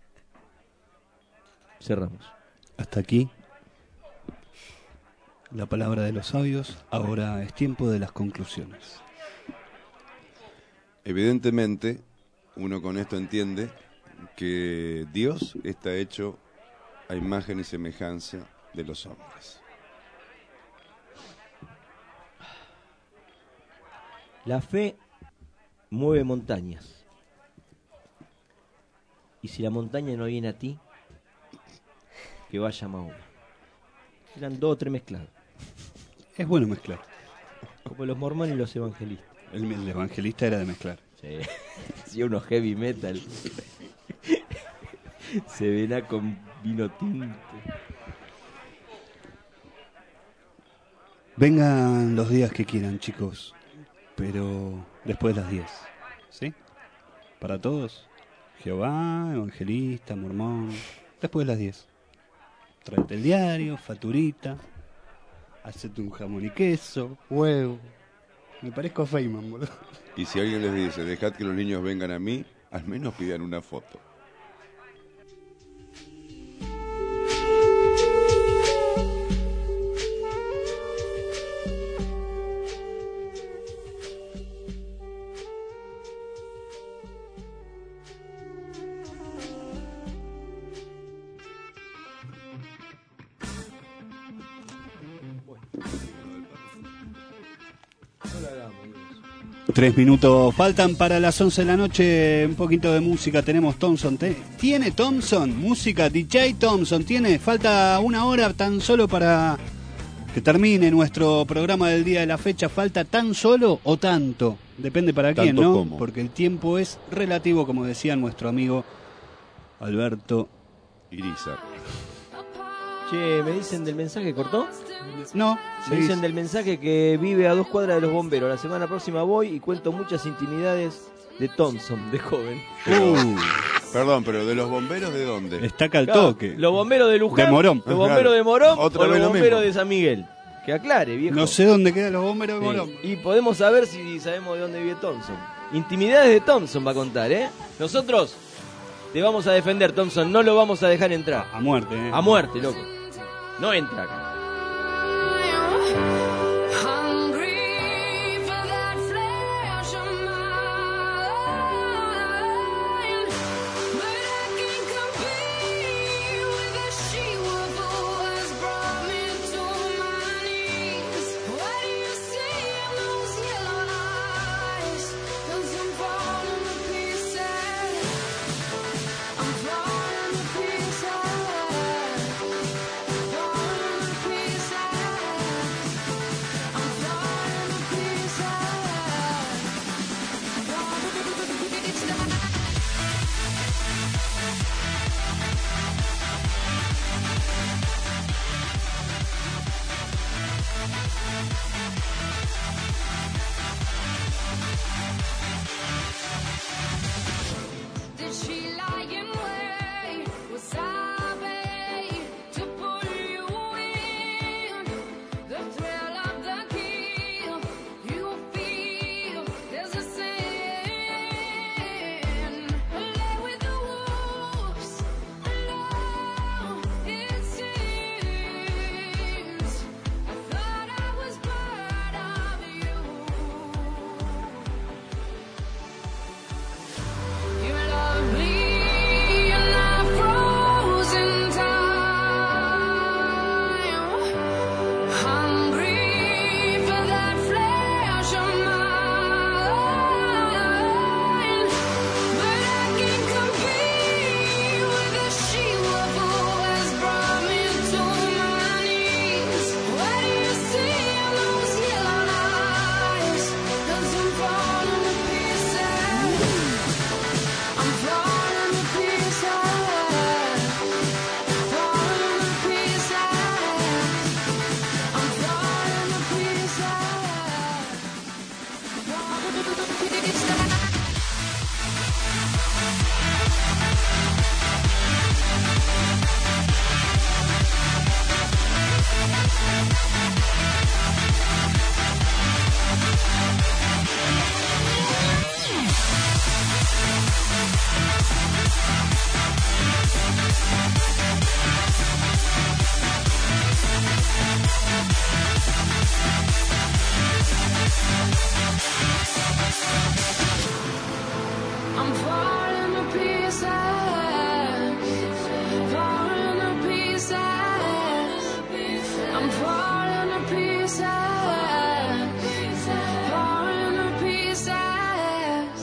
Cerramos. Hasta aquí la palabra de los sabios. Ahora es tiempo de las conclusiones. Evidentemente, uno con esto entiende que Dios está hecho a imagen y semejanza de los hombres. La fe mueve montañas. Y si la montaña no viene a ti, que vaya a Mahoma. Eran dos o tres mezclados. Es bueno mezclar. Como los mormones y los evangelistas. El, el evangelista era de mezclar. Sí. Si uno heavy metal. Se verá con vino tinto. Vengan los días que quieran, chicos, pero después de las diez, ¿sí? Para todos, Jehová, evangelista, mormón, después de las diez. Tráete el diario, faturita, hacete un jamón y queso, huevo. Me parezco a Feynman, boludo. Y si alguien les dice, dejad que los niños vengan a mí, al menos pidan una foto. Tres minutos faltan para las once de la noche. Un poquito de música. Tenemos Thompson. Te- ¿Tiene Thompson? Música. D J Thompson. ¿Tiene? Falta una hora tan solo para que termine nuestro programa del día de la fecha. ¿Falta tan solo o tanto? Depende para quién, Tanto ¿no? como. Porque el tiempo es relativo, como decía nuestro amigo Alberto Iriza. Che, ¿me dicen del mensaje? ¿Cortó? No. Me seguís. dicen del mensaje que vive a dos cuadras de los bomberos. La semana próxima voy y cuento muchas intimidades de Thompson, de joven. Uh, perdón, pero ¿de los bomberos de dónde? Estaca al Claro, toque. Los bomberos de Luján, De Morón. los bomberos de Morón Otra o vez los lo bomberos mismo. de San Miguel. Que aclare, viejo. No sé dónde quedan los bomberos de Sí. Morón. Y podemos saber si sabemos de dónde vive Thompson. Intimidades de Thompson va a contar, ¿eh? Nosotros te vamos a defender, Thompson. No lo vamos a dejar entrar. A muerte, ¿eh? A muerte, loco. No entra acá. I'm falling to pieces. I'm falling to pieces, falling to pieces. I'm falling to pieces, falling to pieces.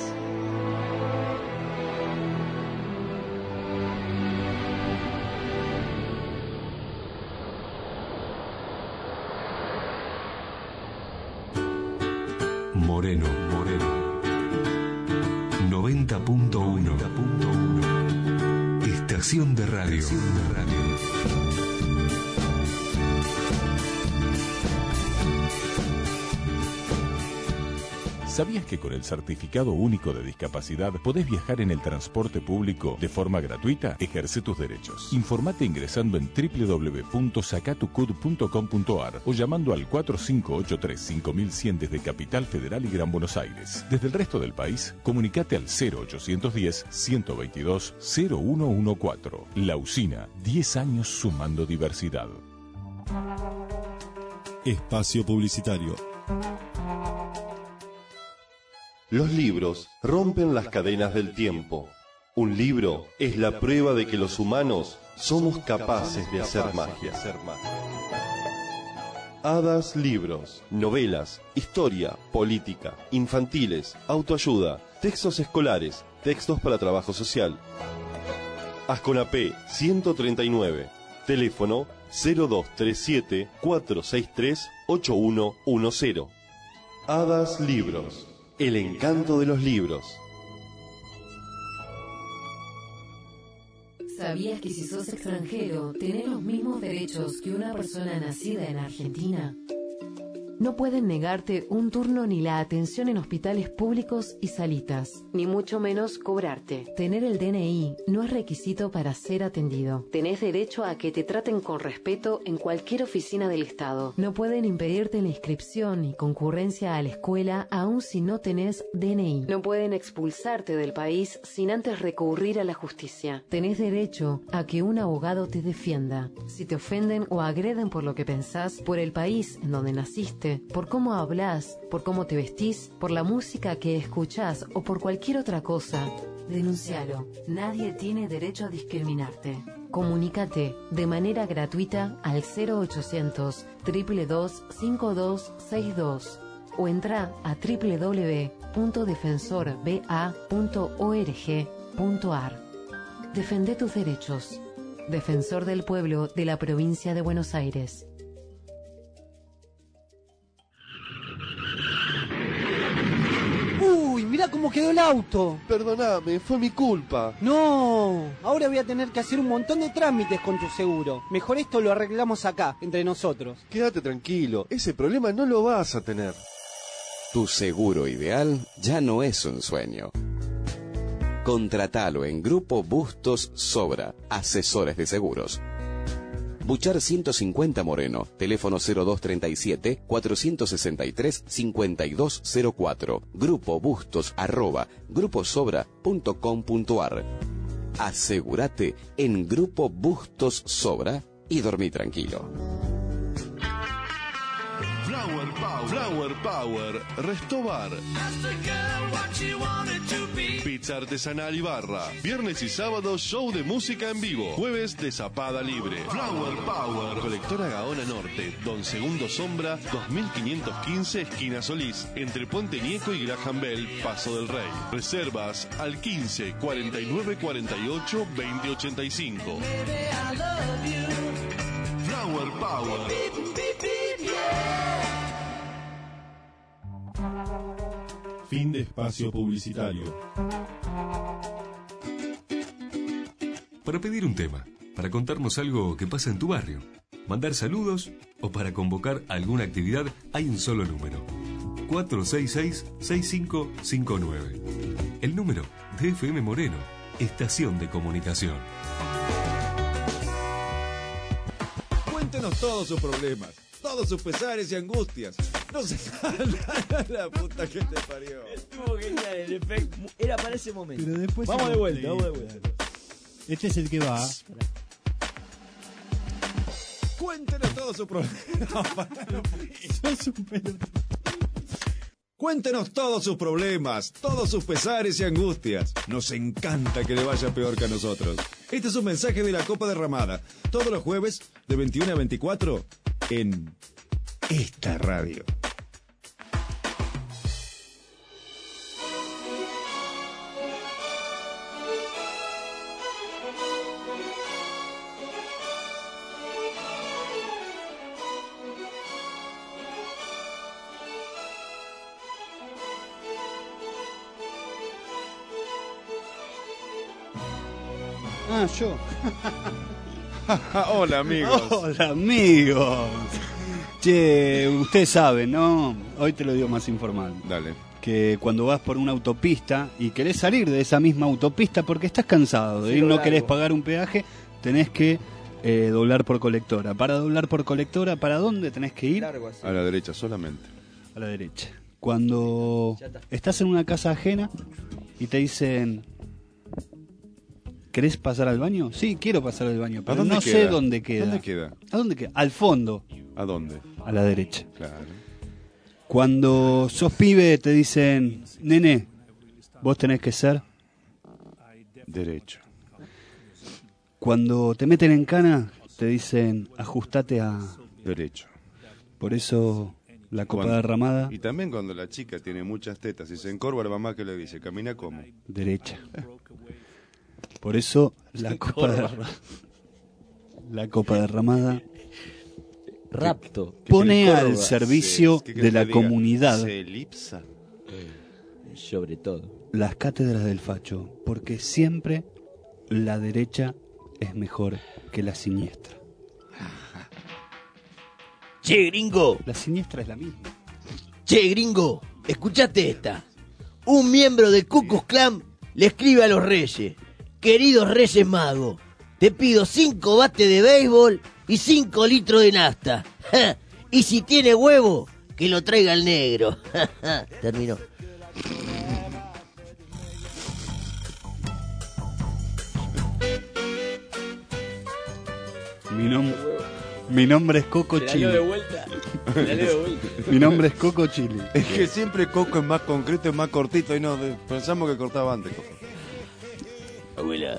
Moreno, Moreno. noventa punto uno. Estación de radio. Estación de radio. ¿Sabías que con el Certificado Único de Discapacidad podés viajar en el transporte público de forma gratuita? Ejerce tus derechos. Informate ingresando en doble u doble u doble u punto sacatucud punto com punto ar o llamando al cuatro cinco ocho tres cinco mil cien desde Capital Federal y Gran Buenos Aires. Desde el resto del país, comunicate al cero ochocientos diez, ciento veintidós, cero uno catorce. La Usina, diez años sumando diversidad. Espacio publicitario. Los libros rompen las cadenas del tiempo. Un libro es la prueba de que los humanos somos capaces de hacer magia. Hadas Libros, novelas, historia, política, infantiles, autoayuda, textos escolares, textos para trabajo social. Asconapé ciento treinta y nueve, teléfono cero dos tres siete, cuatro seis tres, ocho uno uno cero. Hadas Libros. El encanto de los libros. ¿Sabías que si sos extranjero, tenés los mismos derechos que una persona nacida en Argentina? No pueden negarte un turno ni la atención en hospitales públicos y salitas, ni mucho menos cobrarte. Tener el D N I no es requisito para ser atendido. Tenés derecho a que te traten con respeto en cualquier oficina del Estado. No pueden impedirte la inscripción ni concurrencia a la escuela aun si no tenés D N I. No pueden expulsarte del país sin antes recurrir a la justicia. Tenés derecho a que un abogado te defienda. Si te ofenden o agreden por lo que pensás, por el país en donde naciste, por cómo hablas, por cómo te vestís, por la música que escuchás o por cualquier otra cosa, denuncialo. Nadie tiene derecho a discriminarte. Comunícate de manera gratuita al cero ochocientos, dos dos dos, cinco dos seis dos o entra a doble u doble u doble u punto defensor b a punto org punto ar. Defende tus derechos. Defensor del Pueblo de la Provincia de Buenos Aires. Uy, mirá cómo quedó el auto. Perdóname, fue mi culpa. No, ahora voy a tener que hacer un montón de trámites con tu seguro. Mejor esto lo arreglamos acá, entre nosotros. Quédate tranquilo, ese problema no lo vas a tener. Tu seguro ideal ya no es un sueño. Contratalo en Grupo Bustos Sobra, asesores de seguros. Buchar ciento cincuenta Moreno, teléfono cero dos treinta y siete, cuatrocientos sesenta y tres, cincuenta y dos cero cuatro, Grupo Bustos arroba gruposobra punto com punto ar. Asegúrate en Grupo Bustos Sobra y dormí tranquilo. Flower Power, Flower Power, Restobar. Pizza artesanal y barra. Viernes y sábado show de música en vivo. Jueves de zapada libre. Flower Power. Colectora Gaona Norte, Don Segundo Sombra, dos mil quinientos quince, esquina Solís, entre Puente Nieco y Graham Bell, Paso del Rey. Reservas al quince, cuarenta y nueve, cuarenta y ocho, veinte ochenta y cinco. Flower Power. Fin de espacio publicitario. Para pedir un tema, para contarnos algo que pasa en tu barrio, mandar saludos o para convocar alguna actividad, hay un solo número: cuatro seis seis, seis cinco cinco nueve. El número de F M Moreno, Estación de Comunicación. Cuéntenos todos sus problemas, todos sus pesares y angustias. No se la puta que te parió. Estuvo genial el efecto. Era para ese momento. Pero después vamos se de lo- vuelta, vamos de vuelta. Este es el que va. Cuéntenos todos sus problemas. Sos un pelotudo. Cuéntenos todos sus problemas, todos sus pesares y angustias. Nos encanta que le vaya peor que a nosotros. Este es un mensaje de la Copa Derramada. Todos los jueves de veintiuno a veinticuatro en esta radio. Ah, yo. Hola, amigos. Hola, amigos. Che, usted sabe, ¿no? Hoy te lo digo más informal. Dale. Que cuando vas por una autopista y querés salir de esa misma autopista porque estás cansado de ir, no querés pagar un peaje, tenés que eh, doblar por colectora. Para doblar por colectora, ¿para dónde tenés que ir? A la derecha solamente. A la derecha. Cuando estás en una casa ajena y te dicen... ¿Querés pasar al baño? Sí, quiero pasar al baño, pero no sé dónde queda. ¿Dónde queda? ¿A dónde queda? Al fondo. ¿A dónde? A la derecha. Claro. Cuando sos pibe te dicen, nene, vos tenés que ser... derecho. Cuando te meten en cana te dicen, ajustate a... derecho. Por eso la copa Cuando- derramada... Y también cuando la chica tiene muchas tetas y se encorva, la mamá que le dice, camina como. Derecha. Por eso la copa derramada... La copa derramada... Rapto. Pone al servicio Sí, ¿qué de querés la que diga? comunidad Se elipsa. Sobre todo. las cátedras del facho, porque siempre la derecha es mejor que la siniestra. Che, gringo. La siniestra es la misma. Che, gringo, escuchate esta. Un miembro del Ku Klux Klan le escribe a los reyes. Queridos reyes magos, te pido cinco bates de béisbol y cinco litros de nafta. Ja, y si tiene huevo, que lo traiga el negro. Ja, ja. Terminó. Mi, nom- mi nombre es Coco Te la Chili. leo de vuelta. Te la leo de vuelta. Mi nombre es Coco Chili. Es que siempre Coco es más concreto, es más cortito y no, de- pensamos que cortaba antes, Coco. Abuela.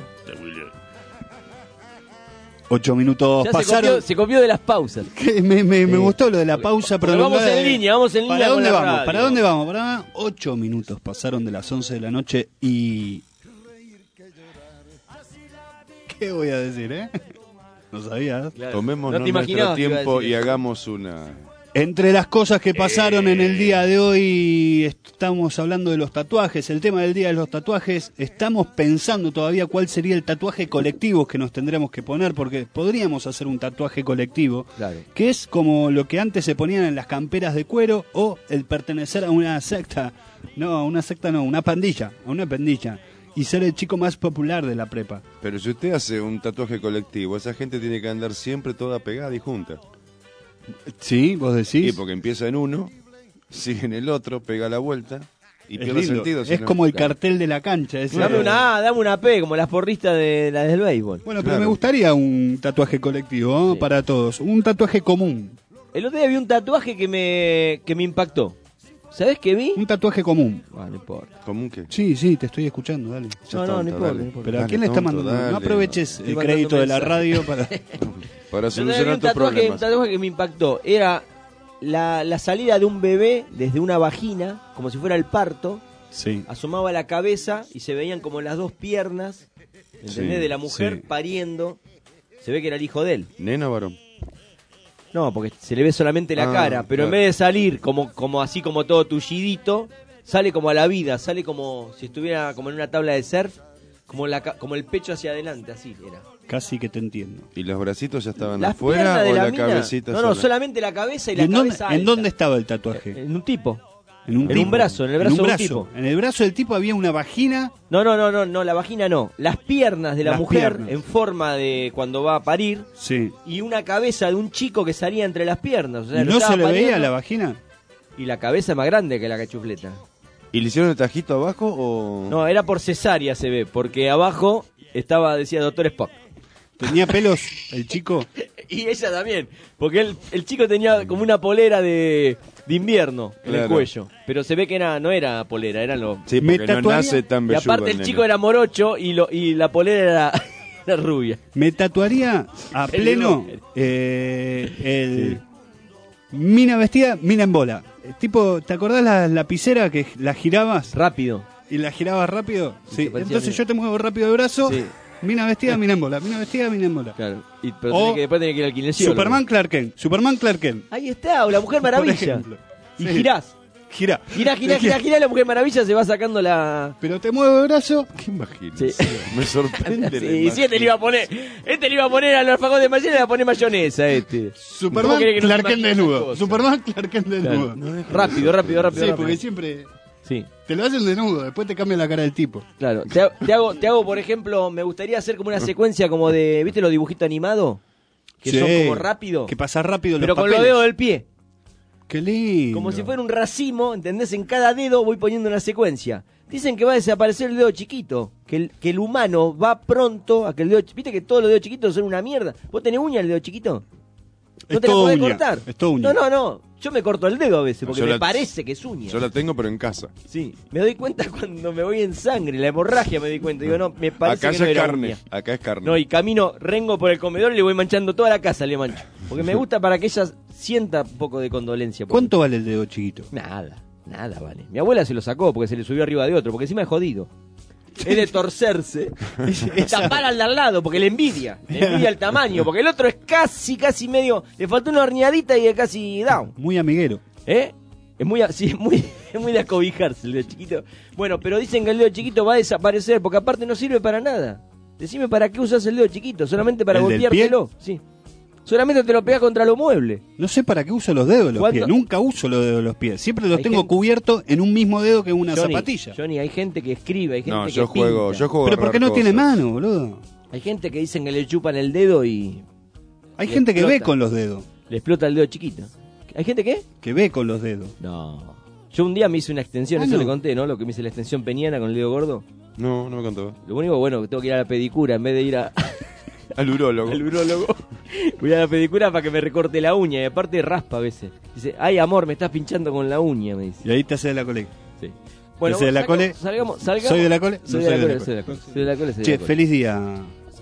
Ocho minutos Ya se pasaron. copió, se copió de las pausas. Que me, me, me gustó lo de la pausa Porque prolongada. vamos en de- línea, vamos en línea ¿Para con dónde la vamos? radio. ¿Para dónde vamos? ¿Para? Ocho minutos pasaron de las once de la noche y... ¿Qué voy a decir, eh? No sabías. Tomémonos No te nuestro imaginabas que iba a tiempo decir y eso. hagamos una... Entre las cosas que pasaron en el día de hoy, estamos hablando de los tatuajes, el tema del día de los tatuajes, estamos pensando todavía cuál sería el tatuaje colectivo que nos tendremos que poner, porque podríamos hacer un tatuaje colectivo, Claro. que es como lo que antes se ponían en las camperas de cuero, o el pertenecer a una secta, no, a una secta no, una pandilla, a una pandilla, y ser el chico más popular de la prepa. Pero si usted hace un tatuaje colectivo, esa gente tiene que andar siempre toda pegada y junta. Sí, vos decís. Sí, porque empieza en uno, sigue en el otro, pega la vuelta y Es pierde lindo. sentido. si Es no- como el Claro. cartel de la cancha. ese. Dame una A, dame una P, como las porristas de las del béisbol. Bueno, pero me gustaría un tatuaje colectivo, ¿no? Para todos. Un tatuaje común. El otro día vi un tatuaje que me, que me impactó. ¿Sabés qué vi? Un tatuaje común. Ah, no importa. ¿Común qué? Sí, sí, te estoy escuchando, dale. No, no, no importa, no importa. Pero ¿a Dale, quién le está tonto, mandando? dale. No aproveches Estoy el mandando crédito de la mensaje. radio para... Para El otro día vi solucionar un tus tatuaje, un problemas. tatuaje que me impactó. Era la, la salida de un bebé desde una vagina, como si fuera el parto. Sí. Asomaba la cabeza y se veían como las dos piernas, ¿entendés? Sí, de la mujer sí. pariendo. Se ve que era el hijo de él. ¿Nena o varón? No, porque se le ve solamente la Ah, cara, pero en claro. vez de salir como, como así como todo tullidito, sale como a la vida, sale como si estuviera como en una tabla de surf, como, la, ca- como el pecho hacia adelante, así era. Casi que te entiendo. ¿Y los bracitos ya estaban Las afuera piernas de o la la mina- cabecita No, no, sola? solamente la cabeza y ¿Y la en, dónde, cabeza ¿En alta. dónde estaba el tatuaje? En un tipo. En un, en tipo. un brazo, en el brazo un de un brazo. tipo. En el brazo del tipo había una vagina. No, no, no, no, no, la vagina no. Las piernas de la Las mujer piernas. en forma de cuando va a parir Sí. y una cabeza de un chico que salía entre las piernas. O sea, lo ¿No estaba se le veía pariendo la vagina? Y la cabeza es más grande que la cachufleta. ¿Y le hicieron el tajito abajo o...? No, era por cesárea se ve, porque abajo estaba, decía Doctor Spock. ¿Tenía pelos el chico? Y ella también, porque el, el chico tenía como una polera de de invierno en Claro. el cuello. Pero se ve que era, no era polera, era lo... Sí, porque no nace tan Y velludo aparte el nene. chico era morocho y, lo, y la polera era, era rubia. Me tatuaría a El pleno rocker. eh, el mina vestida, mina en bola. Eh, Tipo, ¿te acordás la lapicera que la girabas? Rápido. ¿Y la girabas rápido? Sí. parecía Entonces mina. yo te muevo rápido el brazo, Sí. mina vestida, mina en bola. Mina vestida, mina en bola. Claro. Y, pero O tenés que, después tenés que ir al kinesiólogo. Superman Clark Kent. Superman Clark Kent. Ahí está, o la Mujer Maravilla. ejemplo. Y Sí. girás. Gira. Girá, girá, girá, girá, la Mujer Maravilla se va sacando la... Pero te muevo el brazo. ¿Qué imaginas? Sí. Me sorprende. la Sí, sí, este le iba a poner, este le iba a poner al alfajor de mañana y le iba a poner mayonesa, este. Superman ¿Cómo querés que no Clark se Kent imagine esas desnudo. cosas? Superman Clark Kent desnudo. Claro. Rápido, rápido, rápido. Sí, rápido. porque siempre Sí. te lo hacen desnudo, después te cambian la cara del tipo. Claro, te, ha- te hago, te hago, por ejemplo, me gustaría hacer como una secuencia como de, ¿viste los dibujitos animados? Que Sí, son como rápido. Que pasa rápido Pero los con papeles. los dedos del pie. Qué lindo. Como si fuera un racimo, ¿entendés? En cada dedo voy poniendo una secuencia. Dicen que va a desaparecer el dedo chiquito. Que el, que el humano va pronto a que el dedo... ¿Viste que todos los dedos chiquitos son una mierda? ¿Vos tenés uña el dedo chiquito? ¿No Es te la todo podés uña, cortar? es todo uña. No, no, no. Yo me corto el dedo a veces porque Yo me la- parece que es uña. Yo la tengo, pero en casa. Sí, me doy cuenta cuando me voy en sangre, la hemorragia me doy cuenta. Digo, no, me parece Acá que ya no es era carne. uña. Acá es carne. No, y camino, rengo por el comedor y le voy manchando toda la casa, le mancho. Porque me gusta para que ella sienta un poco de condolencia. ¿Cuánto vale el dedo chiquito? Nada, nada vale. Mi abuela se lo sacó porque se le subió arriba de otro, porque encima es jodido. Es de torcerse y tapar al de al lado, porque le envidia. Le envidia el tamaño, porque el otro es casi, casi medio. Le faltó una horneadita y es casi down. Muy amiguero. ¿Eh? Es muy, a- sí, es muy, es muy de acobijarse el dedo chiquito. Bueno, pero dicen que el dedo chiquito va a desaparecer, porque aparte no sirve para nada. Decime para qué usas el dedo chiquito, solamente para ¿El del golpeártelo. Sí. Solamente te lo pegas contra los muebles. No sé para qué uso los dedos de los ¿Cuándo? pies. Nunca uso los dedos de los pies. Siempre los Hay tengo gente- cubiertos en un mismo dedo que una Johnny, zapatilla. Johnny, hay gente que escribe, hay gente No, que yo juego, pinta. yo juego a Pero ¿por qué no agarrar tiene cosas. mano, boludo? Hay gente que dicen que le chupan el dedo y Hay Le gente que ve explota. con los dedos. le explota el dedo chiquito. ¿Hay gente qué? Que ve con los dedos. No. Yo un día me hice una extensión, Ah, eso no. le conté, ¿no? Lo que me hice la extensión peniana con el dedo gordo. No, no me contó. Lo único bueno que tengo que ir a la pedicura en vez de ir a, Al urólogo. al urólogo. Voy a la pedicura para que me recorte la uña y aparte raspa a veces. Dice, ay amor, me estás pinchando con la uña, me dice. Y ahí te haces la cole. Sí. ¿Yo soy de la salgamos- cole? Salgamos, salgamos. ¿Soy de la cole? Soy No de la soy de cole, la soy de la cole. cole. Soy de la cole, soy de Che, la cole. feliz día.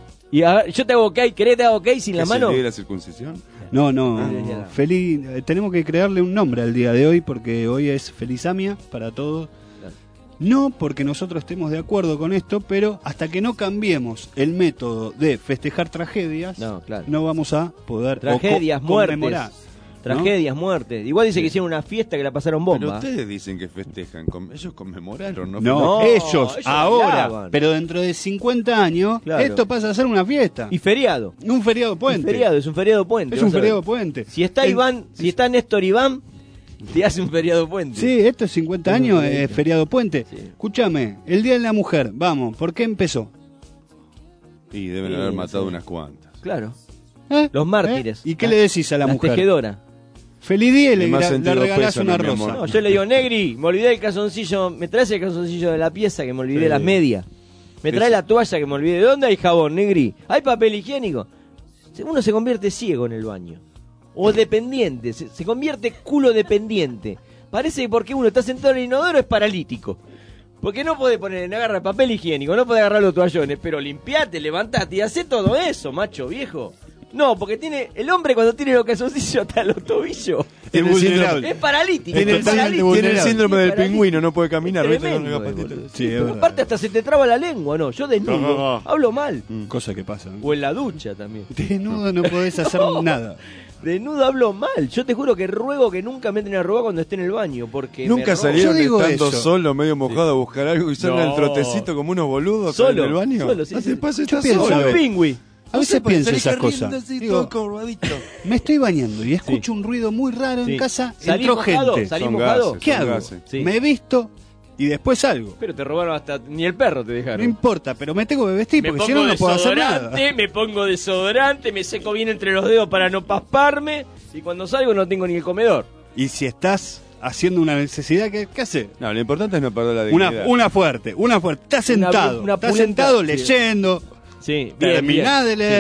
Y a ver, yo te hago ok, ¿querés te hago ok sin la ¿Es mano? el día de la circuncisión? No, no. Ah, ya, ya. Feliz. eh, Tenemos que crearle un nombre al día de hoy porque hoy es Felizamia para todos. Claro. No porque nosotros estemos de acuerdo con esto, pero hasta que no cambiemos el método de festejar tragedias, No, claro. no vamos a poder o co- Tragedias, muertes. conmemorar, ¿no? Tragedias, muertes. Igual dice que hicieron una fiesta que la pasaron Pero bomba. ustedes dicen que festejan. con- Ellos conmemoraron, ¿no? No, No, ellos, ellos ahora, bailaban. pero dentro de cincuenta años, Claro. esto pasa a ser una fiesta. Y feriado. Un feriado puente. Un feriado, es un feriado puente. Es un vas a ver. feriado puente. Si está El- Iván, si está Néstor Iván, te hace un feriado puente. Sí, esto es cincuenta Es un años, feriado. es feriado puente. Sí. Escúchame, el Día de la Mujer, vamos, ¿por qué empezó? Y deben Sí, haber matado sí. unas cuantas. Claro. ¿Eh? Los mártires. ¿Eh? ¿Y qué Las- le decís a la las mujer? tejedoras. Feliz día y le, Ni más gra- le sentido regalás pesa, una mi rosa. amor. No, yo le digo, Negri, me olvidé el calzoncillo, me traes el calzoncillo de la pieza que me olvidé Sí. las medias. Me trae Eso. la toalla que me olvidé. ¿De dónde hay jabón, Negri? ¿Hay papel higiénico? Uno se convierte ciego en el baño. O dependiente, se, se convierte culo dependiente. Parece que porque uno está sentado en el inodoro es paralítico. Porque no puede poner en agarra papel higiénico, no puede agarrar los toallones, pero limpiate, levantate y hace todo eso, macho viejo. No, porque tiene el hombre cuando tiene los calzoncillos hasta los tobillos. Tiene el síndrome, Es paralítico. tiene el es síndrome- paralítico. tiene el síndrome del Es paralítico. pingüino, no puede caminar. Es ¿viste? Con tremendo, la patita. boludo. Sí, es Pero verdad. aparte hasta se te traba la lengua, ¿no? Yo desnudo, No, no, no. hablo mal. Cosa que pasa. O en la ducha también. Desnudo no podés hacer nada. Desnudo hablo mal. Yo te juro que ruego que nunca me entren a robar cuando esté en el baño. Porque Nunca me roban. salieron Yo digo estando eso. solo, medio mojado, a buscar algo y salen No. al trotecito como unos boludos Solo, en el baño. solo, sí, no sí. te pases, Yo estás pienso, solo. a ver, Pingüi. A veces No sé, pienso salís esas corriendo cosas. así, Digo, todo corvadito. me estoy bañando y escucho un ruido muy raro Sí. en casa. ¿Salís Entró mojado? gente. ¿Salís Son mojado? gases, ¿Qué son hago? gases. Sí. Me visto y después salgo. Pero te robaron hasta... Ni el perro te No dejaron. importa, pero me tengo que vestir Me porque si pongo no no puedo hacer nada. desodorante, me pongo desodorante, me seco bien entre los dedos para no pasparme. Y cuando salgo no tengo ni el comedor. Y si estás haciendo una necesidad, ¿qué, qué haces? No, lo importante es no perder la Una, dignidad. una fuerte, una fuerte. Estás Una- sentado, una estás pulenta, sentado sí. leyendo. Sí, bien, Terminás bien. de leer. Sí.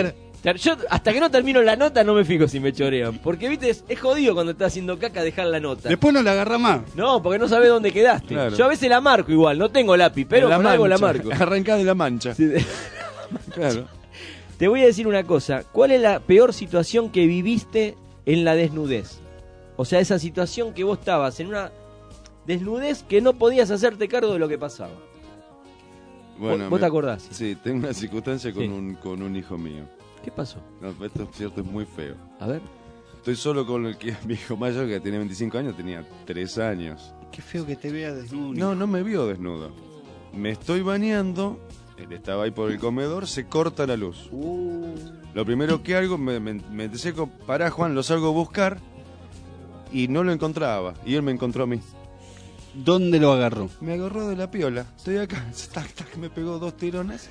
Yo hasta que no termino la nota no me fijo si me chorean. Porque, viste, es, es jodido cuando estás haciendo caca dejar la nota. Después no la agarra más. No, porque no sabes dónde quedaste. Claro. Yo a veces la marco igual, no tengo lápiz, pero la con algo la mancha. marco. Arrancá de la mancha. Sí, de- Claro. Te voy a decir una cosa. ¿Cuál es la peor situación que viviste en la desnudez? O sea, esa situación que vos estabas en una desnudez que no podías hacerte cargo de lo que pasaba. Bueno, ¿Vos me- te acordás? Sí, tengo una circunstancia con, Sí. un, con un hijo mío. ¿Qué pasó? No, esto es cierto, es muy feo. A ver. Estoy solo con el que es mi hijo mayor, que tiene veinticinco años, tenía tres años. Qué feo que te vea desnudo. No, no me vio desnudo. Me estoy bañando, él estaba ahí por el comedor, se corta la luz. Uh. Lo primero que hago, me, me, me seco, pará Juan, lo salgo a buscar y no lo encontraba. Y él me encontró a mí. ¿Dónde lo agarró? Me agarró de la piola. Estoy acá, tac, tac, me pegó dos tirones.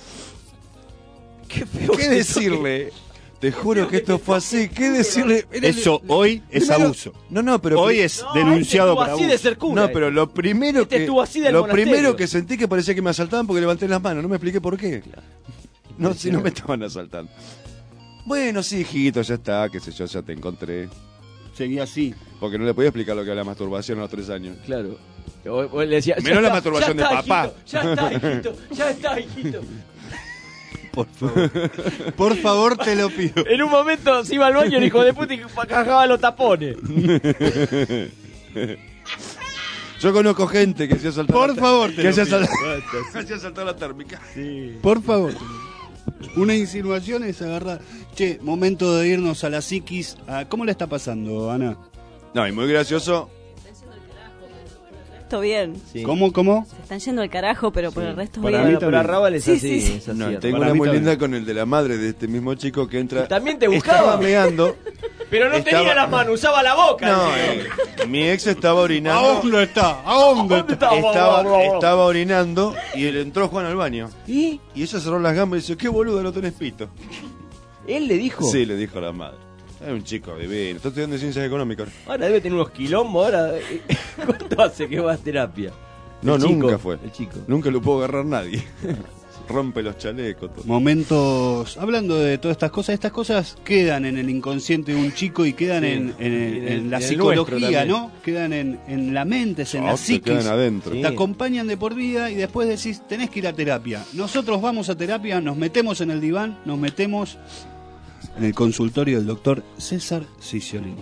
Qué feo. ¿Qué decirle? Te juro que esto fue así. ¿Qué decirle? Era- Eso hoy es Primero- abuso. No, no, pero Hoy es denunciado por abuso. No, pero lo primero Este que estuvo así del lo monasterio. primero que sentí que parecía que me asaltaban porque levanté las manos, no me expliqué por qué. No, si no me estaban asaltando. Bueno, sí, hijito, ya está, qué sé yo, ya te encontré. Seguía así. Porque no le podía explicar lo que era la masturbación a los tres años. Claro. O, o él le decía, Menos ya la está, masturbación ya de está, papá. hijito, ya está, hijito, ya está, hijito. Por favor. Por favor, te lo pido. En un momento se iba al baño el hijo de puta y cagaba los tapones. Yo conozco gente que se ha saltado Por la ter- favor, te que lo se ha pido. saltado, se ha saltado la térmica. Por favor. Una insinuación es agarrar. Che, momento de irnos a la psiquis. Ah, ¿cómo le está pasando, Ana? No, y muy gracioso. Esto bien. ¿Cómo, cómo? Se están yendo al carajo, pero por el resto Para bien. mí también. Arrabal es Sí, así, sí, sí. es así. No, Arrabal. tengo Para una mí muy también. linda con el de la madre de este mismo chico que entra. También te Estaba buscaba. meando. Pero no Estaba- tenía las manos, usaba la boca. No, el eh, señor. mi ex estaba ¿A orinando. dónde está? ¿A dónde está? Estaba, estaba orinando y él entró Juan al baño. ¿Y? Y ella cerró las gambas y dice, qué boludo, no tenés pito. Él le dijo. Sí, le dijo la madre. Es un chico divino, está estudiando ciencias económicas. Ahora debe tener unos quilombos. Ahora, ¿cuánto hace que va a terapia? No, El chico, nunca fue. El chico. Nunca lo pudo agarrar nadie. Rompe los chalecos. Todo. Momentos, hablando de todas estas cosas, estas cosas quedan en el inconsciente de un chico y quedan Sí. en, en- en Y en el- la y en el nuestro psicología, también. ¿no? Quedan en, en la mente, en Ah, la te psiquis. quedan adentro. Sí. Te acompañan de por vida y después decís, tenés que ir a terapia. Nosotros vamos a terapia, nos metemos en el diván, nos metemos en el consultorio del doctor César Ciciolini.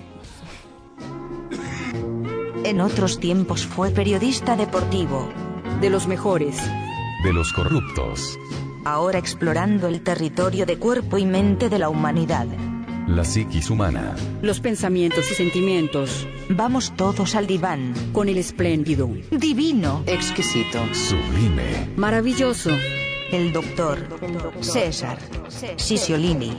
En otros tiempos fue periodista deportivo. De los mejores. De los corruptos. Ahora explorando el territorio de cuerpo y mente de la humanidad. La psiquis humana. Los pensamientos y sentimientos. Vamos todos al diván. Con el espléndido. Divino. Exquisito. Sublime. Maravilloso. El doctor César Ciciolini.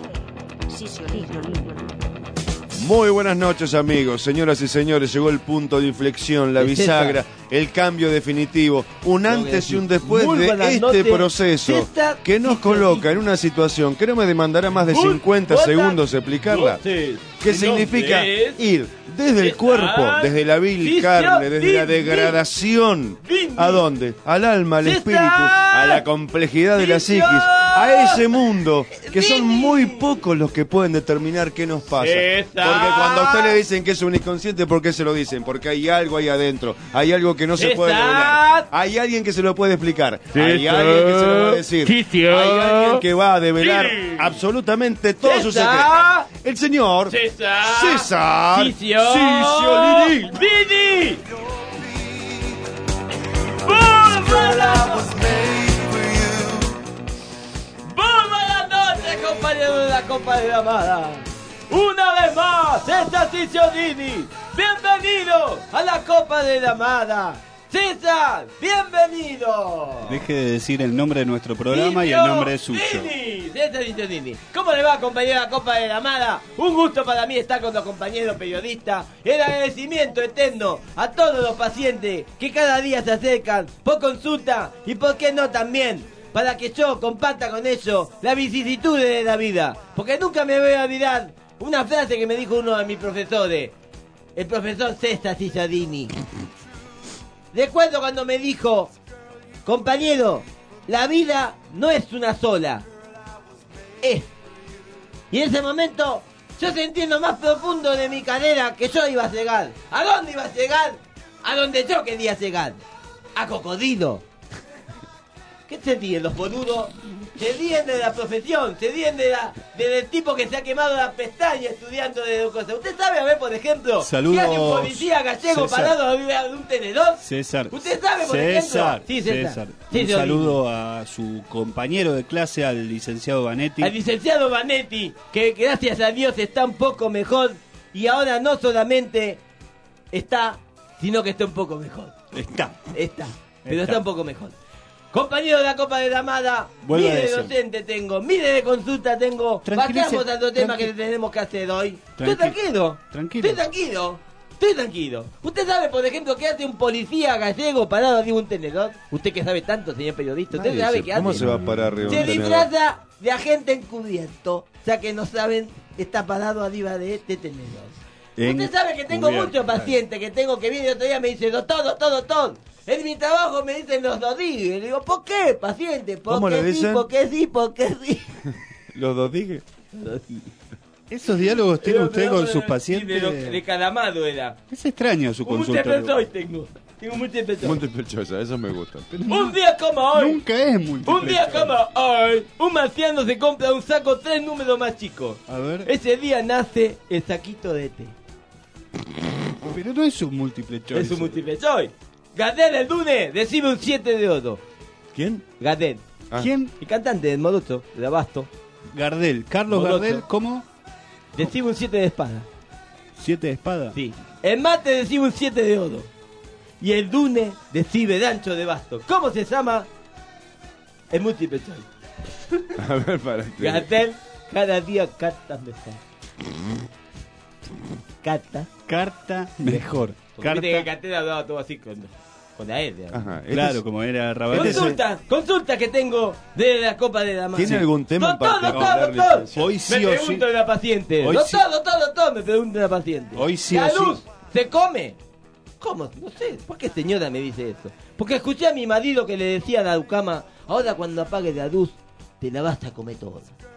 Muy buenas noches, amigos, señoras y señores. Llegó el punto de inflexión, la Es bisagra, esta. el cambio definitivo, un Tengo que antes y decir, un después muy de buenas este noches. proceso Esta- que nos coloca en una situación que no me demandará más de Muy cincuenta buenas segundos explicarla. noches. Que Mi significa nombre es ir desde el César cuerpo, desde la vil Ciciolini. carne, desde la degradación. Vini. ¿A dónde? Al alma, al César espíritu, a la complejidad de la psiquis, a ese mundo que son muy pocos los que pueden determinar qué nos pasa. César. Porque cuando a usted le dicen que es un inconsciente, ¿por qué se lo dicen? Porque hay algo ahí adentro, hay algo que no se puede César. revelar. Hay alguien que se lo puede explicar, hay César. alguien que se lo va a decir, Ciciolini. hay alguien que va a develar Sí. absolutamente todos sus César. secretos. El señor César. César Cicio- Ciciolini. Vini. ¡Muy buenas! ¡Muy buenas noches, compañeros de la Copa de la Amada! Una vez más, César Ciciolini. Bienvenido a la Copa de la Amada. César, bienvenido. Deje de decir el nombre de nuestro programa y el nombre es suyo. Ciciolini, César Ciciolini. ¿Cómo le va, compañero de la Copa de la Amada? Un gusto para mí estar con los compañeros periodistas. El agradecimiento eterno a todos los pacientes que cada día se acercan por consulta y, por qué no, también para que yo comparta con ellos las vicisitudes de la vida. Porque nunca me voy a olvidar una frase que me dijo uno de mis profesores, el profesor César Ciciolini. Recuerdo cuando me dijo, compañero, la vida no es una sola, es Y en ese momento yo sentí en lo más profundo de mi cadera que yo iba a llegar. ¿A dónde iba a llegar? A donde yo quería llegar. A Cocodrilo. ¿Qué se ríen los boludos? Se ríen de la profesión, se ríen de la, del tipo que se ha quemado la pestaña estudiando de cosas. ¿Usted sabe, a ver, por ejemplo, Saludos, que hay un policía gallego César. parado arriba de un tenedor? César. ¿Usted sabe, por César, ejemplo? Sí, César. César. Sí, Un yo saludo a su compañero de clase, al licenciado Vanetti. Al licenciado Vanetti, que gracias a Dios está un poco mejor. Y ahora no solamente está, sino que está un poco mejor. Está. Está. Pero Está. está un poco mejor. Compañero de la Copa de la Amada, Vuelvo a mire de decir. docente tengo, mire de consulta tengo. Tranquilice- Pasamos a otro tema tranqui- que tenemos que hacer hoy. Tranqui- Estoy tranquilo. Tranquilo. Estoy tranquilo. Estoy tranquilo. ¿Usted sabe, por ejemplo, qué hace un policía gallego parado arriba de un tenedor? Usted que sabe tanto, señor periodista. ¿Usted Nadie sabe se- qué ¿Cómo hace? se va a parar arriba de Se un tenedor? disfraza de agente encubierto. O sea que no saben, está parado arriba de este tenedor. Usted sabe que tengo Encubierto, muchos pacientes que tengo que vienen otro día y me dicen, doctor, doctor, doctor. En mi trabajo me dicen los rodillos. Y le digo, ¿por qué, paciente? ¿Cómo Porque le sí, dicen? porque sí, porque sí. Los dos dije. ¿Esos diálogos tiene Pero, usted pero, con pero, sus sí, pacientes? De, lo- de Calamado era. Es extraño su Un consulta. multiple tengo. Tengo un multiple choice. Múltiple choice, eso me gusta. Un día como hoy. Nunca es múltiple Un día choice. como hoy. Un marciano se compra un saco tres números más chicos. A ver. Ese día nace el saquito de té. Pero no es un múltiple choice. Es un multiple choice. Gardel el lunes recibe un siete de oro. ¿Quién? Gardel. Ah. ¿Quién? El cantante del Morocho, de Abasto. Gardel. Carlos Morocho. Gardel, ¿cómo? Recibe un siete de espada. ¿Siete de espada? Sí. El martes recibe un siete de oro. Y el lunes recibe el ancho de basto. ¿Cómo se llama? El múltiple choice. A ver, para que... Gardel, cada día cartas mejor. Carta. Carta mejor. Porque Carta. viste que Gardel hablaba todo así con, con la L. Ajá, este Claro, es- como era Rabat. Consulta, consulta que tengo de la Copa de la Mano. ¿Tiene algún tema en Doctor, particular, doctor, doctor. licenciado? Hoy sí me o sí. pregunto de la paciente. Hoy doctor, sí. doctor, doctor, me pregunta la paciente. Hoy sí ¿La o sí. luz se come? ¿Cómo? No sé. ¿Por qué señora me dice eso? Porque escuché a mi marido que le decía a la Ducama, ahora cuando apague la luz, te la vas a comer todo.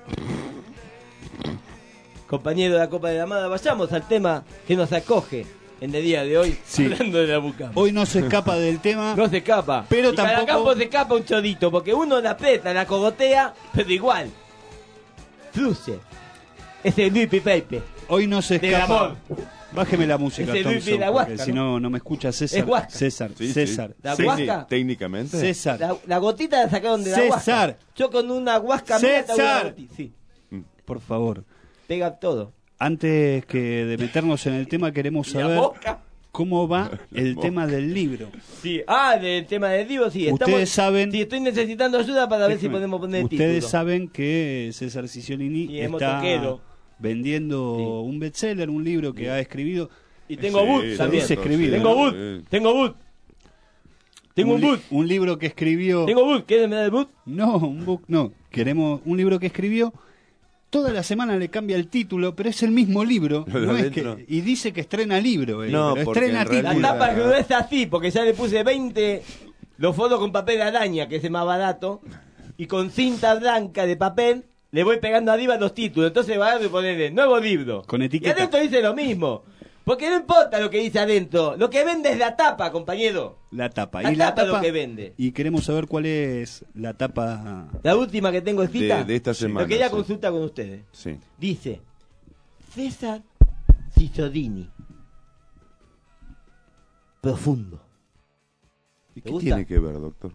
Compañero de la Copa de la Amada, vayamos al tema que nos acoge en el día de hoy, Sí. hablando de la Bucama. Hoy no se escapa del tema. No se escapa. Pero y cada tampoco- campo se escapa un chodito, porque uno la aprieta, la cogotea, pero igual. Fluye. Es el Luis Pepe. Hoy no se Del escapa. amor. Bájeme la música, Ese Luis Thompson, de la Huasca, porque si ¿no? no, no me escucha César. Es Huasca. César, Sí, sí. César. ¿La Sí. Huasca? Técnicamente. César. La, la gotita la sacaron de la huasca. César. Yo con una huasca mía te hago una César. gotita. Sí, Por favor. pega todo. Antes que de meternos en el tema, queremos La saber boca. cómo va el boca. tema del libro. Sí, ah, del tema del libro, sí. Ustedes estamos, saben- Sí, estoy necesitando ayuda para ver si Déjeme. podemos poner el Ustedes título. saben que César Cicciolini Y es está motoquero. vendiendo Sí. un bestseller, un libro que ha escribido. Y tengo Sí, boot se también. dice escribir, Tengo ¿no? boot. Sí. Tengo boot. Tengo un li- boot. un libro que escribió. Tengo boot. ¿Quieres me dar el boot? No, un book no. Queremos un libro que escribió. Toda la semana le cambia el título, pero es el mismo libro. Lo de no es adentro. que- y dice que estrena libro. él, No, pero porque estrena en La título. realidad- tapa gruesa así, porque ya le puse veinte los fotos con papel de araña, que es el más barato, y con cinta blanca de papel le voy pegando arriba los títulos. Entonces va a ponerle nuevo libro. Con Y etiqueta. adentro dice lo mismo. Porque no importa lo que dice adentro. Lo que vende es la tapa, compañero. La tapa. La y la tapa es lo tapa que vende. Y queremos saber cuál es la tapa. La última que tengo escrita. De- de esta semana, Lo que ella sí. consulta con ustedes. Sí. Dice César Cicciolini. Profundo. ¿Y ¿Te qué gusta? tiene que ver, doctor?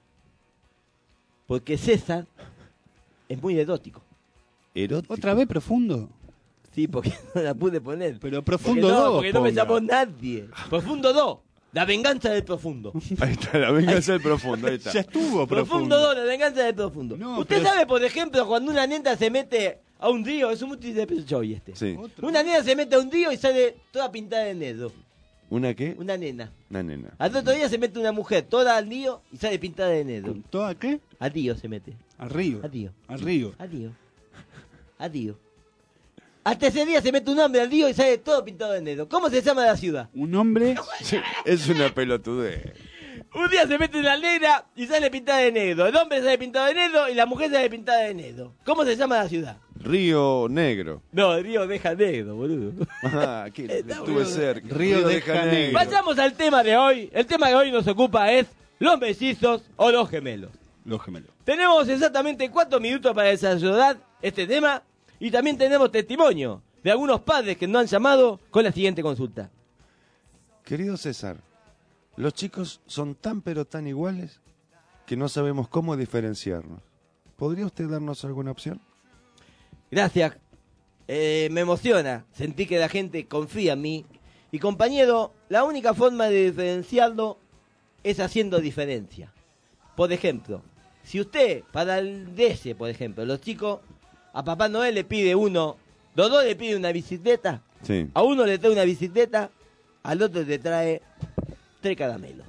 Porque César es muy erótico. Erótico. ¿Otra vez profundo? Sí, porque no la pude poner. Pero Porque profundo no, dos. porque no me ponga. llamó nadie. Profundo dos. La venganza del profundo. Ahí está, la venganza del profundo. Ahí está. Ya estuvo Profundo profundo. dos, la venganza del profundo. No, Usted pero- sabe, por ejemplo, cuando una nena se mete a un río, es un multiple choice este. Sí. Una nena se mete a un río y sale toda pintada de negro. ¿Una qué? Una nena. Una nena. Al otro día se mete una mujer toda al río y sale pintada de negro. ¿Toda qué? Al río se mete. Al río. Al río. Al río. Al río. Al río. Hasta ese día se mete un hombre al río y sale todo pintado de negro. ¿Cómo se llama la ciudad? Un hombre. Sí, es una pelotudez. Un día se mete una negra y sale pintada de negro. El hombre sale pintado de negro y la mujer sale pintada de negro. ¿Cómo se llama la ciudad? Río Negro. No, Río de Janeiro, boludo. Ah, aquí estuve cerca. Río de Janeiro. Vayamos al tema de hoy. El tema que hoy nos ocupa es los mellizos o los gemelos. Los gemelos. Tenemos exactamente cuatro minutos para desarrollar este tema y también tenemos testimonio de algunos padres que nos han llamado con la siguiente consulta. Querido César, los chicos son tan pero tan iguales que no sabemos cómo diferenciarnos. ¿Podría usted darnos alguna opción? Gracias. Eh, me emociona. Sentí que la gente confía en mí. Y compañero, la única forma de diferenciarlo es haciendo diferencia. Por ejemplo, si usted, para el D S, por ejemplo, los chicos, a Papá Noel le pide uno, los dos le piden una bicicleta, sí. A uno le trae una bicicleta, al otro le trae tres caramelos.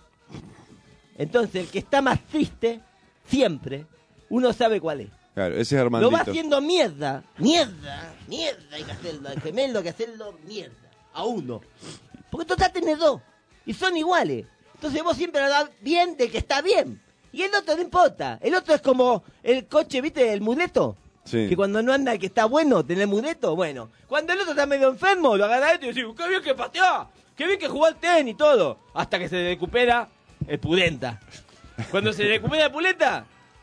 Entonces, el que está más triste, siempre, uno sabe cuál es. Claro, ese es Armandito. Lo va haciendo mierda, mierda, mierda, hay que hacerlo, el gemelo hay que hacerlo mierda, a uno. Porque total tenés dos, y son iguales. Entonces vos siempre hablas bien del que está bien. Y el otro no importa. El otro es como el coche, ¿viste? El muleto. Sí. Que cuando no anda el que está bueno, tenés muleto. Bueno, cuando el otro está medio enfermo, lo agarra esto y decís, qué bien que pateó, qué bien que jugó al tenis y todo. Hasta que se recupera el pulenta. Cuando se recupera el pulenta,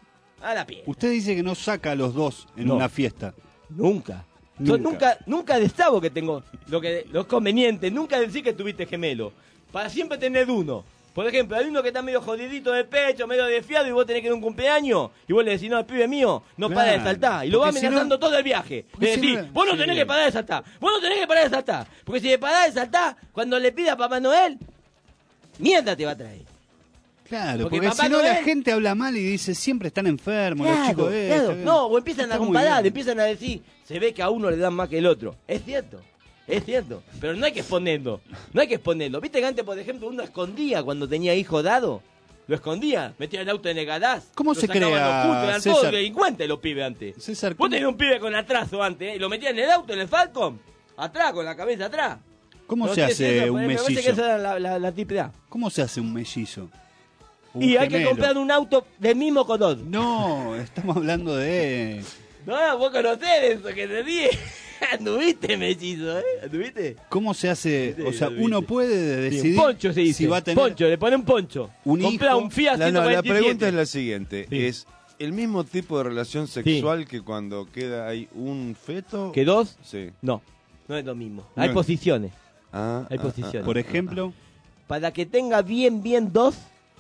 a la pie. Usted dice que no saca a los dos en No. una fiesta. Nunca. Nunca. Yo nunca, nunca destabo que tengo lo que lo conveniente, nunca decir que tuviste gemelo. Para siempre tener uno. Por ejemplo, hay uno que está medio jodidito de pecho, medio desfiado, y vos tenés que ir a un cumpleaños, y vos le decís, no, el pibe mío, no Claro, para de saltar. Y lo va porque si amenazando no- todo el viaje. porque Le si decís, no- vos no sí. tenés que parar de saltar, vos no tenés que parar de saltar. Porque si le parás de saltar, cuando le pida a Papá Noel, mierda te va a traer. Claro, Porque porque, Papá si no la Noel- gente habla mal y dice, siempre están enfermos los Claro, chicos de claro. esto, No, o empiezan Está a muy comparar, bien. empiezan a decir, se ve que a uno le dan más que el otro. Es cierto, es cierto. Pero no hay que exponerlo, no hay que exponerlo. ¿Viste que antes, por ejemplo, uno escondía cuando tenía hijo dado? Lo escondía, metía el auto en el garage. ¿Cómo lo se sacaban crea, los putos, eran César? todos delincuentes los pibes antes. César, Vos tenías un pibe con atraso antes, ¿eh? Y lo metías en el auto, en el Falcon, atrás, con la cabeza atrás. ¿Cómo No se sé hace si eso, un me parece mellizo? que esa era la, la, la triple A. ¿Cómo se hace un mellizo? Un Y hay que gemelo. comprar un auto del mismo color. No, estamos hablando de... No, vos conocés eso que te dije. Anduviste, mellizo, ¿eh? ¿Anduviste? ¿Cómo se hace? O sea, Sí, uno viste. puede Sí, decidir un poncho se dice. si va a tener Poncho, le pone un poncho. un Comprá hijo. un Fiat La, no, la ciento cuarenta y siete. pregunta es la siguiente. ¿Es el mismo tipo de relación sexual que cuando queda ahí un feto? ¿Que dos? Sí. No, no es lo mismo. No Hay es- posiciones. Ah, Hay ah, posiciones. ah, Por ah, ejemplo, Para que tenga bien, bien dos,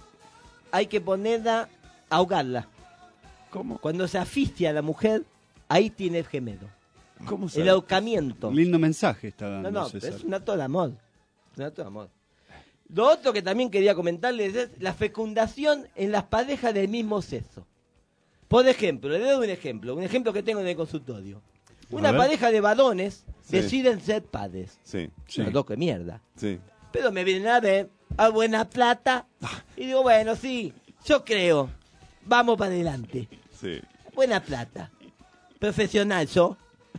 hay que ponerla, ahogarla. ¿Cómo? Cuando se asfixia a la mujer, ahí tiene el gemelo. ¿Cómo El sabe? ahorcamiento. lindo mensaje está No, dando no, pero César. es un acto de amor. Es un acto de amor. Lo otro que también quería comentarles es la fecundación en las parejas del mismo sexo. Por ejemplo, le doy un ejemplo, un ejemplo que tengo en el consultorio. Una ver. pareja de varones Sí. deciden ser padres. Sí, Los dos que mierda. sí. Pero me vienen a ver a buena plata y digo, bueno, sí, yo creo, vamos para adelante. Sí. Buena plata. Profesional yo.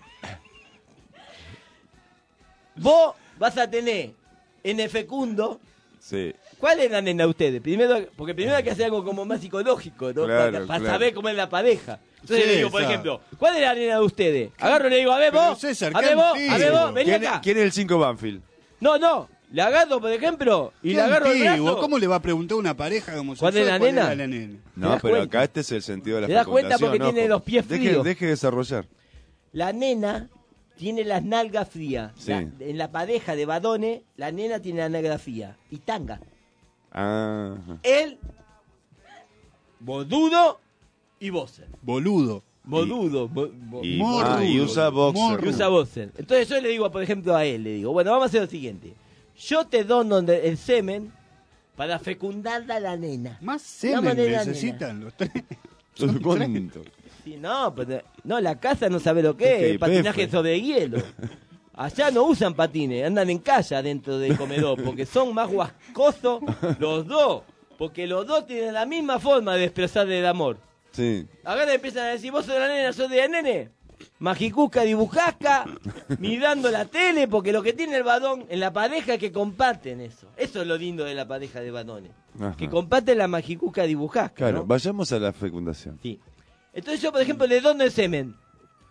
Vos vas a tener en el fecundo. Sí. ¿Cuál es la nena de ustedes? Primero, porque primero hay que hacer algo como más psicológico, ¿no? Claro, para para claro. saber cómo es la pareja. Entonces Sí, le digo, por sabe. ejemplo, ¿cuál es la nena de ustedes? Agarro y le digo, a ver Pero, vos, César, a qué ver vos, a ver antiguo. vos, vení ¿Quién, acá. quién es el cinco Banfield? No, no, le agarro, por ejemplo, y Qué le agarro el antiguo. brazo. ¿Cómo le va a preguntar a una pareja como ¿Cuál es la nena? la nena? ¿Te No, das pero cuenta? acá este es el sentido de la ¿Te das cuenta fecundación, porque tiene ojo. los pies Deje, fríos? deje desarrollar. La nena tiene las nalgas frías. Sí. La- en la pareja de varones, la nena tiene la nalga fría. Y tanga. Ah, Él, boludo y boxer. Boludo. Boludo. bo- bo- y, Morro. ah, y usa boxer. y usa boxer. Entonces yo le digo, por ejemplo, a él, le digo, bueno, vamos a hacer lo siguiente. Yo te dono de- el semen para fecundar a la nena. Más Vamos semen a tener la necesitan los tres. Son tres. ¿Cuánto? Sí, no, pero, no, la casa no sabe lo que es, Ok, el patinaje Pepe. sobre hielo. Allá no usan patines, andan en calle dentro del comedor, porque son más guascosos los dos, porque los dos tienen la misma forma de expresar el amor. Sí. Ahora empiezan a decir, vos sos de la nena, sos de la nene, magicuca, dibujasca, mirando la tele, porque lo que tiene el varón en la pareja es que comparten eso. Eso es lo lindo de la pareja de varones, Ajá. que comparten la magicuca, dibujasca. Claro, ¿no? vayamos a la fecundación. Sí. Entonces yo, por ejemplo, le dono el semen.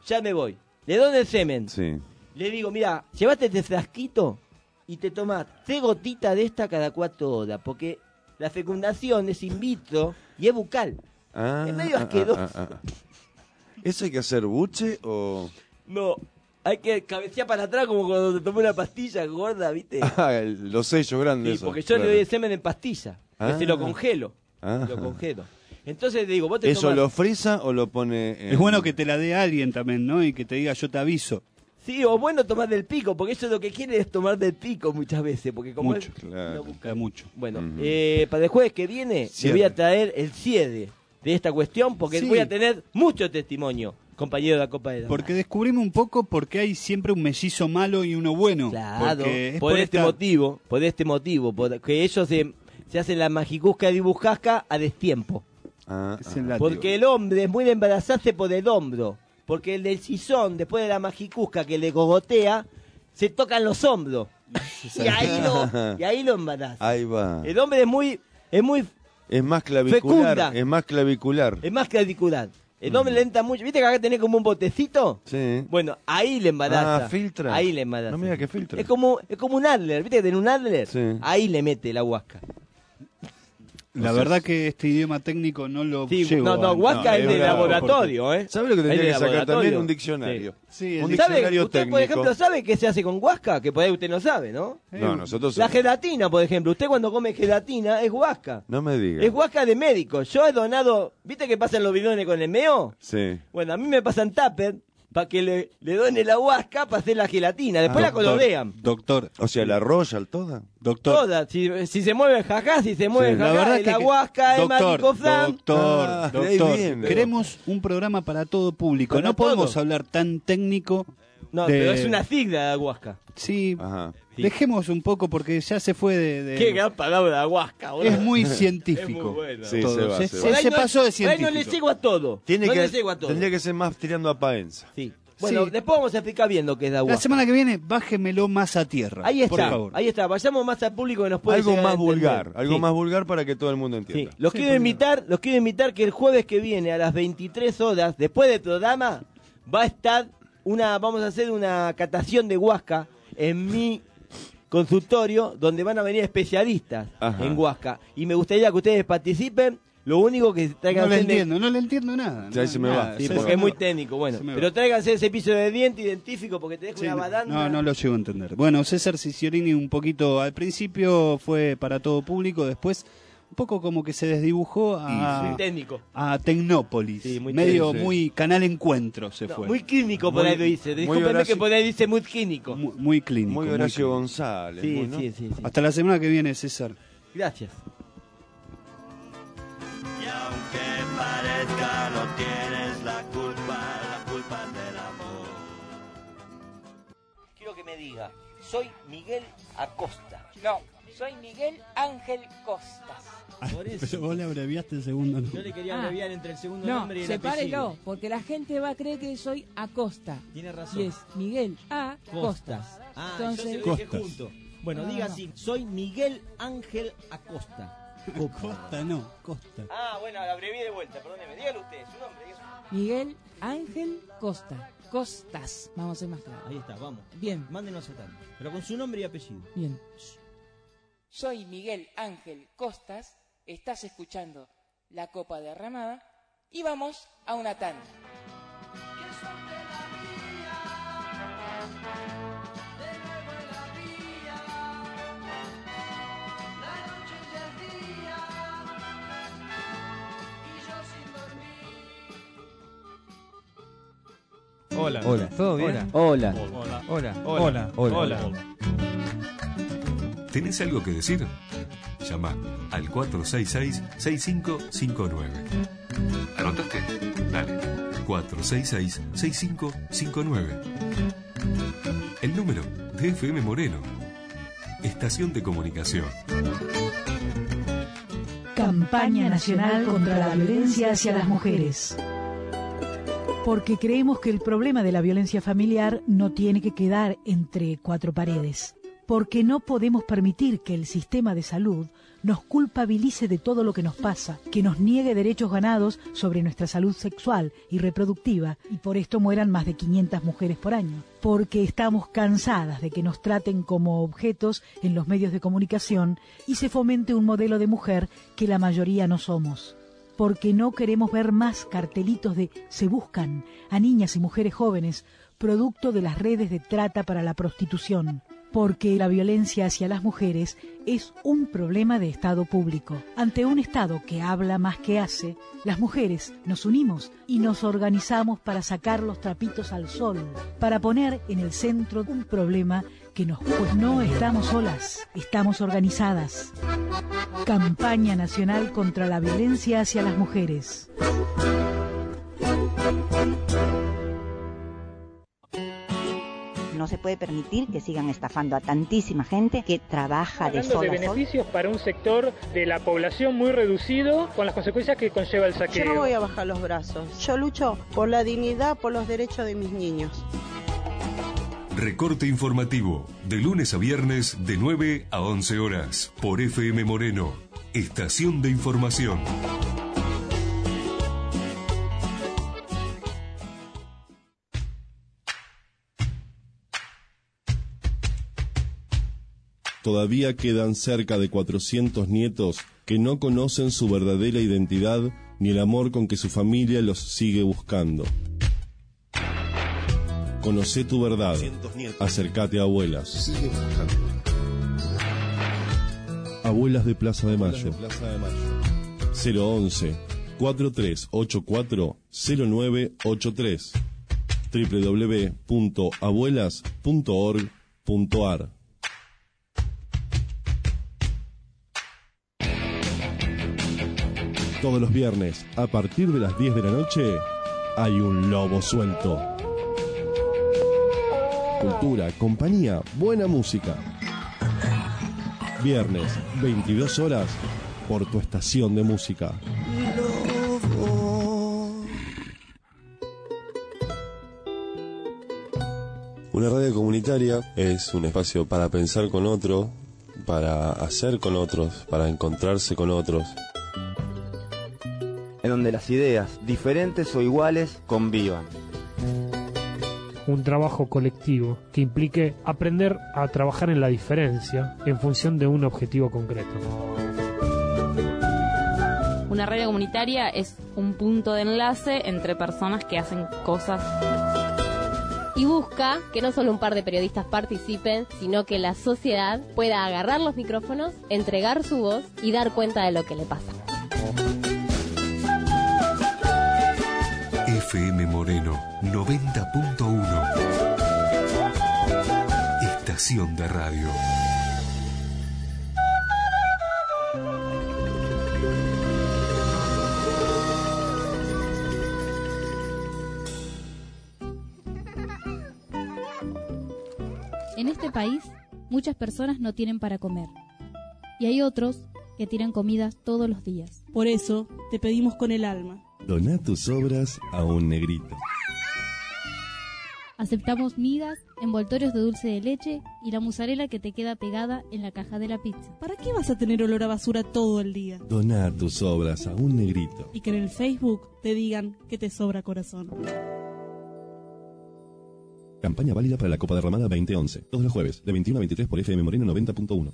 ya me voy. Le doy el semen. Sí. Le digo, mira, llévate este frasquito y te tomas tres gotitas de esta cada cuatro horas, porque la fecundación es in vitro y es bucal. Ah, es medio ah, asqueroso. ah, ah, ah. ¿Eso hay que hacer buche o...? No, hay que cabecear para atrás como cuando te tomé una pastilla gorda, ¿viste? Ah, el- los sellos grandes. Sí, esos, porque yo claro. le doy el semen en pastilla. Ah. Ese lo congelo. Ah. Lo congelo. Entonces le digo, vos te ¿Eso tomás- lo frisa o lo pone en... Es bueno que te la dé alguien también, ¿no? Y que te diga, yo te aviso. Sí, o bueno tomar del pico, porque eso es lo que quiere es tomar del pico muchas veces. Porque como Mucho, es- claro. no busca- Da mucho. Bueno, Ujú. eh, para el jueves que viene Cierre. le voy a traer el cierre de esta cuestión, porque Sí. voy a tener mucho testimonio, compañero de la Copa de la Porque descubrimos un poco por qué hay siempre un mellizo malo y uno bueno. Claro, Porque es por, por este esta- motivo, por este motivo, porque ellos se, se hacen la magicusca y dibujasca a destiempo. Ah, Es el ah. látigo. Porque el hombre es muy de embarazarse por el hombro. Porque el del sisón, después de la magicusca que le cogotea, se tocan los hombros. y, ahí lo, y ahí lo embaraza. Ahí va. El hombre es muy, es muy, Es más clavicular. Fecunda. Es más clavicular. es más clavicular. El hombre le entra mucho. ¿Viste que acá tenés como un botecito? Sí. Bueno, ahí le embaraza. Ah, filtra. Ahí le embaraza. No mira que filtra. Es como, es como un Adler. ¿Viste que tiene un Adler? Sí. Ahí le mete la huasca. La O sea, verdad que este idioma técnico no lo Sí, llevo. no, no, a- huasca No, es es de bravo, laboratorio, ¿eh? ¿Sabe lo que Es tendría de que sacar laboratorio. también? Un diccionario. Sí, un el- ¿Sabe? diccionario Usted, técnico. por ejemplo, ¿sabe qué se hace con huasca? Que por ahí usted no sabe, ¿no? No, nosotros... La gelatina, por ejemplo. Usted cuando come gelatina es huasca. No me diga. Es huasca de médico. Yo he donado... ¿Viste que pasan los bidones con el meo? Sí. Bueno, a mí me pasan tupper para que le, le done la huasca para hacer la gelatina. Después Ah, la colorean. Doctor, O sea, la Royal toda. doctor. Toda. Si, si se mueve jajá, si se mueve Sí, La jajá, verdad es que la huasca, es doctor, Marico Fran. doctor, Ah, de ahí doctor, viene. queremos un programa para todo público. Para no podemos todo. hablar tan técnico. No, de- pero es una sigla la huasca. Sí, Ajá. Sí. dejemos un poco porque ya se fue de. de- Qué gran palabra la huasca, boludo. Es muy científico. Es muy bueno. Sí, todo. se va, se, se se- va. se no- pasó de por ahí científico. no le llego a todo. Tiene no que, le llego a todo. tendría que ser más tirando a Paenza. Sí. Bueno, Sí. después vamos a explicar bien lo que es la La huasca. semana que viene, bájemelo más a tierra. Ahí por está, favor. ahí está. Vayamos más al público que nos puede Algo llegar a más entender. vulgar. Algo Sí. más vulgar para que todo el mundo Sí. entienda. Los quiero invitar, los quiero invitar que el jueves que viene a las veintitrés horas, después del programa, va a estar una, vamos a hacer una catación de huasca en mi consultorio, donde van a venir especialistas Ajá. en huasca. Y me gustaría que ustedes participen. Lo único que traigan No le entiendo, no le entiendo nada. Ya no, se me nada, va. Sí, se porque me es muy va. técnico, bueno. Se me Pero va. tráiganse ese piso de diente identifico porque te dejo Sí, una badanda. no, no lo llego a entender. Bueno, César Ciciorini un poquito, al principio fue para todo público, después un poco como que se desdibujó a, Muy técnico. a Tecnópolis. Sí, muy medio técnico, sí. muy Canal Encuentro se No, fue. muy químico por Muy- ahí lo dice. muy Discúlpeme Horacio- que por ahí dice muy químico. Muy, muy clínico. Muy muy Horacio clínico. González. Sí, muy, ¿no? sí, sí, sí. Hasta la semana que viene, César. Gracias. Y aunque parezca no tienes la culpa, la culpa del amor. Quiero que me diga, soy Miguel Acosta. No, soy Miguel Ángel Costas. Por eso. Pero vos le abreviaste el segundo nombre. Yo le quería Ah. abreviar entre el segundo No, nombre y el sepárelo, apellido. porque la gente va a creer que soy Acosta. Tiene razón. Y es Miguel A. Costas. Ah, Entonces, yo se lo dije Costas. junto. Bueno, No, diga no. así, soy Miguel Ángel Acosta. Costa no, Costa. Ah, bueno, la abrevié de vuelta, perdóneme. Dígalo usted, su nombre. diga su- Miguel Ángel Costa. Costas, vamos a ser más claros. Ahí está, vamos. Bien, Mándenos a tal. Pero con su nombre y apellido. bien. Soy Miguel Ángel Costas, estás escuchando La Copa Derramada y vamos a una tanda. Hola. Hola. ¿Todo bien? Hola. Hola. Hola. Hola. Hola. Hola. ¿Tenés algo que decir? Llama al cuatro seis seis, seis cinco cinco nueve. ¿Anotaste? Dale. cuatro seis seis, seis cinco cinco nueve. El número de F M Moreno. Estación de comunicación. Campaña Nacional contra la Violencia hacia las Mujeres. Porque creemos que el problema de la violencia familiar no tiene que quedar entre cuatro paredes. porque no podemos permitir que el sistema de salud nos culpabilice de todo lo que nos pasa, que nos niegue derechos ganados sobre nuestra salud sexual y reproductiva, y por esto mueran más de quinientas mujeres por año. Porque estamos cansadas de que nos traten como objetos en los medios de comunicación y se fomente un modelo de mujer que la mayoría no somos. Porque no queremos ver más cartelitos de "se buscan" a niñas y mujeres jóvenes, producto de las redes de trata para la prostitución. Porque la violencia hacia las mujeres es un problema de Estado público. Ante un Estado que habla más que hace, las mujeres nos unimos y nos organizamos para sacar los trapitos al sol, para poner en el centro un problema que nos... Pues no estamos solas, estamos organizadas. Campaña Nacional contra la Violencia hacia las Mujeres. No se puede permitir que sigan estafando a tantísima gente que trabaja de Hablando sol de a sol. beneficios para un sector de la población muy reducido, con las consecuencias que conlleva el saqueo. Yo no voy a bajar los brazos. Yo lucho por la dignidad, por los derechos de mis niños. Recorte informativo, de lunes a viernes de nueve a once horas, por F M Moreno, estación de información. Todavía quedan cerca de cuatrocientos nietos que no conocen su verdadera identidad ni el amor con que su familia los sigue buscando. Conocé tu verdad. Acércate a Abuelas. Abuelas de Plaza de Mayo. cero once, cuatro tres ocho cuatro, cero nueve ocho tres. doble u doble u doble u punto abuelas punto org punto a r. Todos los viernes, a partir de las diez de la noche, hay un lobo suelto. Cultura, compañía, buena música. Viernes, veintidós horas, por tu estación de música. Una radio comunitaria es un espacio para pensar con otro, para hacer con otros, para encontrarse con otros. En donde las ideas, diferentes o iguales, convivan. Un trabajo colectivo que implique aprender a trabajar en la diferencia en función de un objetivo concreto. Una radio comunitaria es un punto de enlace entre personas que hacen cosas. Y busca que no solo un par de periodistas participen, sino que la sociedad pueda agarrar los micrófonos, entregar su voz y dar cuenta de lo que le pasa. F M Moreno noventa punto uno. Estación de radio. En este país, muchas personas no tienen para comer. Y hay otros que tiran comidas todos los días. Por eso, te pedimos con el alma. Doná tus obras a un negrito. Aceptamos migas, envoltorios de dulce de leche y la mozzarella que te queda pegada en la caja de la pizza. ¿Para qué vas a tener olor a basura todo el día? Doná tus obras a un negrito. Y que en el Facebook te digan que te sobra corazón. Campaña válida para la Copa Derramada veinte once. Todos los jueves, de veintiuno a veintitrés por F M Moreno noventa punto uno.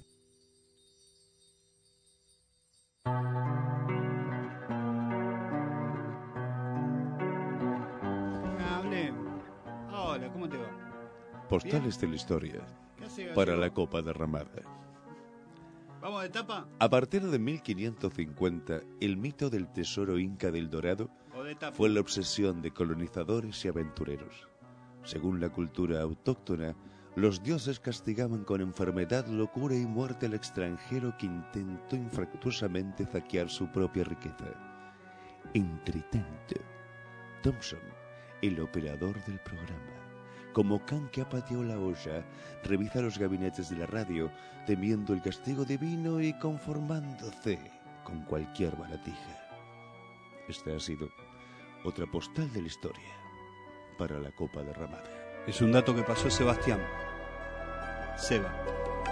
Hola, ¿cómo te va? Postales de la historia para la Copa Derramada. ¿Vamos de tapa? A partir de mil quinientos cincuenta, el mito del tesoro inca del Dorado fue la obsesión de colonizadores y aventureros. Según la cultura autóctona, los dioses castigaban con enfermedad, locura y muerte al extranjero que intentó infructuosamente saquear su propia riqueza. Entretanto, Thompson, el operador del programa, como can que ha pateado la olla, revisa los gabinetes de la radio, temiendo el castigo divino y conformándose con cualquier baratija. Esta ha sido otra postal de la historia para la Copa Derramada. Es un dato que pasó Sebastián. Seba.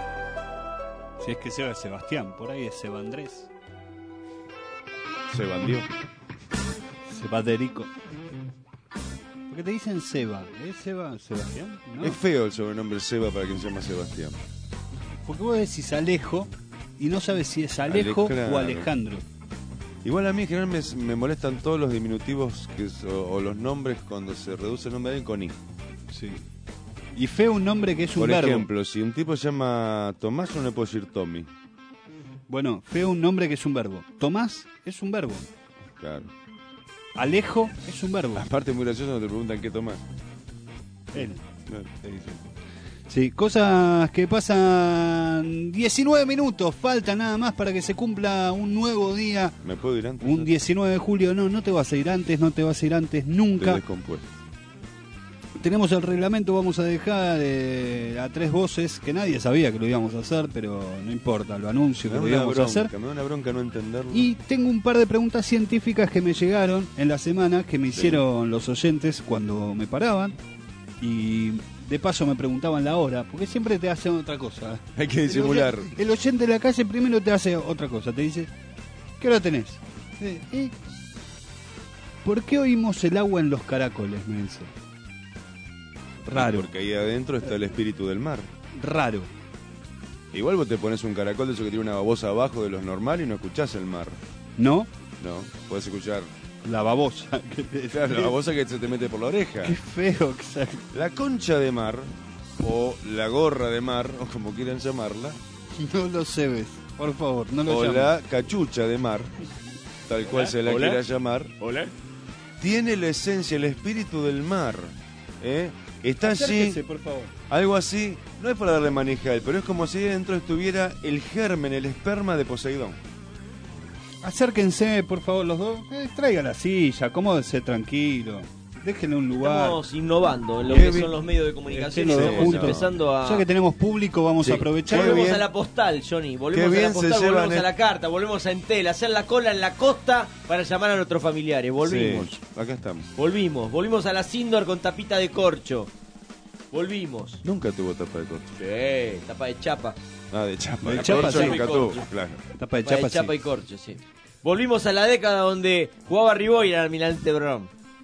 Si es que Seba es Sebastián, por ahí es Seba Andrés. Se bandió. Seba Derico. ¿Por qué te dicen Seba? ¿Es Seba Sebastián? ¿No? Es feo el sobrenombre Seba para quien se llama Sebastián. Porque vos decís Alejo y no sabes si es Alejo Ale- claro. o Alejandro. Igual a mí en general me, me molestan todos los diminutivos que, es- o, o los nombres cuando se reduce el nombre de alguien con I. Sí. Y feo un nombre que es un Por verbo. ejemplo, si un tipo se llama Tomás, no le puedo decir Tommy. Bueno, feo un nombre que es un verbo. Tomás es un verbo. Claro. Alejo es un verbo. Aparte, muy gracioso cuando te preguntan qué tomás. Él. Claro, ahí dice. Sí, cosas que pasan. diecinueve minutos, falta nada más para que se cumpla un nuevo día. ¿Me puedo ir antes? Un diecinueve de julio. No, no te vas a ir antes, no te vas a ir antes nunca. Estoy descompuesto. Tenemos el reglamento, vamos a dejar eh, a tres voces, que nadie sabía que lo íbamos a hacer, pero no importa, lo anuncio que Me da lo una íbamos a bronca, hacer. me da una bronca no entenderlo. Y tengo un par de preguntas científicas que me llegaron en la semana, que me hicieron los oyentes cuando me paraban. Y de paso me preguntaban la hora, porque siempre te hacen otra cosa. Hay que disimular. El oyente, el oyente de la calle primero te hace otra cosa, te dice, ¿qué hora tenés? Eh, eh, ¿Por qué oímos el agua en los caracoles? Me dice. Raro. Porque ahí adentro está el espíritu del mar. Raro. Igual vos te pones un caracol de eso que tiene una babosa abajo de los normales y no escuchás el mar. ¿No? No, podés escuchar La babosa. claro, la babosa que se te mete por la oreja. Qué feo, exacto. La concha de mar, o la gorra de mar, o como quieran llamarla, No lo sé, ves. Por favor, no lo o llames. la cachucha de mar, tal cual Hola, se la hola. quiera llamar, Hola. tiene la esencia, el espíritu del mar. ¿eh? Está allí, Acérquese, por favor. algo así, no es para darle manija a él, pero es como si dentro estuviera el germen, el esperma de Poseidón. Acérquense, por favor, los dos. Eh, traiga la silla, acomódese tranquilo. Déjenle un lugar. Estamos innovando en lo Qué que bien. son los medios de comunicación y Estén los dos estamos juntos. empezando a... Ya que tenemos público, vamos Sí. a aprovechar. Volvemos bien. a la postal, Johnny. Volvemos Qué a la bien se postal, llevan volvemos a el- la carta, volvemos a Entel, a hacer la cola en la costa para llamar a nuestros familiares. Volvimos. Sí, acá estamos. Volvimos. Volvimos a la Sindor con tapita de corcho. Volvimos. Nunca tuvo tapa de corcho. Sí, tapa de chapa. Ah, de chapa. De De chapa, corcho sí. nunca Y tuvo, corcho. claro. Tapa de Tapa chapa, de chapa sí. y corcho, sí. Volvimos a la década donde jugaba Riboy en Almirante Brown.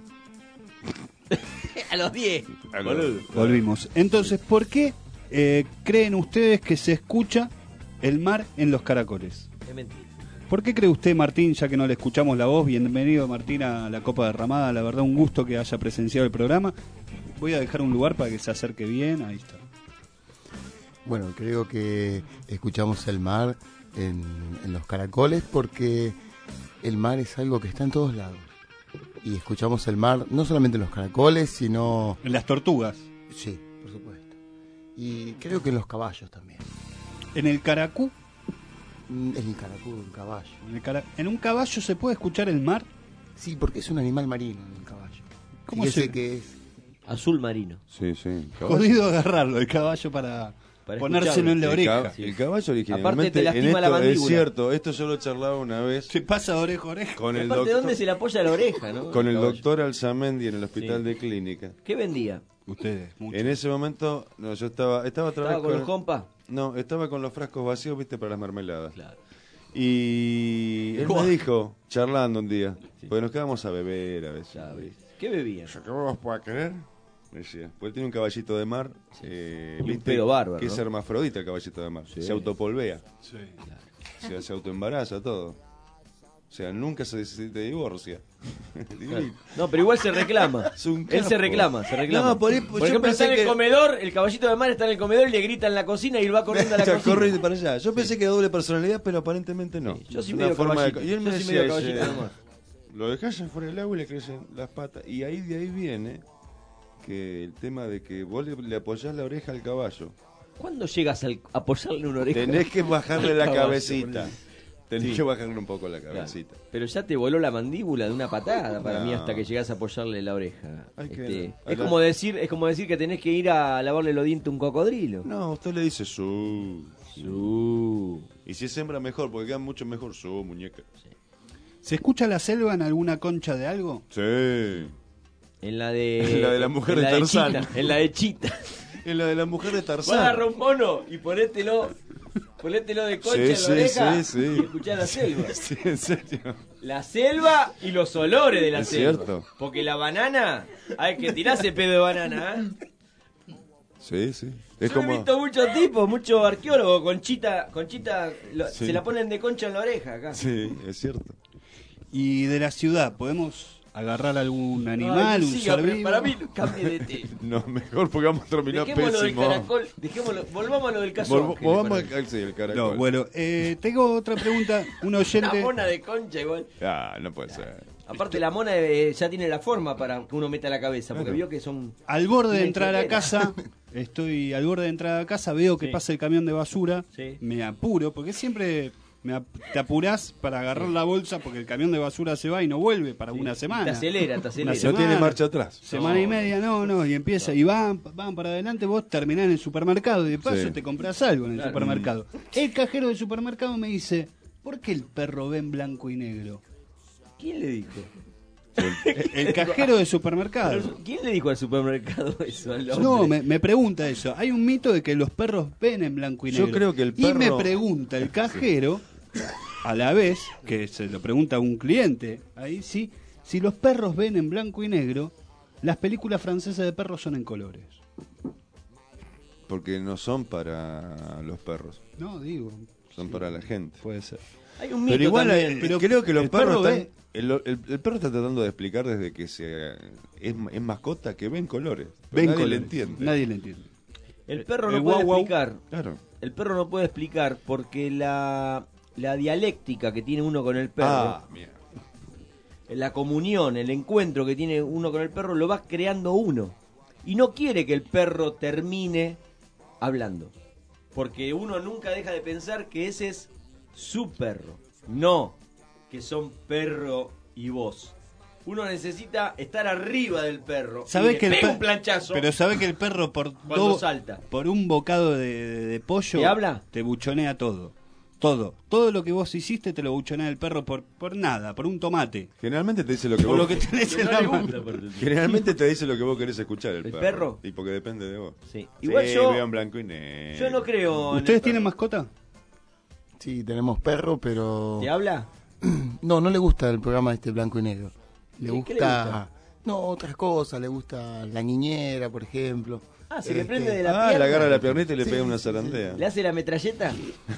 A los diez. A los- Boludo. Volvimos. Entonces, ¿por qué eh, creen ustedes que se escucha el mar en los caracoles? Es mentira. ¿Por qué cree usted, Martín, ya que no le escuchamos la voz? Bienvenido, Martín, a la Copa Derramada. La verdad, un gusto que haya presenciado el programa. Voy a dejar un lugar para que se acerque bien. Ahí está. Bueno, creo que escuchamos el mar en, en los caracoles porque el mar es algo que está en todos lados. Y escuchamos el mar no solamente en los caracoles, sino... En las tortugas. Sí, por supuesto. Y creo que en los caballos también. En el caracú. Mm, En el caracú, un caballo. En, el cara- ¿En un caballo se puede escuchar el mar? Sí, porque es un animal marino el caballo. ¿Cómo Fíjese se- que es... Azul marino. Sí, sí. Jodido agarrarlo, el caballo, para, Para ponérselo en la El, ca- oreja. el caballo Aparte originalmente te lastima en la esto, es mandíbula. cierto, esto yo lo charlaba una vez Se pasa de oreja a oreja. con Y el aparte, doctor, ¿dónde se le apoya la oreja, no? con el caballo. doctor Alzamendi en el hospital Sí. de clínica. ¿Qué vendía? Ustedes, mucho. En ese momento, no, yo estaba, estaba otra ¿Estaba vez con los compas? No, estaba con los frascos vacíos, viste, para las mermeladas. Claro. Y él Buah. me dijo, charlando un día, porque nos quedamos a beber a veces. Ya ves. ¿Qué bebía? ¿Yo qué vos podés creer? Me decía, pues él tiene un caballito de mar, eh, Y un viste, pedo bárbaro, que es ¿no? hermafrodita el caballito de mar, Sí. se autopolvea, Sí. se, se autoembaraza, todo. O sea, nunca se, se te divorcia. Divino. No, pero igual se reclama. Es un Él se capo. reclama, se reclama. No, por ahí- por yo ejemplo, pensé está en el que- comedor, el caballito de mar está en el comedor y le grita en la cocina y él va corriendo a la Ya, cocina. corre para allá. Yo pensé que era doble personalidad, pero aparentemente no. Yo soy Una medio forma de- caballito. Y él me Yo soy decía, medio caballito ese- de mar. lo dejás ya fuera del agua y le crecen las patas. Y ahí de ahí viene que el tema de que vos le, le apoyás la oreja al caballo. ¿Cuándo llegas al- a apoyarle una oreja? Tenés que bajarle la Caballo, cabecita. ponele. Tenés Sí. que bajarle un poco la Claro. cabecita. Pero ya te voló la mandíbula de una patada para No. mí hasta que llegas a apoyarle la oreja. Hay que- Este, hay es que- como decir, es como decir que tenés que ir a lavarle los dientes a un cocodrilo. No, usted le dice su. Su. Y si es hembra mejor, porque quedan mucho mejor su muñeca. ¿Se escucha la selva en alguna concha de algo? Sí. En la de. En la de la mujer en de la Tarzán. Chita, en la de Chita. En la de la mujer de Vos Tarzán. agarrá un mono y ponételo Ponételo de concha Sí, en la sí, oreja sí, sí. y escuchá la selva. Sí, en serio. La selva y los olores de la Es selva. cierto. Porque la banana, hay que tirarse pedo de banana, ¿eh? Sí, sí. Es Yo como... he visto muchos tipos, muchos arqueólogos, conchita, conchita, lo- Sí. se la ponen de concha en la oreja acá. Sí, es cierto. Y de la ciudad, ¿podemos agarrar algún animal, Ay, un siga, ser pero vivo? para mí cambie de tema. No, mejor porque vamos a terminar Dejémoslo del pésimo. caracol, dejémoslo, volvamos a lo del caso. Vol- volvamos al sí, el caracol. No, bueno, eh, tengo otra pregunta. Un Una oyente... mona de concha igual. Ah, no puede ser. Aparte la mona eh, ya tiene la forma para que uno meta la cabeza, porque Claro. vio que son... Al borde de tienen entrar a tetera. casa, estoy al borde de entrar a casa, veo que Sí. pasa el camión de basura, Sí. me apuro, porque siempre me ap- te apurás para agarrar la bolsa porque el camión de basura se va y no vuelve para una semana. Te acelera, te acelera. Una No semana, tiene marcha atrás. Semana y media, no, no, y empieza, y van, van para adelante, vos terminás en el supermercado y de paso Sí. te compras algo en el Claro. supermercado. El cajero del supermercado me dice, ¿por qué el perro ve en blanco y negro? ¿Quién le dijo? El, el cajero del supermercado. ¿Quién le dijo al supermercado eso al hombre? No, me, me pregunta eso. Hay un mito de que los perros ven en blanco y Yo negro. creo que el Y perro- me pregunta el cajero, a la vez, que se lo pregunta a un cliente, ahí sí, si los perros ven en blanco y negro, las películas francesas de perros son en colores. Porque no son para los perros, No, digo, son para la gente. puede ser. Hay un mito Pero igual también. eh, Pero creo que los el perros perro están- el, el- el perro está tratando de explicar desde que se es, es mascota que ven colores. Pero Ven nadie colores. le entiende. Nadie le entiende. El perro no El puede guau, guau. explicar. Claro. El perro no puede explicar porque la, la dialéctica que tiene uno con el perro, Ah, mira. la comunión, el encuentro que tiene uno con el perro, lo va creando uno. Y no quiere que el perro termine hablando. Porque uno nunca deja de pensar que ese es su perro. No que son perro y vos. Uno necesita estar arriba del perro. ¿Sabe y le que el pega per- un planchazo. Pero sabe que el perro por Cuando do- salta. por un bocado de, de- de pollo ¿Te habla? te buchonea todo. Todo. Todo lo que vos hiciste te lo buchonea el perro por, por nada, por un tomate. Generalmente te dice lo que Por vos lo que tenés en No la le mano. gusta, aparte. Generalmente te dice lo que vos querés escuchar el, ¿El perro. perro? Y porque depende de vos. Sí. Igual Sí, yo- veo en blanco y negro. Yo no creo. en ¿Ustedes el tienen perro. mascota? Sí, tenemos perro, pero... ¿Te habla? No, no le gusta el programa este blanco y negro. Le ¿Qué- gusta... qué le gusta? No, otras cosas. Le gusta la niñera, por ejemplo. Ah, se le Este, prende de la Ah, pierna. le agarra la piernita y le Sí, pega una sí, sí. zarandea. ¿Le hace la metralleta?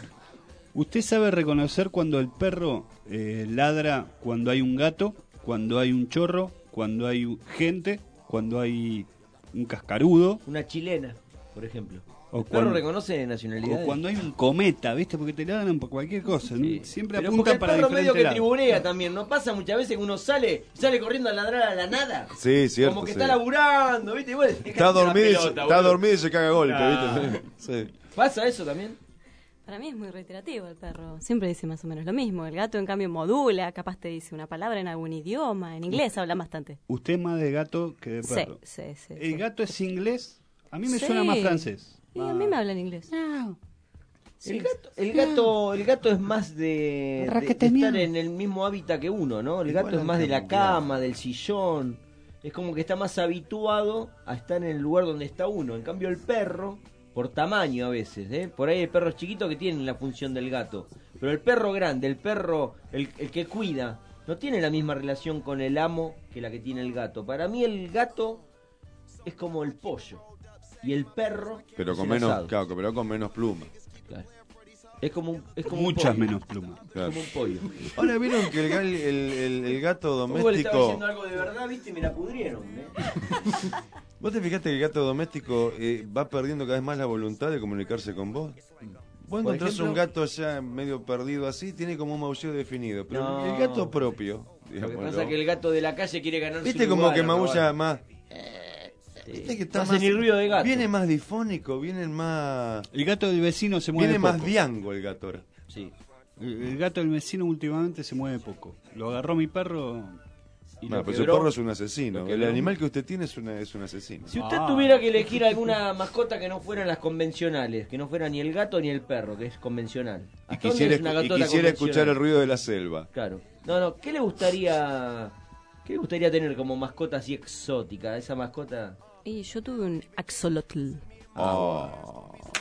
¿Usted sabe reconocer cuando el perro eh, ladra cuando hay un gato, cuando hay un chorro, cuando hay u- gente, cuando hay un cascarudo? Una chilena, por ejemplo. O ¿El perro cuando- reconoce nacionalidades? O cuando hay un cometa, ¿viste? Porque te ladran por cualquier cosa. ¿no? Sí. Siempre Pero porque apuntan el para perro medio diferentes que lados. tribunea también. ¿No pasa muchas veces que uno sale sale corriendo a ladrar a la nada? Sí, cierto. Como que sí. está laburando, ¿viste? Igual, Está dormido, y se- pelota, está boludo. dormido y se caga a golpe, Ah. ¿viste? Sí. ¿Pasa eso también? Para mí es muy reiterativo el perro. Siempre dice más o menos lo mismo. El gato, en cambio, modula. Capaz te dice una palabra en algún idioma. En inglés habla bastante. Usted es más de gato que de Sí, perro. sí, sí. ¿El sí. gato es inglés? A mí me Sí. suena más francés. Y a mí me habla en inglés. El gato, el gato, el gato es más de, de- de Raqueteño. estar en el mismo hábitat que uno, ¿no? El Igual gato es al más de la cambiar. cama, del sillón. Es como que está más habituado a estar en el lugar donde está uno. En cambio el perro, por tamaño a veces, ¿eh? Por ahí hay perros chiquitos que tienen la función del gato. Pero el perro grande, el perro, el, el que cuida, no tiene la misma relación con el amo que la que tiene el gato. Para mí el gato es como el pollo. Y el perro Pero es con el menos, asado. claro, pero con menos pluma. Claro. Es como un, es como Muchas un pollo. menos plumas. Es como un pollo. Ahora vieron que el, gal- el, el- el gato Hugo le estaba doméstico. diciendo algo de verdad, viste, y me la pudrieron. ¿eh? ¿Vos te fijaste que el gato doméstico eh, va perdiendo cada vez más la voluntad de comunicarse con vos? Vos Por encontrás ejemplo- un gato ya medio perdido así, tiene como un maullido definido. Pero No. el gato propio, Lo que digámoslo, pasa es que el gato de la calle quiere ganar viste su como lugar, que a maulla probar. más. Sí. Viste que está No hace más. ni ruido de gato. Viene más difónico, viene más. El gato del vecino se mueve Viene poco. más diango el gato ahora. Sí. El, el gato del vecino últimamente se mueve poco. Lo agarró mi perro. Y Bueno, lo pues el quebró. perro es un asesino. Lo El quebró. animal que usted tiene es, una, es un asesino. Si usted Ah. tuviera que elegir alguna mascota que no fueran las convencionales, que no fuera ni el gato ni el perro, que es convencional. Y ¿hasta dónde quisiera, es una y gatota quisiera escuchar convencional? el ruido de la selva. Claro. No, no, ¿qué le gustaría qué le gustaría tener como mascota así exótica? Esa mascota. Y yo tuve un axolotl. Oh.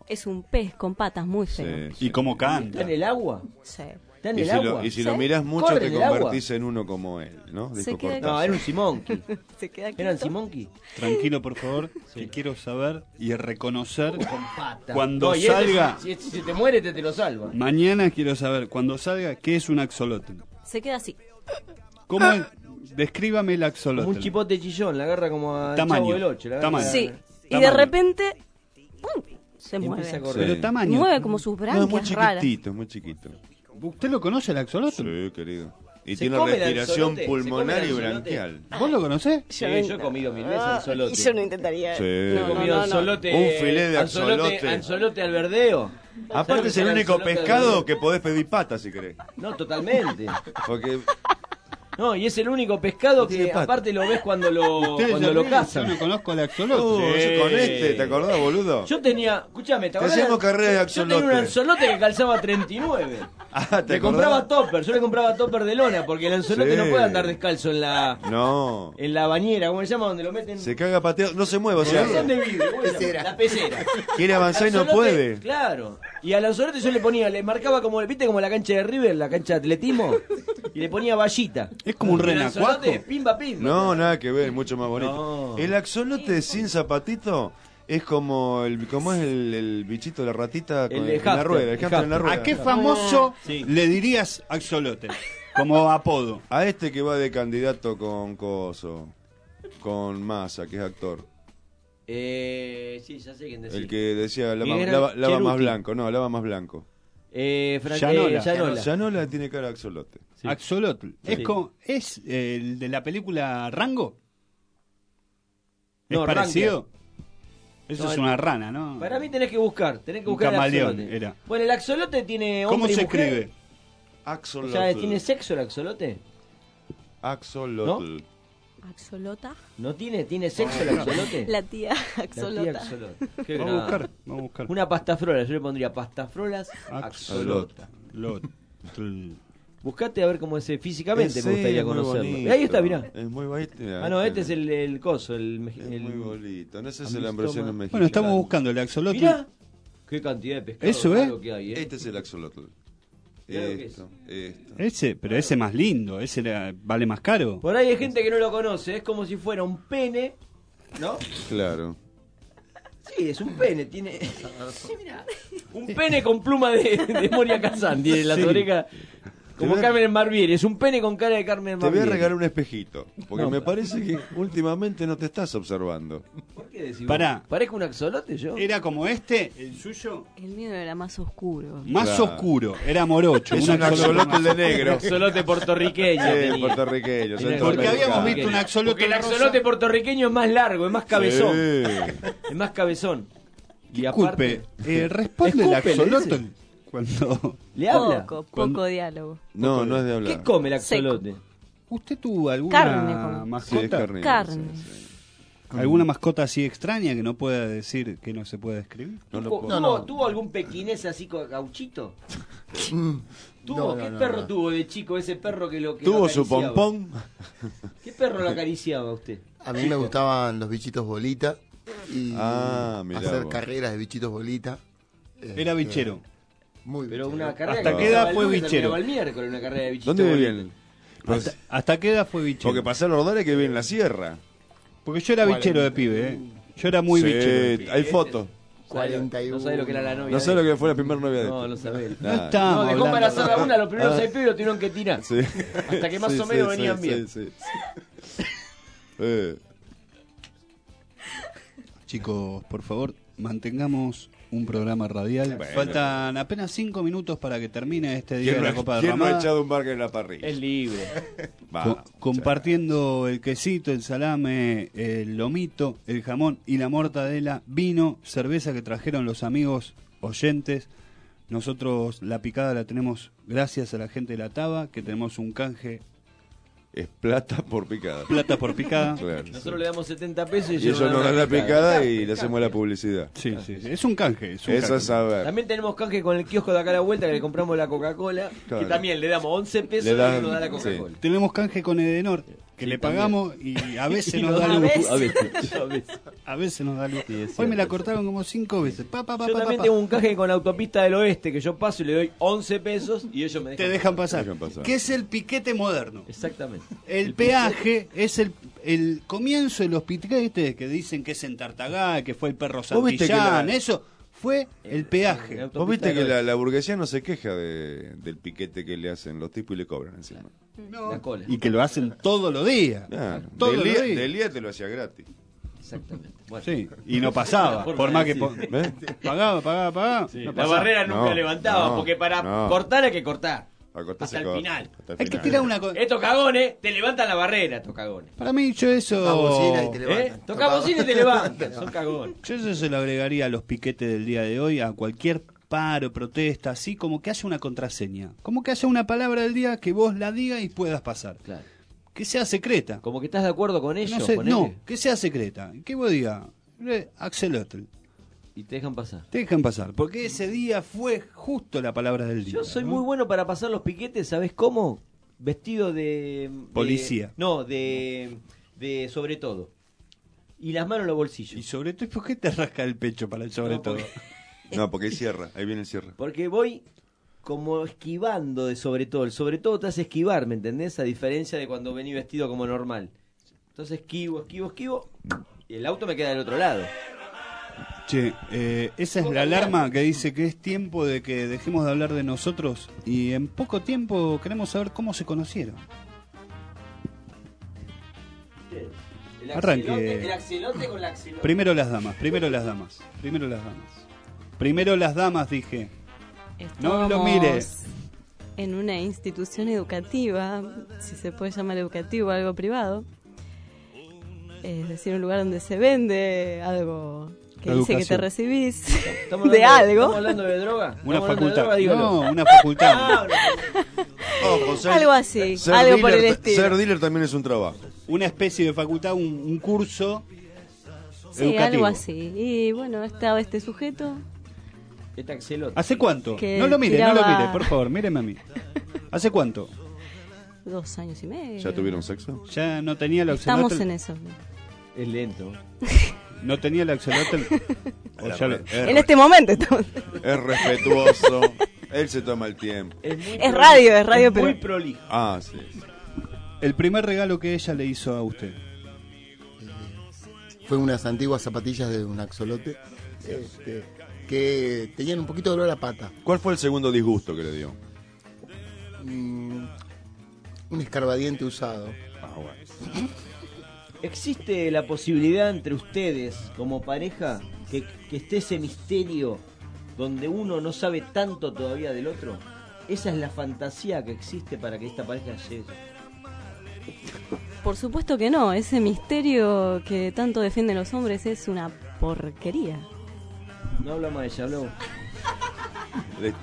Es un pez con patas muy feo. Sí, sí. Y cómo ¿Está canta. en el agua? Sí. ¿Está en Y el si, agua? lo, y si ¿Sí? lo miras mucho ¿Corre te en el agua? convertís en uno como él, ¿no? Se Dijo queda Cortázar. No, era un Simonki. Se queda ¿Eran quieto. Simonki? Tranquilo, por favor, que quiero saber y reconocer Con pata. cuando No, y este, salga. si, si- si te muere, te, te lo salva. Mañana quiero saber, cuando salga, ¿qué es un axolotl? Se queda así. ¿Cómo es? Descríbame el Como axolotl. un chipote chillón, la agarra como a Tamaño. Chavo del Ocho. La agarra- Tamaño. Sí. Y Tamaño. de repente ¡pum! Se Empieza mueve. a correr. Pero tamaño. Mueve como sus No, es muy branquias raras. chiquitito, es muy chiquito. ¿Usted lo conoce el axolotl? Sí, querido. Y ¿Se tiene come el respiración axolote? ¿Se pulmonar come el y axolote? branquial. ¿Vos lo conocés? Sí, yo he comido mil veces anzolote. Y yo no intentaría. Sí. He No, comido no, no. anzolote. Un filé de anzolote. axolote. Anzolote al verdeo. Aparte es el único pescado que podés pedir pata si querés. No, totalmente. Porque No, y es el único pescado tiene que pata. aparte lo ves cuando lo, Ustedes cuando se lo ríen, cazan. Yo no conozco al axolotl. Uh, Sí. yo con este, ¿te acordás, boludo? Yo tenía, escúchame, ¿te Te acordás? hacíamos carrera de Yo axolote. tenía un anzolote que calzaba treinta y nueve. Ah, ¿te Le compraba acordás? topper, yo le compraba topper de lona, porque el anzolote Sí. no puede andar descalzo en la No. en la bañera, ¿cómo se llama? Donde lo meten. Se caga pateado, no se mueve, o sea, Son de vidrio, ¿cómo se llama? La pecera. quiere avanzar y no Anzolote, puede. Claro. Y al anzolote yo le ponía, le marcaba como, ¿viste? Como la cancha de River, la cancha de atletismo. Y le ponía vallita. Es como un Y el renacuajo. anzolote, pimba, pimba. No, nada que ver, mucho más bonito. No. El axolote sin zapatito es como el como es el, el bichito de la ratita con, El de en la hámster, rueda, el el hámster en la rueda. ¿A qué famoso Sí. le dirías axolotl? Como apodo. A este que va de candidato con Coso, con Massa, que es actor. Eh, sí, ya sé quién decir. El que decía lava, Miguel lava- lava más Cheruti. blanco, no, lava más blanco. Eh, Fran- Llanola. eh, Llanola. Llanola tiene cara de axolote. Sí. Axolotl. Es, Sí. como, ¿Es el de la película Rango? ¿Es No, parecido? Eso No, es el- una rana, ¿no? Para mí tenés que buscar, tenés que Un buscar el camaleón axolote. era. Bueno, el axolote tiene ¿Cómo hombre y se mujer. escribe? O Axolotl. sea, ¿tiene sexo el axolote? Axolotl. ¿Axolota? ¿No tiene? ¿Tiene sexo el axolote? La tía La axolota. tía axolote. Qué Vamos a grande. buscar, vamos a buscar. Una pastafrola, yo le pondría pastafrolas axolota. Axolotl. Buscate a ver cómo es eh, físicamente, Eh, me sí, gustaría es muy conocerlo. bonito. Ahí está, mirá. Es muy bonito. Ah, no, este es el, el coso, el, me- Es el muy bonito. No sé si Amistoma. la versión en México. Bueno, estamos buscando el axolotl. Mirá, qué cantidad de pescado Eso, ¿eh? raro que hay, ¿eh? Este es el axolotl. Mirá lo que Esto, esto. Ese, pero ese más lindo, ese era- vale más caro. Por ahí hay gente que no lo conoce, es como si fuera un pene, ¿no? Claro. Sí, es un pene, tiene... Sí, mirá. Un pene con pluma de, de Moria Kazan, tiene la Sí. oreja como Te voy a- Carmen Barbieri, es un pene con cara de Carmen Te voy a Barbieri. regalar un espejito. Porque No. me parece que últimamente no te estás observando. ¿Por qué decís vos? Pará. ¿Parezco un axolote yo? Era como este, el suyo, El mío era más oscuro. más Claro. oscuro, era morocho. Es un axolotl de negro. Un axolote puertorriqueño. Sí, tenía. puertorriqueño. Era Porque habíamos puertorriqueño. visto un axolote Porque el rosa. axolote puertorriqueño es más largo, es más cabezón. Sí. Es más cabezón. Y Disculpe, aparte, eh, responde el Escupe, le axolotl dice. cuando ¿le habla? Poco, poco Cuando- diálogo. No, no es de ¿Qué hablar. come el axolote? usted tuvo alguna Carne, come. Sí, es mascota, carne. Carne. sí, sí. alguna mascota así extraña que no pueda decir, que no se pueda describir. No lo ¿Tuvo, puedo- tuvo- tuvo algún pequinés así con gauchito? ¿Tuvo? No, ¿Qué no, no, perro no. tuvo de chico ese perro que lo que lo Tuvo su acariciaba? pompón. ¿Qué perro lo acariciaba a usted? A mí me gustaban los bichitos bolita y Ah, mirá hacer vos. carreras de bichitos bolita. Era Este, bichero. Muy Pero bichero. una carrera ¿Hasta que qué edad empezaba el fue lunes, bichero? terminaba el miércoles, una carrera de bichitos. ¿Dónde bolitas. vivían? ¿Hasta, hasta qué edad fue bichero? Porque pasar los dólares que viven en la sierra. Porque yo era bichero de pibe, ¿eh? Yo era muy Sí, bichero de pibe. hay fotos. cuarenta y uno. No sabés lo que era la novia. No sé de- lo que fue la primera novia de No, este. no sabés. No Nada. está. No, dejó embarazada a una, los primeros Ah. seis pibes lo tuvieron que tirar. Sí. Hasta que más Sí, o menos sí, venían sí, bien. sí, sí. Eh, Chicos, por favor, mantengamos un programa radial. Bueno. Faltan apenas cinco minutos para que termine este día ¿Quién de no, la Copa de quién no ha Ramada. echado un burger en la parrilla? Es libre. Va, Co- compartiendo el quesito, el salame, el lomito, el jamón y la mortadela, vino, cerveza que trajeron los amigos oyentes. Nosotros la picada la tenemos gracias a la gente de la Taba, que tenemos un canje es plata por picada. plata por picada. Claro, Nosotros le damos setenta pesos y, y ellos nos dan la picada y le hacemos la publicidad. Sí, sí, sí. Es un canje. Es un Eso canje. es saber. También tenemos canje con el kiosco de acá a la vuelta que le compramos la Coca-Cola. Claro. Que también le damos once pesos Le dan- y nos da la sí. Coca-Cola. Tenemos canje con Edenor, que que Sí, le también. pagamos y a veces Y nos nos da da luz. luz. A veces, a veces. A veces nos da luz. Sí, es Hoy me cierto. la cortaron como cinco veces. Pa, pa, pa, Yo pa, también pa, tengo pa. un canje con la autopista del oeste que yo paso y le doy once pesos y ellos me dejan Te dejan pasar. Dejan pasar. Que es el piquete moderno. Exactamente. El peaje es el, el comienzo de los piquetes que dicen que es en Tartagal, que fue el perro ¿Vos viste que Santillán. la- Eso fue el peaje. Vos viste que la, la burguesía no se queja de, del piquete que le hacen los tipos y le cobran encima. La cola. Y que lo hacen todos los días. Claro, Todos del, los día, días. del día te lo hacía gratis. Exactamente. Bueno. Sí, y no pasaba. Forma Por de más que decir. po- pagaba, pagaba, pagaba. Sí, no la pasaba. barrera nunca No, levantaba, no, porque para no. cortar hay que cortar. A cortar Hasta se el corta, final. hasta el Hay que final. tirar una cosa. Estos cagones te levantan la barrera, estos cagones. Para mí, yo eso. Toca bocina y te ¿Eh? levantan. Toca bocina y te levantan. Son cagones. Yo eso se lo agregaría a los piquetes del día de hoy, a cualquier paro, protesta, así como que haya una contraseña. Como que haya una palabra del día que vos la digas y puedas pasar. Claro. Que sea secreta. Como que estás de acuerdo con ellos. No, sé, ponele, no, que sea secreta. Que vos digas, eh, Axelotl. Y te dejan pasar. Te dejan pasar. Porque ese día fue justo la palabra del día. Yo soy ¿no? muy bueno para pasar los piquetes, ¿sabes cómo? Vestido de... de- Policía. no, de... de sobre todo. Y las manos en los bolsillos. Y sobre todo, ¿por qué te rasca el pecho para el sobre No, todo? porque- No, porque ahí cierra, ahí viene el cierre. Porque voy como esquivando de sobre todo. El sobre todo te hace esquivar, ¿me entendés? A diferencia de cuando vení vestido como normal. Entonces esquivo, esquivo, esquivo. Y el auto me queda del otro lado. Che, eh, esa es la alarma que dice que es tiempo de que dejemos de hablar de nosotros y en poco tiempo queremos saber cómo se conocieron. El Arranque. axelote, el axelote con la axelote. Primero las damas, primero las damas, primero las damas. Primero las damas, dije. No lo mire. En una institución educativa, si se puede llamar educativo, algo privado. Es decir, un lugar donde se vende algo que La dice que te educación. recibís ¿Estamos de hablando- algo. ¿Estamos hablando de droga? Una ¿Estamos hablando de facultad. droga? Dígalo. No, una facultad. Ah, una- Ojo, ser- Algo así, ser algo por dealer- el estilo. Ser dealer también es un trabajo. Una especie de facultad, un, un curso Sí, educativo. algo así. Y bueno, estaba este sujeto. Este axelote. ¿Hace cuánto? Que No lo mire, no lo tiraba- mire, por favor, míreme a mí. ¿Hace cuánto? Dos años y medio. ¿Ya tuvieron sexo? ¿Ya no tenía la Estamos axolotl? en eso. Es lento. ¿No tenía la axolotl? ¿O ya lo- Es, En este momento estamos. es respetuoso. Él se toma el tiempo. Es, muy Es prolijo. radio, es radio, Es muy pero- prolijo. Ah, sí. El primer regalo que ella le hizo a usted. Fue unas antiguas zapatillas de un axolote este, que tenían un poquito de olor a pata. ¿Cuál fue el segundo disgusto que le dio? Mm, un escarbadiente usado. Ah, bueno. ¿Existe la posibilidad entre ustedes, como pareja, que, que esté ese misterio donde uno no sabe tanto todavía del otro? Esa es la fantasía que existe para que esta pareja llegue. Por supuesto que no. Ese misterio que tanto defienden los hombres es una porquería. No hablamos de ella, hablamos. Le-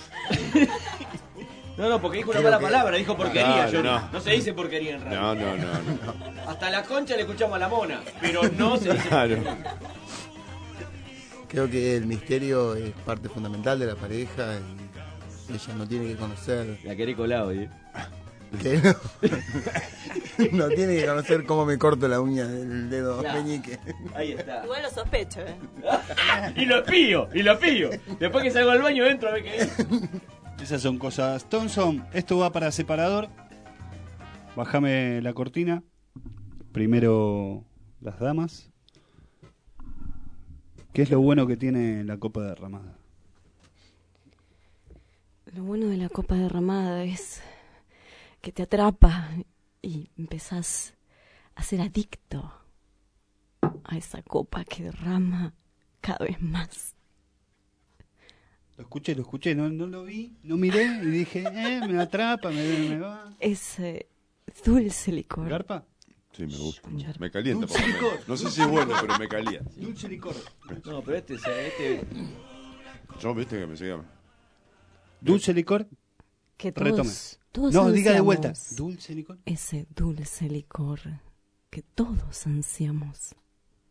No, no, porque dijo una Creo mala que- palabra, dijo porquería. No, Johnny. no. No se dice porquería en radio. No, no, no, no. Hasta la concha le escuchamos a la mona, pero no se dice Claro. porquería. Creo que el misterio es parte fundamental de la pareja y ella no tiene que conocer. La querés colado, ¿eh? que no, no tiene que conocer cómo me corto la uña del dedo Claro. meñique. Ahí está. Igual lo sospecho, ¿eh? Y lo espío, y lo espío. Después que salgo al baño entro a ver qué es. Esas son cosas. Thompson, esto va para separador. Bájame la cortina. Primero las damas. ¿Qué es lo bueno que tiene la copa derramada? Lo bueno de la copa derramada es que te atrapa y empezás a ser adicto a esa copa que derrama cada vez más. Lo escuché, lo escuché, no, no lo vi, no miré y dije, eh, me atrapa, me, me va. Ese dulce licor. ¿Garpa? Sí, me gusta. Me calienta. Dulce por lo menos. licor. No sé si es bueno, pero me calienta. Dulce licor. No, pero este, este Yo, viste que me se llama. Dulce licor. Que todos, Retome. todos No, diga de ansiamos vuelta. Dulce licor. Ese dulce licor que todos ansiamos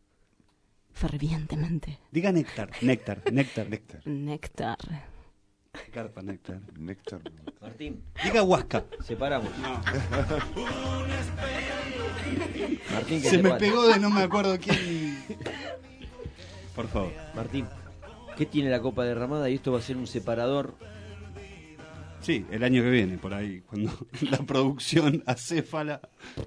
fervientemente. Diga néctar, néctar, néctar, néctar. Néctar. Carpa néctar. Néctar. Martín. Diga huasca. Separamos. No. Martín, ¿qué se te me pasa? pegó de no me acuerdo quién. Por favor. Martín, ¿qué tiene la copa derramada? Y esto va a ser un separador. Sí, el año que viene, por ahí, cuando la producción acéfala.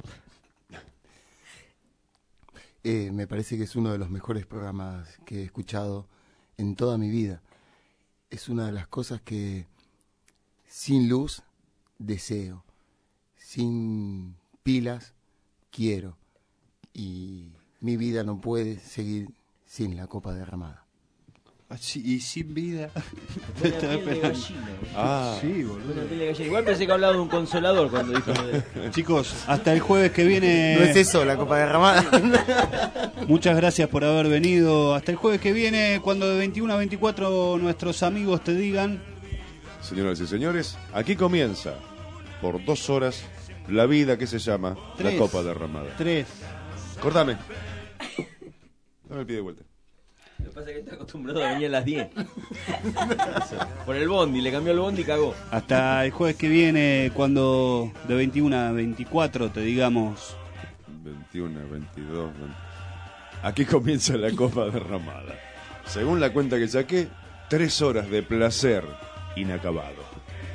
Eh, me parece que es uno de los mejores programas que he escuchado en toda mi vida. Es una de las cosas que sin luz deseo, sin pilas quiero, y mi vida no puede seguir sin la copa derramada. Y sin vida. Buena piel de gallina. Ah, sí, boludo. Buena piel de gallina. Igual pensé que hablaba de un consolador cuando dijo de... Chicos, hasta el jueves que viene. No es eso, la copa derramada. Muchas gracias por haber venido. Hasta el jueves que viene, cuando de veintiuno a veinticuatro nuestros amigos te digan. Señoras y señores, aquí comienza, por dos horas, la vida que se llama Tres. la copa derramada. Tres. Cortame. Dame el pie de vuelta. Lo que pasa es que está acostumbrado a venir a las diez. Por el bondi, le cambió el bondi y cagó. Hasta el jueves que viene, cuando de veintiuno a veinticuatro te digamos. veintiuno, veintidós. veinte. Aquí comienza la copa derramada. Según la cuenta que saqué, tres horas de placer inacabado.